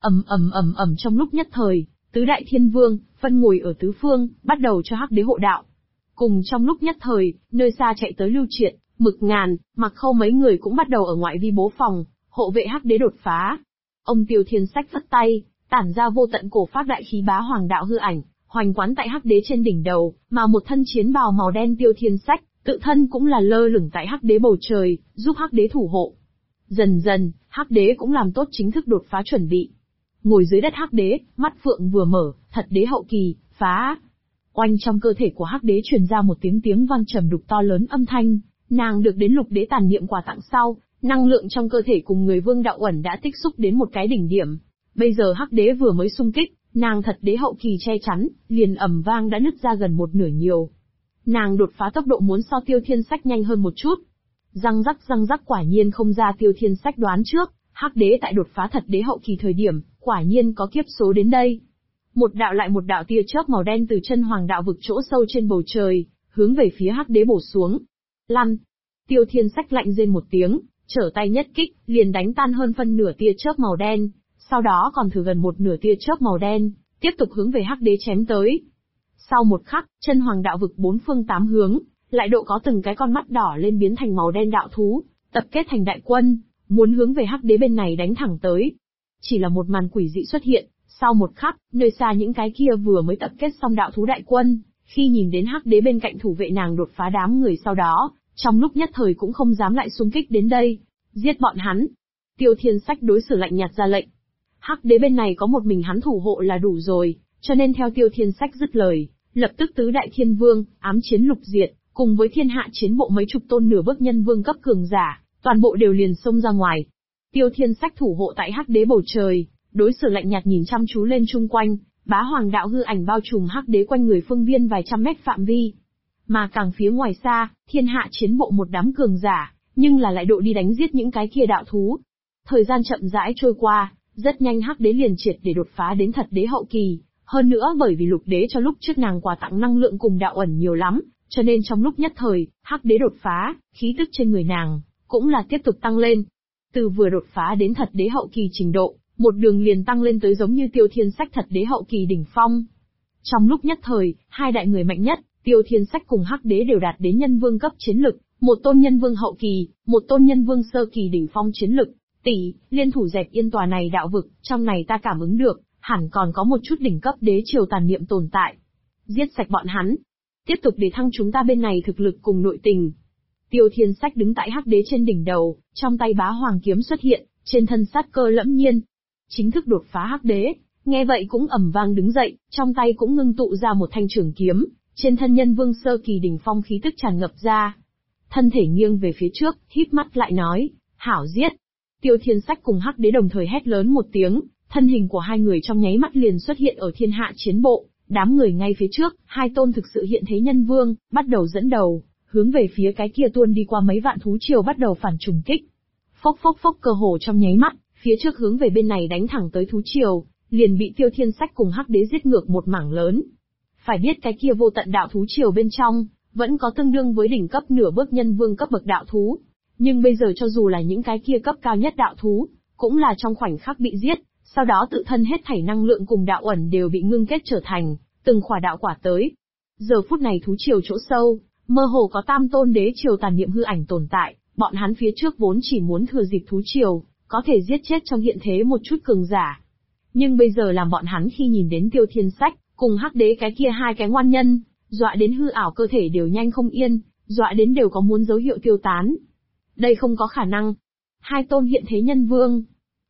Trong lúc nhất thời, tứ đại thiên vương, phân ngồi ở tứ phương, bắt đầu cho Hắc Đế hộ đạo. Cùng trong lúc nhất thời, nơi xa chạy tới Lưu Triệt, Mực Ngàn, Mặc Khâu mấy người cũng bắt đầu ở ngoại vi bố phòng, hộ vệ Hắc Đế đột phá. Ông Tiêu Thiên Sách phất tay, tản ra vô tận cổ phác đại khí bá hoàng đạo hư ảnh, hoành quán tại Hắc Đế trên đỉnh đầu, mà một thân chiến bào màu đen Tiêu Thiên Sách, tự thân cũng là lơ lửng tại Hắc Đế bầu trời, giúp Hắc Đế thủ hộ. Dần dần, Hắc Đế cũng làm tốt chính thức đột phá chuẩn bị. Ngồi dưới đất Hắc Đế, mắt phượng vừa mở, thật đế hậu kỳ, phá. Oanh, trong cơ thể của Hắc Đế truyền ra một tiếng vang trầm đục to lớn âm thanh, nàng được đến Lục Đế tàn niệm quà tặng sau, năng lượng trong cơ thể cùng người vương đạo ẩn đã tích xúc đến một cái đỉnh điểm. Bây giờ Hắc Đế vừa mới xung kích, nàng thật đế hậu kỳ che chắn, liền ầm vang đã nứt ra gần một nửa nhiều. Nàng đột phá tốc độ muốn so Tiêu Thiên Sách nhanh hơn một chút. Răng rắc quả nhiên không ra Tiêu Thiên Sách đoán trước, Hắc Đế tại đột phá thật đế hậu kỳ thời điểm, quả nhiên có kiếp số đến đây. Một đạo lại một đạo tia chớp màu đen từ chân hoàng đạo vực chỗ sâu trên bầu trời, hướng về phía Hắc Đế bổ xuống. Lăn! Tiêu Thiên Sách lạnh rên một tiếng, trở tay nhất kích, liền đánh tan hơn phân nửa tia chớp màu đen, sau đó còn thừa gần một nửa tia chớp màu đen, tiếp tục hướng về Hắc Đế chém tới. Sau một khắc, chân hoàng đạo vực bốn phương tám hướng, lại độ có từng cái con mắt đỏ lên biến thành màu đen đạo thú, tập kết thành đại quân, muốn hướng về Hắc Đế bên này đánh thẳng tới. Chỉ là một màn quỷ dị xuất hiện, sau một khắc, nơi xa những cái kia vừa mới tập kết xong đạo thú đại quân, khi nhìn đến Hắc Đế bên cạnh thủ vệ nàng đột phá đám người sau đó, trong lúc nhất thời cũng không dám lại xung kích đến đây, giết bọn hắn. Tiêu Thiên Sách đối xử lạnh nhạt ra lệnh. Hắc Đế bên này có một mình hắn thủ hộ là đủ rồi, cho nên theo Tiêu Thiên Sách dứt lời, lập tức tứ đại thiên vương, ám chiến lục diệt, cùng với thiên hạ chiến bộ mấy chục tôn nửa bước nhân vương cấp cường giả, toàn bộ đều liền xông ra ngoài. Tiêu Thiên Sách thủ hộ tại Hắc Đế bầu trời, đối xử lạnh nhạt nhìn chăm chú lên chung quanh, bá hoàng đạo hư ảnh bao trùm Hắc Đế quanh người phương viên vài trăm mét phạm vi. Mà càng phía ngoài xa, thiên hạ chiến bộ một đám cường giả, nhưng là lại độ đi đánh giết những cái kia đạo thú. Thời gian chậm rãi trôi qua, rất nhanh Hắc Đế liền triệt để đột phá đến thật đế hậu kỳ, hơn nữa bởi vì Lục Đế cho lúc trước nàng quà tặng năng lượng cùng đạo ẩn nhiều lắm, cho nên trong lúc nhất thời, Hắc Đế đột phá, khí tức trên người nàng cũng là tiếp tục tăng lên. Từ vừa đột phá đến thật đế hậu kỳ trình độ, một đường liền tăng lên tới giống như Tiêu Thiên Sách thật đế hậu kỳ đỉnh phong. Trong lúc nhất thời, hai đại người mạnh nhất, Tiêu Thiên Sách cùng Hắc Đế đều đạt đến nhân vương cấp chiến lực, một tôn nhân vương hậu kỳ, một tôn nhân vương sơ kỳ đỉnh phong chiến lực. Tỷ, liên thủ dẹp yên tòa này đạo vực, trong này ta cảm ứng được, hẳn còn có một chút đỉnh cấp đế triều tàn niệm tồn tại. Giết sạch bọn hắn, tiếp tục để thăng chúng ta bên này thực lực cùng nội tình. Tiêu Thiên Sách đứng tại Hắc Đế trên đỉnh đầu, trong tay bá hoàng kiếm xuất hiện, trên thân sát cơ lẫm nhiên. Chính thức đột phá Hắc Đế, nghe vậy cũng ầm vang đứng dậy, trong tay cũng ngưng tụ ra một thanh trường kiếm, trên thân nhân vương sơ kỳ đỉnh phong khí tức tràn ngập ra. Thân thể nghiêng về phía trước, híp mắt lại nói, hảo giết. Tiêu Thiên Sách cùng Hắc Đế đồng thời hét lớn một tiếng, thân hình của hai người trong nháy mắt liền xuất hiện ở thiên hạ chiến bộ, đám người ngay phía trước, hai tôn thực sự hiện thế nhân vương, bắt đầu dẫn đầu, hướng về phía cái kia tuôn đi qua mấy vạn thú triều bắt đầu phản trùng kích. Phốc cơ hồ trong nháy mắt, phía trước hướng về bên này đánh thẳng tới thú triều, liền bị Tiêu Thiên Sách cùng Hắc Đế giết ngược một mảng lớn. Phải biết cái kia vô tận đạo thú triều bên trong, vẫn có tương đương với đỉnh cấp nửa bước nhân vương cấp bậc đạo thú. Nhưng bây giờ cho dù là những cái kia cấp cao nhất đạo thú, cũng là trong khoảnh khắc bị giết, sau đó tự thân hết thảy năng lượng cùng đạo ẩn đều bị ngưng kết trở thành từng khỏa đạo quả tới. Giờ phút này thú triều chỗ sâu, mơ hồ có tam tôn đế triều tàn niệm hư ảnh tồn tại, bọn hắn phía trước vốn chỉ muốn thừa dịp thú triều, có thể giết chết trong hiện thế một chút cường giả. Nhưng bây giờ làm bọn hắn khi nhìn đến Tiêu Thiên Sách, cùng Hắc Đế cái kia hai cái ngoan nhân, dọa đến hư ảo cơ thể đều nhanh không yên, dọa đến đều có muốn dấu hiệu tiêu tán. Đây không có khả năng. Hai tôn hiện thế nhân vương.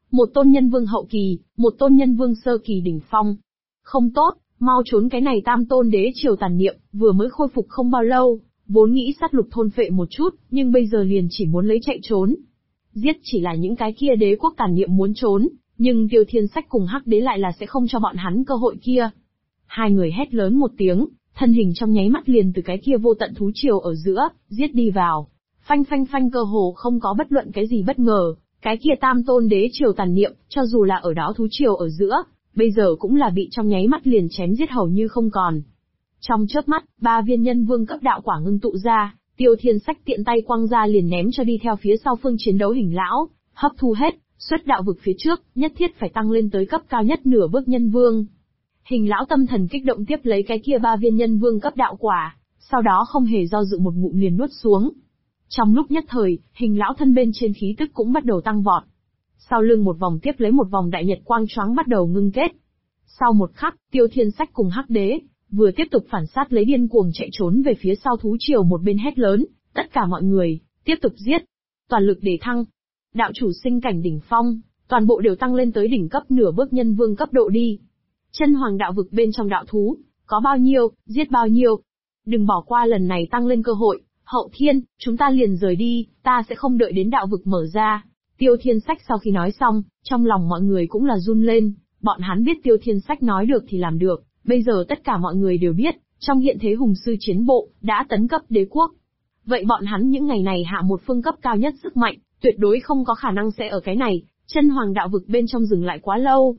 Một tôn nhân vương hậu kỳ, một tôn nhân vương sơ kỳ đỉnh phong. Không tốt, mau trốn, cái này tam tôn đế triều tàn niệm, vừa mới khôi phục không bao lâu, vốn nghĩ sát lục thôn phệ một chút, nhưng bây giờ liền chỉ muốn lấy chạy trốn. Giết chỉ là những cái kia đế quốc tàn niệm muốn trốn, nhưng Tiêu Thiên Sách cùng Hắc Đế lại là sẽ không cho bọn hắn cơ hội kia. Hai người hét lớn một tiếng, thân hình trong nháy mắt liền từ cái kia vô tận thú triều ở giữa, giết đi vào. Phanh phanh phanh, cơ hồ không có bất luận cái gì bất ngờ, cái kia tam tôn đế triều tàn niệm, cho dù là ở đó thú triều ở giữa, bây giờ cũng là bị trong nháy mắt liền chém giết hầu như không còn. Trong chớp mắt, 3 viên nhân vương cấp đạo quả ngưng tụ ra, Tiêu Thiên Sách tiện tay quăng ra liền ném cho đi theo phía sau phương chiến đấu Hình lão, hấp thu hết, xuất đạo vực phía trước, nhất thiết phải tăng lên tới cấp cao nhất nửa bước nhân vương. Hình lão tâm thần kích động tiếp lấy cái kia 3 viên nhân vương cấp đạo quả, sau đó không hề do dự một ngụm liền nuốt xuống. Trong lúc nhất thời, Hình lão thân bên trên khí tức cũng bắt đầu tăng vọt. Sau lưng một vòng tiếp lấy một vòng đại nhật quang choáng bắt đầu ngưng kết. Sau một khắc, Tiêu Thiên Sách cùng Hắc Đế vừa tiếp tục phản sát lấy điên cuồng chạy trốn về phía sau thú triều, một bên hét lớn, tất cả mọi người, tiếp tục giết. Toàn lực để thăng. Đạo chủ sinh cảnh đỉnh phong, toàn bộ đều tăng lên tới đỉnh cấp nửa bước nhân vương cấp độ đi. Chân hoàng đạo vực bên trong đạo thú, có bao nhiêu, giết bao nhiêu. Đừng bỏ qua lần này tăng lên cơ hội, Hậu Thiên, chúng ta liền rời đi, ta sẽ không đợi đến đạo vực mở ra. Tiêu Thiên Sách sau khi nói xong, trong lòng mọi người cũng là run lên, bọn hắn biết Tiêu Thiên Sách nói được thì làm được, bây giờ tất cả mọi người đều biết, trong hiện thế hùng sư chiến bộ, đã tấn cấp đế quốc. Vậy bọn hắn những ngày này hạ một phương cấp cao nhất sức mạnh, tuyệt đối không có khả năng sẽ ở cái này, chân hoàng đạo vực bên trong dừng lại quá lâu.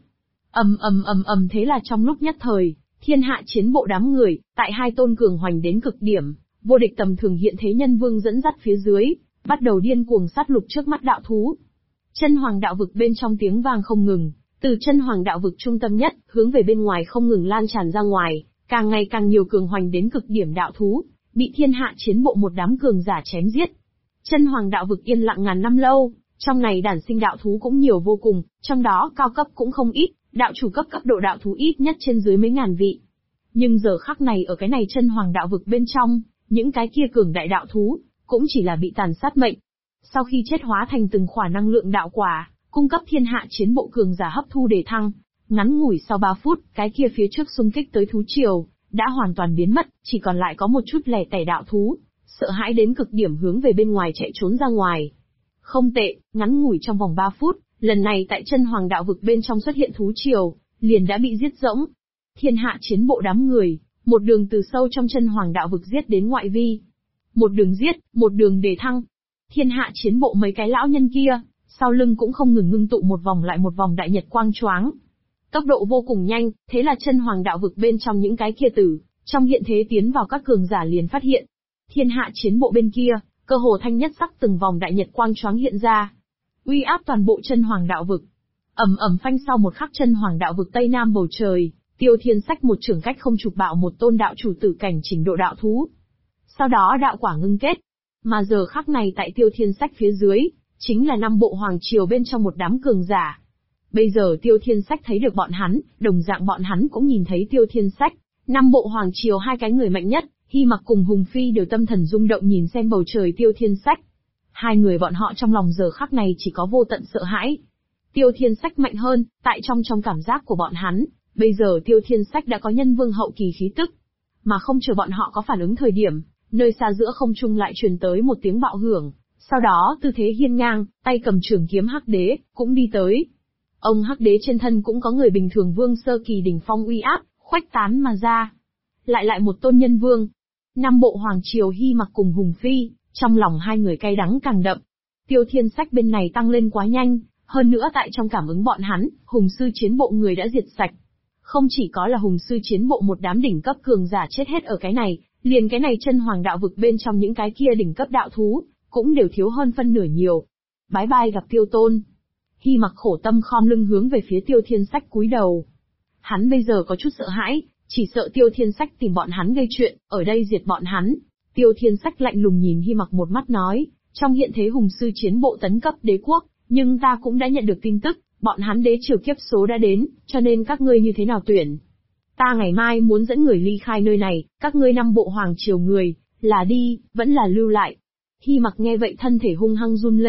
Thế là trong lúc nhất thời, thiên hạ chiến bộ đám người, tại hai tôn cường hoành đến cực điểm, vô địch tầm thường hiện thế nhân vương dẫn dắt phía dưới, bắt đầu điên cuồng sát lục trước mắt đạo thú. Chân hoàng đạo vực bên trong tiếng vang không ngừng, từ chân hoàng đạo vực trung tâm nhất, hướng về bên ngoài không ngừng lan tràn ra ngoài, càng ngày càng nhiều cường hoành đến cực điểm đạo thú, bị thiên hạ chiến bộ một đám cường giả chém giết. Chân hoàng đạo vực yên lặng ngàn năm lâu, trong này đản sinh đạo thú cũng nhiều vô cùng, trong đó cao cấp cũng không ít, đạo chủ cấp độ đạo thú ít nhất trên dưới mấy ngàn vị. Nhưng giờ khắc này ở cái này chân hoàng đạo vực bên trong, những cái kia cường đại đạo thú, cũng chỉ là bị tàn sát mệnh. Sau khi chết hóa thành từng khỏa năng lượng đạo quả, cung cấp thiên hạ chiến bộ cường giả hấp thu để thăng. Ngắn ngủi sau 3 phút, cái kia phía trước xung kích tới thú triều, đã hoàn toàn biến mất, chỉ còn lại có một chút lẻ tẻ đạo thú, sợ hãi đến cực điểm hướng về bên ngoài chạy trốn ra ngoài. Không tệ, ngắn ngủi trong vòng 3 phút, lần này tại chân hoàng đạo vực bên trong xuất hiện thú triều, liền đã bị giết rỗng. Thiên hạ chiến bộ đám người, một đường từ sâu trong chân hoàng đạo vực giết đến ngoại vi. Một đường giết, một đường đề thăng. Thiên hạ chiến bộ mấy cái lão nhân kia, sau lưng cũng không ngừng ngưng tụ một vòng lại một vòng đại nhật quang choáng. Tốc độ vô cùng nhanh, thế là chân hoàng đạo vực bên trong những cái kia tử, trong hiện thế tiến vào các cường giả liền phát hiện. Thiên hạ chiến bộ bên kia, cơ hồ thanh nhất sắc từng vòng đại nhật quang choáng hiện ra. Uy áp toàn bộ chân hoàng đạo vực. Phanh sau một khắc chân hoàng đạo vực tây nam bầu trời, Tiêu Thiên Sách một trưởng cách không chụp bạo một tôn đạo chủ tử cảnh trình độ đạo thú. Sau đó đạo quả ngưng kết. Mà giờ khắc này tại Tiêu Thiên Sách phía dưới, chính là 5 bộ hoàng triều bên trong một đám cường giả. Bây giờ Tiêu Thiên Sách thấy được bọn hắn, đồng dạng bọn hắn cũng nhìn thấy Tiêu Thiên Sách. 5 bộ hoàng triều hai cái người mạnh nhất, Hy Mặc cùng Hùng Phi đều tâm thần rung động nhìn xem bầu trời Tiêu Thiên Sách. Hai người bọn họ trong lòng giờ khắc này chỉ có vô tận sợ hãi. Tiêu Thiên Sách mạnh hơn, tại trong cảm giác của bọn hắn, bây giờ Tiêu Thiên Sách đã có nhân vương hậu kỳ khí tức. Mà không chờ bọn họ có phản ứng thời điểm, nơi xa giữa không trung lại truyền tới một tiếng bạo hưởng, sau đó tư thế hiên ngang, tay cầm trường kiếm Hắc Đế, cũng đi tới. Ông Hắc Đế trên thân cũng có người bình thường vương sơ kỳ đỉnh phong uy áp, khuếch tán mà ra. Lại một tôn nhân vương. 5 bộ hoàng triều Hy Mặc cùng Hùng Phi, trong lòng hai người cay đắng càng đậm. Tiêu Thiên Sách bên này tăng lên quá nhanh, hơn nữa tại trong cảm ứng bọn hắn, hùng sư chiến bộ người đã diệt sạch. Không chỉ có là hùng sư chiến bộ một đám đỉnh cấp cường giả chết hết ở cái này, liền cái này chân hoàng đạo vực bên trong những cái kia đỉnh cấp đạo thú, cũng đều thiếu hơn phân nửa nhiều. Bái bai gặp Tiêu Tôn. Hy Mặc khổ tâm khom lưng hướng về phía Tiêu Thiên Sách cúi đầu. Hắn bây giờ có chút sợ hãi, chỉ sợ Tiêu Thiên Sách tìm bọn hắn gây chuyện, ở đây diệt bọn hắn. Tiêu Thiên Sách lạnh lùng nhìn Hy Mặc một mắt nói, trong hiện thế hùng sư chiến bộ tấn cấp đế quốc, nhưng ta cũng đã nhận được tin tức, bọn hắn đế triều kiếp số đã đến, cho nên các ngươi như thế nào tuyển? Ta ngày mai muốn dẫn người ly khai nơi này, các ngươi 5 bộ hoàng triều người, là đi, vẫn là lưu lại. Hy Mặc nghe vậy thân thể hung hăng run lên,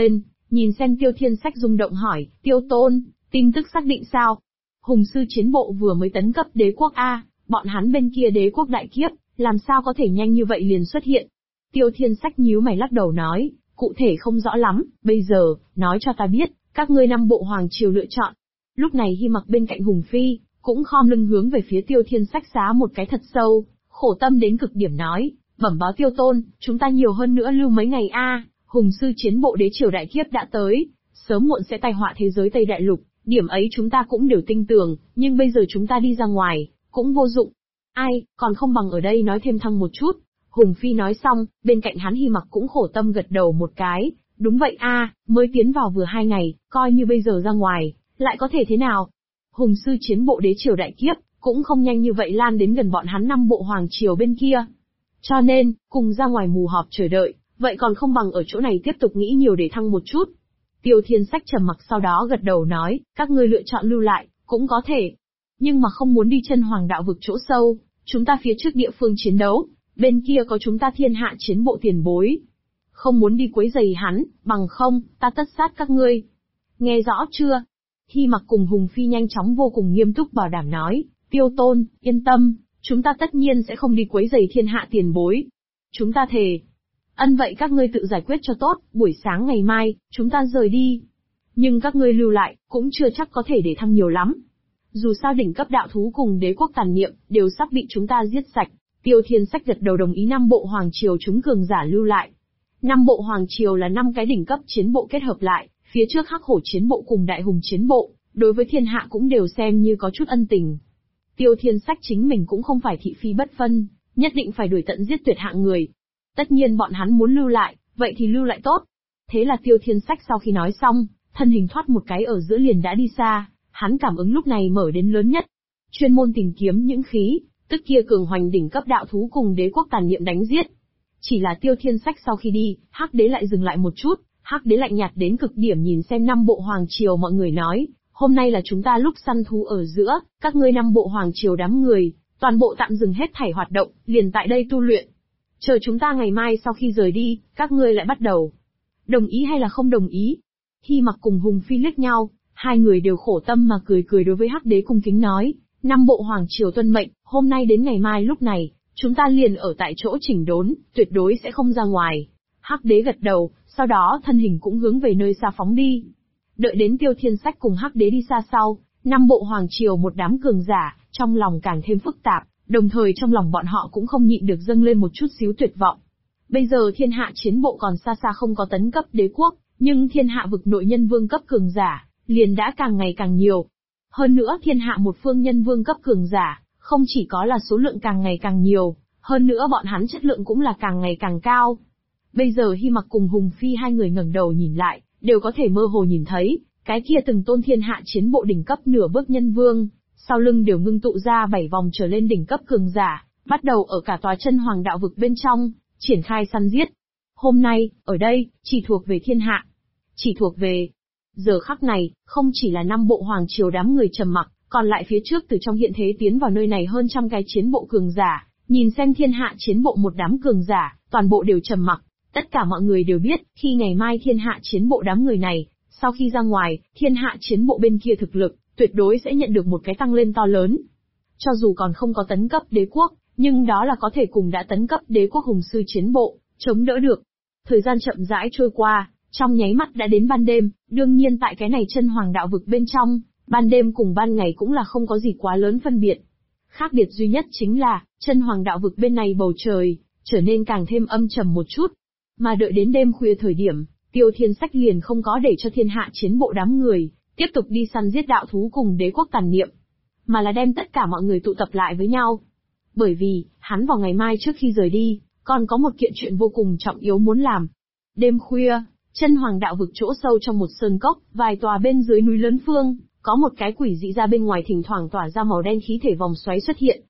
Nhìn xem Tiêu Thiên Sách rung động hỏi, Tiêu Tôn, tin tức xác định sao? Hùng sư chiến bộ vừa mới tấn cấp đế quốc A, bọn hắn bên kia đế quốc đại kiếp, làm sao có thể nhanh như vậy liền xuất hiện? Tiêu Thiên Sách nhíu mày lắc đầu nói, cụ thể không rõ lắm, bây giờ, nói cho ta biết, các ngươi 5 bộ hoàng triều lựa chọn. Lúc này Hy Mặc bên cạnh Hùng Phi, cũng khom lưng hướng về phía Tiêu Thiên Sách xá một cái thật sâu, khổ tâm đến cực điểm nói, bẩm báo Tiêu Tôn, chúng ta nhiều hơn nữa lưu mấy ngày a, Hùng sư chiến bộ đế triều đại kiếp đã tới, sớm muộn sẽ tai họa thế giới Tây Đại Lục, điểm ấy chúng ta cũng đều tin tưởng, nhưng bây giờ chúng ta đi ra ngoài, cũng vô dụng. Ai, còn không bằng ở đây nói thêm thăng một chút. Hùng Phi nói xong, bên cạnh hắn Hy Mặc cũng khổ tâm gật đầu một cái, đúng vậy a, mới tiến vào vừa 2 ngày, coi như bây giờ ra ngoài, lại có thể thế nào? Hùng sư chiến bộ đế triều đại kiếp, cũng không nhanh như vậy lan đến gần bọn hắn 5 bộ hoàng triều bên kia. Cho nên, cùng ra ngoài mù họp chờ đợi, vậy còn không bằng ở chỗ này tiếp tục nghĩ nhiều để thăng một chút. Tiêu Thiên Sách trầm mặc sau đó gật đầu nói, các ngươi lựa chọn lưu lại, cũng có thể. Nhưng mà không muốn đi chân hoàng đạo vực chỗ sâu, chúng ta phía trước địa phương chiến đấu, bên kia có chúng ta thiên hạ chiến bộ tiền bối. Không muốn đi quấy rầy hắn, bằng không, ta tất sát các ngươi. Nghe rõ chưa? Hy Mặc cùng Hùng Phi nhanh chóng vô cùng nghiêm túc bảo đảm nói, Tiêu Tôn, yên tâm, chúng ta tất nhiên sẽ không đi quấy rầy thiên hạ tiền bối. Chúng ta thề. Ân vậy các ngươi tự giải quyết cho tốt, buổi sáng ngày mai, chúng ta rời đi. Nhưng các ngươi lưu lại, cũng chưa chắc có thể để thăng nhiều lắm. Dù sao đỉnh cấp đạo thú cùng đế quốc tàn niệm, đều sắp bị chúng ta giết sạch. Tiêu Thiên Sách gật đầu đồng ý 5 bộ hoàng triều chúng cường giả lưu lại. 5 bộ hoàng triều là 5 cái đỉnh cấp chiến bộ kết hợp lại, phía trước Hắc Hổ chiến bộ cùng Đại Hùng chiến bộ, đối với thiên hạ cũng đều xem như có chút ân tình. Tiêu Thiên Sách chính mình cũng không phải thị phi bất phân, nhất định phải đuổi tận giết tuyệt hạng người. Tất nhiên bọn hắn muốn lưu lại, vậy thì lưu lại tốt. Thế là Tiêu Thiên Sách sau khi nói xong, thân hình thoát một cái ở giữa liền đã đi xa, hắn cảm ứng lúc này mở đến lớn nhất. Chuyên môn tìm kiếm những khí, tức kia cường hoành đỉnh cấp đạo thú cùng đế quốc tàn niệm đánh giết. Chỉ là Tiêu Thiên Sách sau khi đi, Hắc Đế lại dừng lại một chút, Hắc Đế lạnh nhạt đến cực điểm nhìn xem 5 bộ hoàng triều mọi người nói, hôm nay là chúng ta lúc săn thú ở giữa, các ngươi 5 bộ hoàng triều đám người, toàn bộ tạm dừng hết thảy hoạt động, liền tại đây tu luyện. Chờ chúng ta ngày mai sau khi rời đi, các ngươi lại bắt đầu. Đồng ý hay là không đồng ý? Hy Mặc cùng Hùng Phi liếc nhau, hai người đều khổ tâm mà cười cười đối với Hắc Đế cung kính nói, 5 bộ hoàng triều tuân mệnh, hôm nay đến ngày mai lúc này, chúng ta liền ở tại chỗ chỉnh đốn, tuyệt đối sẽ không ra ngoài. Hắc Đế gật đầu, sau đó thân hình cũng hướng về nơi xa phóng đi. Đợi đến Tiêu Thiên Sách cùng Hắc Đế đi xa sau, 5 bộ hoàng triều một đám cường giả, trong lòng càng thêm phức tạp, đồng thời trong lòng bọn họ cũng không nhịn được dâng lên một chút xíu tuyệt vọng. Bây giờ thiên hạ chiến bộ còn xa xa không có tấn cấp đế quốc, nhưng thiên hạ vực nội nhân vương cấp cường giả, liền đã càng ngày càng nhiều. Hơn nữa thiên hạ một phương nhân vương cấp cường giả, không chỉ có là số lượng càng ngày càng nhiều, hơn nữa bọn hắn chất lượng cũng là càng ngày càng cao. Bây giờ Hy Mặc cùng Hùng Phi hai người ngẩng đầu nhìn lại, đều có thể mơ hồ nhìn thấy, cái kia từng tôn thiên hạ chiến bộ đỉnh cấp nửa bước nhân vương, sau lưng đều ngưng tụ ra 7 vòng trở lên đỉnh cấp cường giả, bắt đầu ở cả tòa chân hoàng đạo vực bên trong, triển khai săn giết. Hôm nay, ở đây, chỉ thuộc về thiên hạ. Chỉ thuộc về. Giờ khắc này, không chỉ là 5 bộ hoàng triều đám người trầm mặc, còn lại phía trước từ trong hiện thế tiến vào nơi này hơn trăm cái chiến bộ cường giả, nhìn xem thiên hạ chiến bộ một đám cường giả, toàn bộ đều trầm mặc. Tất cả mọi người đều biết, khi ngày mai thiên hạ chiến bộ đám người này, sau khi ra ngoài, thiên hạ chiến bộ bên kia thực lực, tuyệt đối sẽ nhận được một cái tăng lên to lớn. Cho dù còn không có tấn cấp đế quốc, nhưng đó là có thể cùng đã tấn cấp đế quốc hùng sư chiến bộ, chống đỡ được. Thời gian chậm rãi trôi qua, trong nháy mắt đã đến ban đêm, đương nhiên tại cái này chân hoàng đạo vực bên trong, ban đêm cùng ban ngày cũng là không có gì quá lớn phân biệt. Khác biệt duy nhất chính là, chân hoàng đạo vực bên này bầu trời, trở nên càng thêm âm trầm một chút. Mà đợi đến đêm khuya thời điểm, Tiêu Thiên Sách liền không có để cho thiên hạ chiến bộ đám người, tiếp tục đi săn giết đạo thú cùng đế quốc tàn niệm, mà là đem tất cả mọi người tụ tập lại với nhau. Bởi vì, hắn vào ngày mai trước khi rời đi, còn có một kiện chuyện vô cùng trọng yếu muốn làm. Đêm khuya, chân hoàng đạo vực chỗ sâu trong một sơn cốc, vài tòa bên dưới núi lớn phương, có một cái quỷ dị ra bên ngoài thỉnh thoảng tỏa ra màu đen khí thể vòng xoáy xuất hiện.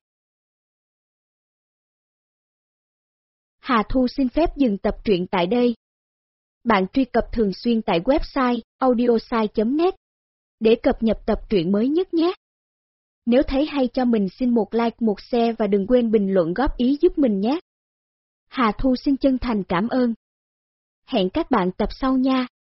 Hà Thu xin phép dừng tập truyện tại đây. Bạn truy cập thường xuyên tại website audiosai.net để cập nhật tập truyện mới nhất nhé. Nếu thấy hay cho mình xin một like, một share và đừng quên bình luận góp ý giúp mình nhé. Hà Thu xin chân thành cảm ơn. Hẹn các bạn tập sau nha.